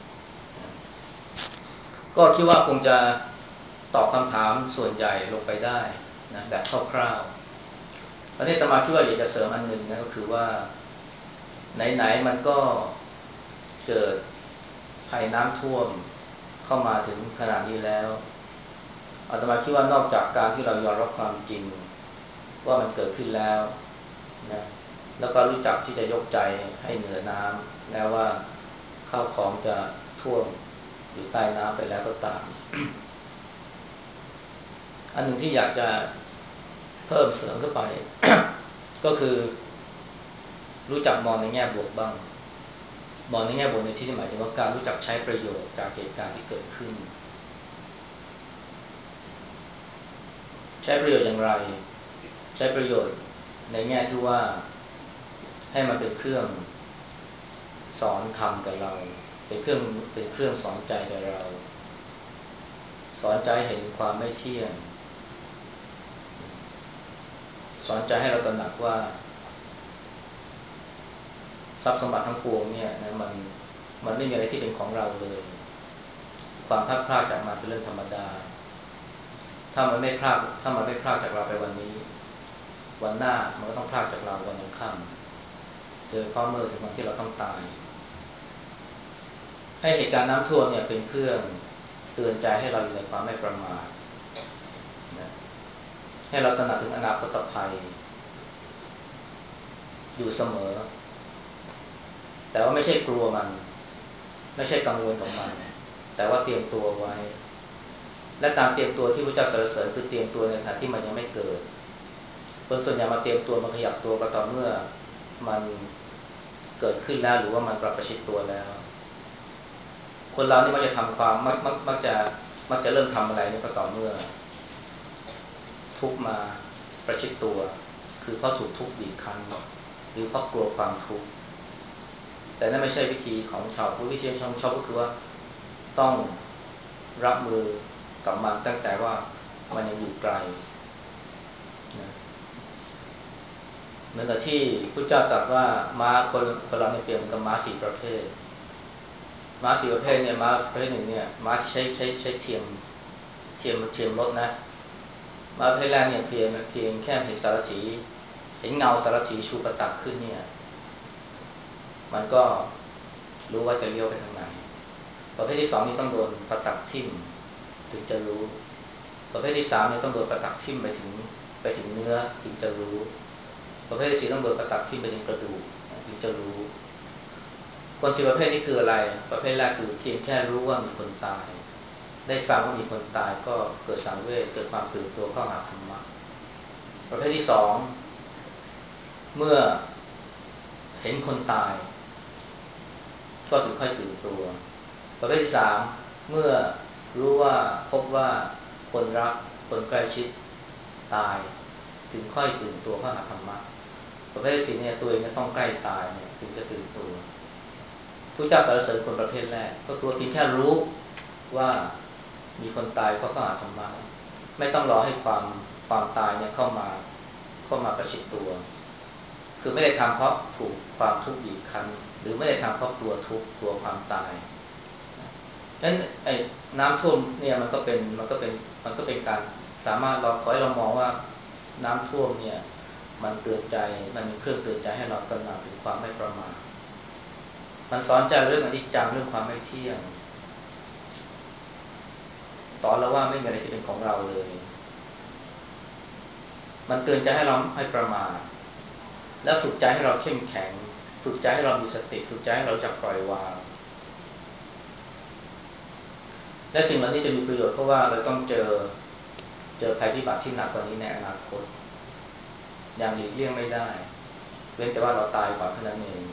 ก็คิดว่าคงจะตอบคำถามส่วนใหญ่ลงไปได้นะแบบคร่าวๆตอนนี้อาตมาคิดว่าอยากจะเสริมอันหนึ่งนะก็คือว่าไหนๆมันก็เกิดภัยน้ำท่วมเข้ามาถึงขนาดนี้แล้วอาตมาคิดว่านอกจากการที่เรายอมรับความจริงว่ามันเกิดขึ้นแล้วนะแล้วก็รู้จักที่จะยกใจให้เหนือน้ำแม้ว่าข้าวของจะท่วมอยู่ใต้น้ำไปแล้วก็ตาม อันหนึ่งที่อยากจะเพิ่มเสริมเข้าไป ก็คือรู้จักมองในแง่บวกบ้างมองในแง่บวกในที่นี้หมายถึงว่าการรู้จักใช้ประโยชน์จากเหตุการณ์ที่เกิดขึ้นใช้ประโยชน์อย่างไรใช้ประโยชน์ในแง่ที่ว่าให้มันเป็นเครื่องสอนธรรมกับเราเป็นเครื่องเป็นเครื่องสอนใจกับเราสอนใจเห็นความไม่เที่ยงสอนใจให้เราตระหนักว่าทรัพย์สมบัติทั้งปวงเนี่ยนะมันมันไม่มีอะไรที่เป็นของเราเลยความพลาดพลาดจากมันเป็นเรื่องธรรมดาถ้ามันไม่พลาดถ้ามันไม่พลาดจากเราไปวันนี้วันหน้ามันก็ต้องพลาดจากเราวันยังค่ำเจอพ่อเมื่อถึงวันที่เราต้องตายให้เหตุการณ์น้ำท่วมเนี่ยเป็นเครื่องเตือนใจให้เราอยู่ในความไม่ประมาทนะให้เราตระหนักถึงอนาคตภัยอยู่เสมอแต่ว่าไม่ใช่กลัวมันไม่ใช่กังวลกับมันแต่ว่าเตรียมตัวไว้และการเตรียมตัวที่พระเจ้าสรรเสริญคือเตรียมตัวในขณะที่มันยังไม่เกิดคนส่วนใหญ่มาเตรียมตัวมาขยับตัวก็ต่อเมื่อมันเกิดขึ้นแล้วหรือว่ามันประชิดตัวแล้วคนเรานี่มันจะทำความมักมักมักจะมักจะเริ่มทำอะไรนี่ก็ต่อเมื่อทุกมาประชิดตัวคือเพราะถูกทุกข์บีบคั้นหรือเพราะกลัวความทุกข์แต่นั่นไม่ใช่วิธีของชาวพุทธวิธีของชาวพุทธคือว่าต้องรับมือกับมันตั้งแต่ว่ามันยังอยู่ไกลนะเหมือนกับที่พุทธเจ้าตรัสว่าม้าคนคนเราเนี่ยเปรียบกับม้าสี่ประเภทม้าสี่ประเภทเนี่ยม้าประเภทหนึ่งเนี่ยม้าที่ใช้ใช้ใช้เทียมเทียมเทียมรถนะม้าประเภทแรกเนี่ยเพียงเพียงแค่เห็นสารถีเห็นเงาสารถีชูประตักขึ้นเนี่ยมันก็รู้ว่าจะเลี้ยวไปทางไหนประเภทที่สองนี่ต้องโดนประตักทิ่มถึงจะรู้ประเภทที่สามเนี่ยต้องโดนประตักทิ่มไปถึงไปถึงเนื้อถึงจะรู้ประเภทที่สี่ต้องโดนประตักทิ่มไปถึงกระดูกถึงจะรู้คนสี่ประเภทนี้คืออะไรประเภทแรกคือเพียงแค่รู้ว่ามีคนตายได้ฟังว่ามีคนตายก็เกิดสังเวชเกิดความตื่นตัวเข้าหาธรรมะประเภทที่สองเมื่อเห็นคนตายก็ถึงค่อยตื่นตัวประเภทที่สามเมื่อรู้ว่าพบว่าคนรักคนใกล้ชิดตายถึงค่อยตื่นตัวเข้าหาธรรมะประเภทที่สี่เนี่ยตัวเองจะต้องใกล้ตายเนี่ยถึงจะตื่นตัวพระเจ้าสรรเสริญคนประเภทแรกก็คือเพียงแค่รู้ว่ามีคนตายก็เข้าหาธรรมะไม่ต้องรอให้ความความตายเนี่ยเข้ามาเข้ามาประชิดตัวคือไม่ได้ทำเพราะถูกความทุกข์บีบคั้นหรือไม่ได้ทำเพราะกลัวทุกข์กลัวความตายฉะนั้นไอ้น้ำท่วมเนี่ยมันก็เป็นมันก็เป็นมันก็เป็นการสามารถเราขอให้เรามองว่าน้ำท่วมเนี่ยมันเตือนใจมันมีเครื่องเตือนใจให้เราตระหนักถึงความไม่ประมาทมันสอนใจเรื่องอนิจจังเรื่องความไม่เที่ยงสอนเราว่าไม่มีอะไรที่เป็นของเราเลยมันเตือนใจให้เราให้ประมาทและฝึกใจให้เราเข้มแข็งฝึกใจให้เรามีสติฝึกใจให้เราจับปล่อยวางและสิ่งเหล่านี้จะมีประโยชน์เพราะว่าเราต้องเจอเจอภัยพิบัติที่หนักกว่านี้ในอนาคตอย่างหลีกเลี่ยงไม่ได้เว้นแต่ว่าเราตายก่อนเท่านั้นเอง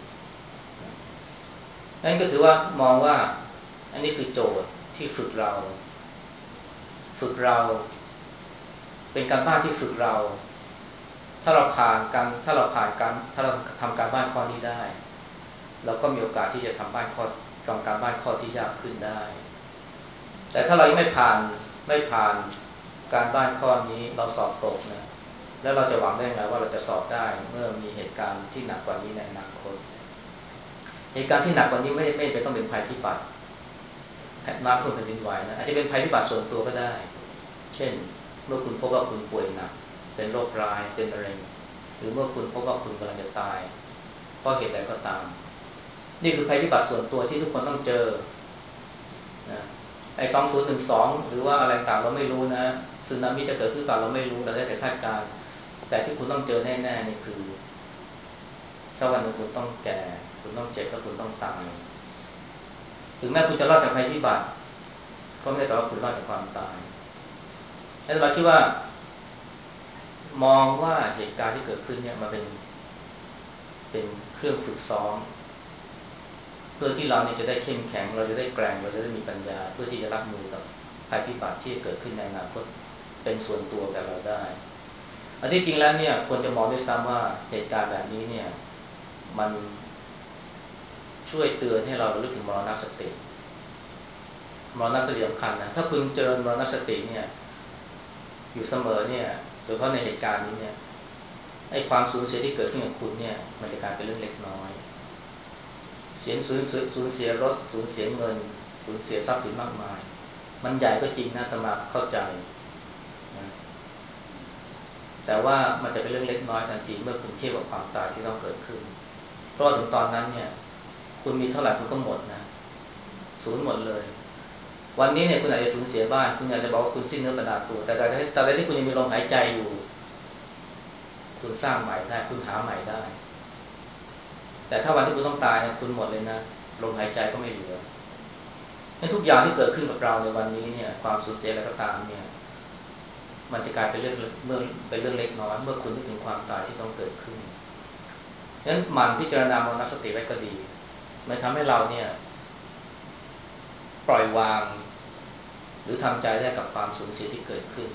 นั่นก็ถือว่ามองว่าอันนี้คือโจทย์ที่ฝึกเราฝึกเราเป็นการบ้านที่ฝึกเราถ้าเราผ่านการถ้าเราผ่านการถ้าเราทำการบ้านข้อนี้ได้เราก็มีโอกาสที่จะทำบ้านข้อทำการบ้านข้อที่ยากขึ้นได้แต่ถ้าเรายังไม่ผ่านไม่ผ่านการบ้านข้อนี้เราสอบตกนะแล้วเราจะหวังได้ไงว่าเราจะสอบได้เมื่อมีเหตุการณ์ที่หนักกว่านี้ในอนาคตเหตุการณ์ที่หนักกว่านี้ไม่ไม่เป็นต้องเป็นภัยพิบัติน้ำท่วมแผ่นดินไหวนะอาจจะเป็นภัยพิบัติส่วนตัวก็ได้เช่นเมื่อคุณพบว่าคุณป่วยหนักเป็นโรคร้ายเป็นมะเร็งหรือเมื่อคุณพบว่าคุณกำลังจะตายเพราะเหตุใดก็ตามนี่คือภัยพิบัติส่วนตัวที่ทุกคนต้องเจอนะไอ้สองพันสิบสองหรือว่าอะไรต่างเราไม่รู้นะสึนามิจะเกิดขึ้นเปล่าเราไม่รู้เราได้แต่คาดการณ์แต่ที่คุณต้องเจอแน่ๆนี่คือสักวันหนึ่งคุณต้องแก่คุณต้องเจ็บแล้วคุณต้องตายถึงแม้คุณจะรอดจากภัยพิบัติก็ไม่ได้แปลว่าคุณรอดจากความตายแล้วเราคิดว่ามองว่าเหตุการณ์ที่เกิดขึ้นเนี่ยมันเป็นเป็นเครื่องฝึกซ้อมเพื่อที่เราเนี่ยจะได้เข้มแข็งเราจะได้แกร่งเราจะได้มีปัญญาเพื่อที่จะรับมือกับภัยพิบัติที่เกิดขึ้นในอนาคตเป็นส่วนตัวกับเราได้อันที่จริงแล้วเนี่ยควรจะมองด้วยซ้ำว่าเหตุการณ์แบบนี้เนี่ยมันช่วยเตือนให้เราระลึกถึงมรณสติมรณสติสำคัญนะถ้าคุณเจริญมรณสติเนี่ยอยู่เสมอเนี่ยโดยเฉพาะในเหตุการณ์นี้เนี่ยไอ้ความสูญเสียที่เกิดขึ้นกับคุณเนี่ยมันจะกลายเป็นเรื่องเล็กน้อยเสียสูญเสียสูญเสียรถสูญเสียเงินสูญเสียทรัพย์สินมากมายมันใหญ่ก็จริงนะอาตมาเข้าใจนะแต่ว่ามันจะเป็นเรื่องเล็กน้อยทันทีเมื่อคุณเทียบกับความตายที่ต้องเกิดขึ้นเพราะถึงตอนนั้นเนี่ยคุณมีเท่าไหร่คุณก็หมดนะสูญหมดเลยวันนี้เนี่ยคุณอาจจะสูญเสียบ้านคุณอาจจะบอกว่าคุณสิ้นเนื้อประดาตัวแต่แต่แต่ในที่คุณยังมีลมหายใจอยู่คุณสร้างใหม่ได้คุณหาใหม่ได้แต่ถ้าวันที่คุณต้องตายเนี่ยคุณหมดเลยนะลมหายใจก็ไม่เหลือให้ทุกอย่างที่เกิดขึ้นกับเราในวันนี้เนี่ยความสูญเสียอะไรก็ตามเนี่ยมันจะกลายเป็นเรื่องเมื่อเป็นเรื่องเล็กน้อยเมื่อคุณนึกถึงความตายที่ต้องเกิดขึ้นฉะนั้นหมั่นพิจารณามรณสติไว้ก็ดีมันทำให้เราเนี่ยปล่อยวางหรือทำใจได้กับความสูญเสียที่เกิดขึ้น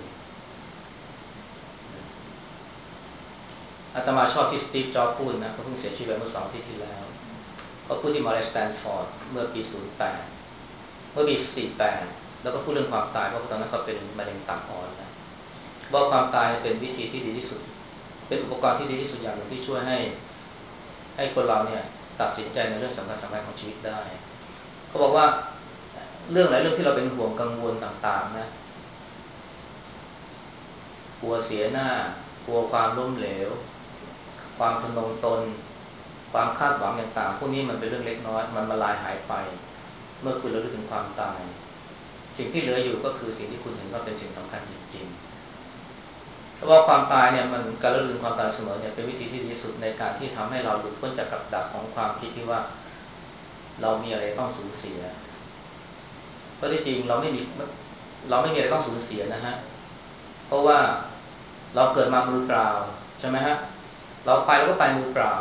อาตมาชอบที่สตีฟ จ็อบส์พูดนะเขาเพิ่งเสียชีวิตไปเมื่อสองอาทิตย์ที่แล้วเขาพูดที่มอริสแตนฟอร์ดเมื่อปีศูนย์แปดเมื่อปีสี่สิบแปดแล้วก็พูดเรื่องความตายเพราะตอนนั้นเขาเป็นมะเร็งตับอ่อนนะว่าความตายเป็นวิธีที่ดีที่สุดเป็นอุปกรณ์ที่ดีที่สุดอย่างหนึ่งที่ช่วยให้ให้คนเราเนี่ยตัดสินใจในเรื่องสำคัญสำคัญของชีวิตได้เขาบอกว่าเรื่องหลายเรื่องที่เราเป็นห่วงกังวลต่างๆนะกลัวเสียหน้ากลัวความล้มเหลวความทะนงตนความคาดหวังต่างๆพวกนี้มันเป็นเรื่องเล็กน้อยมันมาลายหายไปเมื่อคุณระลึกถึงความตายสิ่งที่เหลืออยู่ก็คือสิ่งที่คุณเห็นว่าเป็นสิ่งสำคัญจริงๆเพราะว่าความตายเนี่ยมันการระลึกถึงความตายเสมอเนี่ยเป็นวิธีที่ดีที่สุดในการที่ทำให้เราหลุดพ้นจากกับดักของความคิดที่ว่าเรามีอะไรต้องสูญเสียเพราะที่จริงเราไม่มีเราไม่มีอะไรต้องสูญเสียนะฮะเพราะว่าเราเกิดมามือเปล่าใช่ไหมฮะเราไปเราก็ไปมือเปล่า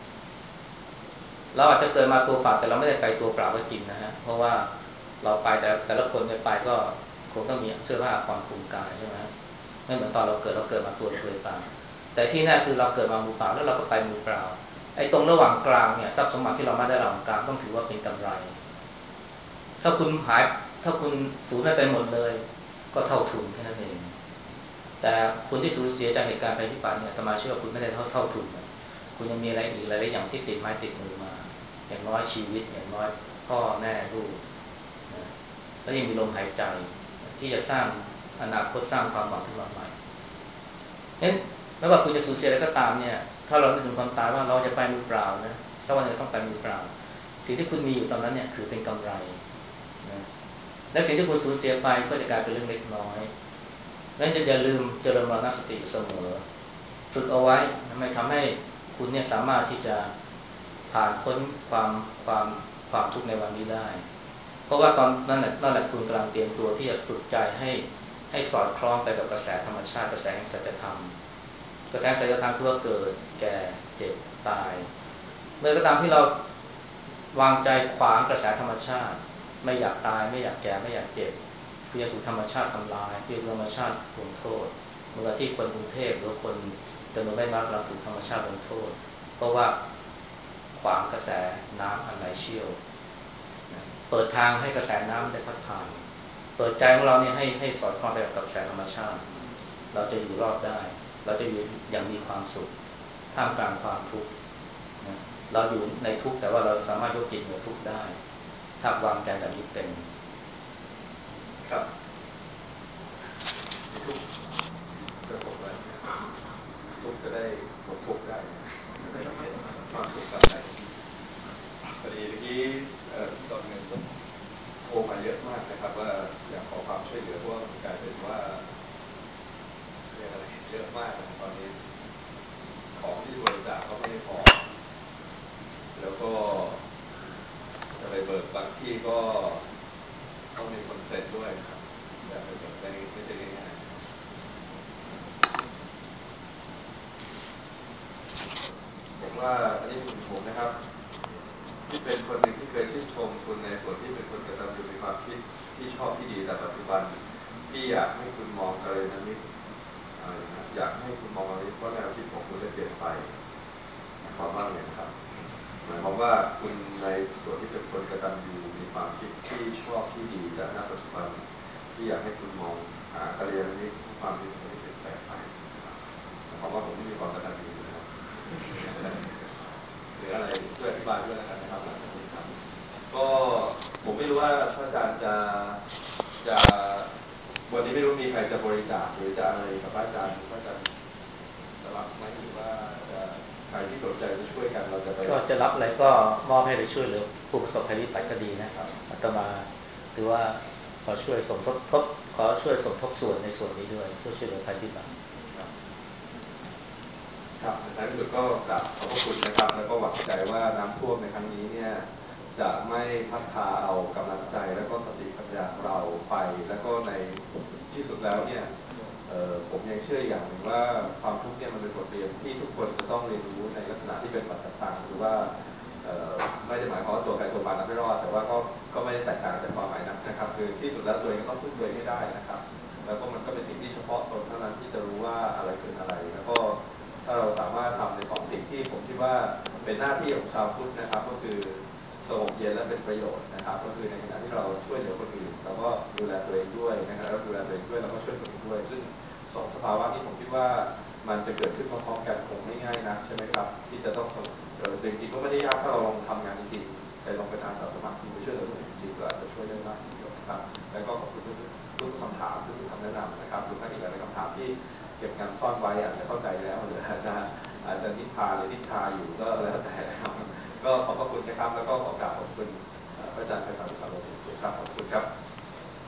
เราอาจจะเกิดมาตัวเปล่าแต่เราไม่ได้ไปตัวเปล่าก็จริงนะฮะเพราะว่าเราไปแต่แต่ละคนเนี่ยไปก็คงต้องมีเสื้อผ้าความคลุมกายใช่ไหมไม่เหมือนตอนเราเกิดเราเกิดมาตัวเปล่าแต่ที่แน่คือเราเกิดมามือเปล่าแล้วเราก็ไปมือเปล่าไอ้ตรงระหว่างกลางเนี่ยทรัพย์สมบัติที่เราไม่ได้ระหว่างกลางต้องถือว่าเป็นกำไรถ้าคุณหายถ้าคุณสูญไปหมดเลยก็เท่าทุนแค่นั้นเองแต่คุณที่สูญเสียจากเหตุการณ์ภัยพิบัติเนี่ยอาตมาเชื่อว่าคุณไม่ได้เท่าเท่าทุนคุณยังมีอะไรอีกหลายๆอย่างที่ติดไม้ติดมือมาอย่างน้อยชีวิตอย่างน้อยพ่อแม่ลูกนะแล้วยังมีลมหายใจที่จะสร้างอนาคตสร้างความหวังขึ้นมาใหม่เห็นไม่ว่าคุณจะสูญเสียอะไรก็ตามเนี่ยถ้าเรานึกถึงความตายว่าเราจะไปมือเปล่านะสักวันหนึ่งต้องไปมือเปล่าสิ่งที่คุณมีอยู่ตอนนั้นเนี่ยคือเป็นกำไรนะและสิ่งที่คุณสูญเสียไปก็จะกลายเป็นเรื่องเล็กน้อยนั้นจะอย่าลืมเจริญมรณสติเสมอฝึกเอาไว้ไม่ทำให้คุณเนี่ยสามารถที่จะผ่านพ้นความความความทุกข์ในวันนี้ได้เพราะว่าตอนนั้นแหละนั่นแหละคุณกำลังเตรียมตัวที่จะฝึกใจให้ให้สอดคล้องไปกับกระแสธรรมชาติกระแสแห่งสัจธรรมกระแสสัจธรรมคือว่าเกิดแก่เจ็บตายเมื่อก็ตามที่เราวางใจขวางกระแสธรรมชาติไม่อยากตายไม่อยากแก่ไม่อยากเจ็บคือจะถูกธรรมชาติทำลายเพื่อธรรมชาติลงโทษเมื่อที่คนกรุงเทพหรือคนจำนวนไม่มากเราถูกธรรมชาติลงโทษเพราะว่าขวางกระแสน้ำอันไหลเชี่ยวเปิดทางให้กระแสน้ำได้พัดผ่านเปิดใจของเราเนี่ยให้ให้สอดคล้องไปกับกระแสธรรมชาติเราจะอยู่รอดได้เราจะอยู่อย่างมีความสุขท่ามกลางความทุกข์นะเราอยู่ในทุกข์แต่ว่าเราสามารถยกจิตเหนือทุกข์ได้ถ้าวางใจแบบนี้เป็นครับทุกข์จะบอกว่าทุกข์จะได้หมดทุกข์ได้จะได้เห็นความสุขกับใจพอดีเมื่อกี้ตอนเงินก็โทรมาเยอะมากนะครับว่าอยากขอความช่วยเหลือเพราะว่ามันกลายเป็นว่าเรียกอะไรเยอะมากตอนนี้ของที่บริจาคก็ไม่พอแล้วก็จะไปเบิกบางที่ก็ต้องมีคนเซ็นด้วยครับแต่ไปเบิกได้ไม่ใช่ง่ายๆผมว่าอันนี้เป็นผมนะครับที่เป็นคนหนึ่งที่เคยชื่นชมคุณในส่วนที่เป็นคนกตัญญูมีความคิดที่ชอบที่ดีแต่ปัจจุบันที่อยากให้คุณมองอะไรนั้นนี่อยากให้คุณมองอะไรเพราะแนวคิดของคุณได้เปลี่ยนไปขอบ้างเลยครับหมายความว่าคุณในส่วนที่เป็นคนกตัญญูมีความคิดที่ชอบที่ดีแต่ณปัจจุบันที่อยากให้คุณมองหาการเรียนนี้ความคิดที่เปลี่ยนแปลงไปหมายความว่าผมไม่มีความกตัญญูนะครับหรืออะไรช่วยอธิบายด้วยนะครับนะครับก็ผมไม่รู้ว่าพระอาจารย์จะจะวันนี้ไม่รู้มีใครจะบริจาคหรือจะอะไรกับพระอาจารย์พระอาจารย์จะรับไหมหรือว่าจะใครที่สนใจจะช่วยกันเราจะไปก็จะรับอะไรก็มอบให้ไปช่วยเหลือผู้ประสบภัยพิบัติก็ดีนะครับอาตมาหรือว่าขอช่วยสมทบขอช่วยสมทบส่วนในส่วนนี้ด้วยเพื่อช่วยเหลือภัยพิบัติครับในท้ายที่สุดก็กราบขอบพระคุณนะครับแล้วก็หวังใจว่าน้ำท่วมในครั้งนี้เนี่ยจะไม่พัดพาเอากำลังใจและก็สติปัญญาของเราไปแล้วก็ในที่สุดแล้วเนี่ยผมยังเชื่ออย่างหนึ่งว่าความทุกข์เนี่ยมันเป็นบทเรียนที่ทุกคนจะต้องเรียนรู้ในลักษณะที่เป็นปัจจัยต่างหรือว่าไม่ได้หมายความว่าตัวใครตัวมันไม่รอดแต่ว่าก็ก็ไม่ได้แตกต่างจากความหมายนั้นนะครับคือที่สุดแล้วตัวเองก็ต้องพึ่งตัวเองให้ได้นะครับแล้วก็มันก็เป็นสิ่งที่เฉพาะตนเท่านั้นที่จะรู้ว่าอะไรเป็นอะไรแล้วก็ถ้าเราสามารถทำในสองสิ่งที่ผมคิดว่าเป็นหน้าที่ของชาวพุทธนะครับก็คือสงบเย็นและเป็นประโยชน์นะครับก็คือในขณะที่เราช่วยเหลือคนอื่นเราก็ดูแลตัวเองด้วยนะครับแล้วดูแลตัวเองด้วยเราก็ช่วยคนอื่นด้วยซึ่งสองสภาวะนี้ผมคิดว่ามันจะเกิดขึ้นพร้อมๆกันคงไม่ง่ายนะใช่ไหมครับที่จะต้องสงบเออจริงๆก็ไม่ได้ยากถ้าเราลองทำงานจริงๆไปลองไปทานต่อสมาธิไปช่วยเหลือคนอื่นจริงๆก็อาจจะช่วยได้มากทีเดียวครับแล้วก็ขอบคุณทุกคำถามทุกคำแนะนำนะครับทุกท่านอีกหลายคำถามที่เก็บงานซ่อนไว้อาจจะเข้าใจแล้วหรืออาจจะอาจจะนิพพานหรือนิชาอยู่ก็แล้วแต่นะครับก็ขอบพระคุณนะครับแล้วก็ขอกราบขอบคุณพระอาจารย์ไพศาล วิชาโลภสุขครับขอบคุณครับ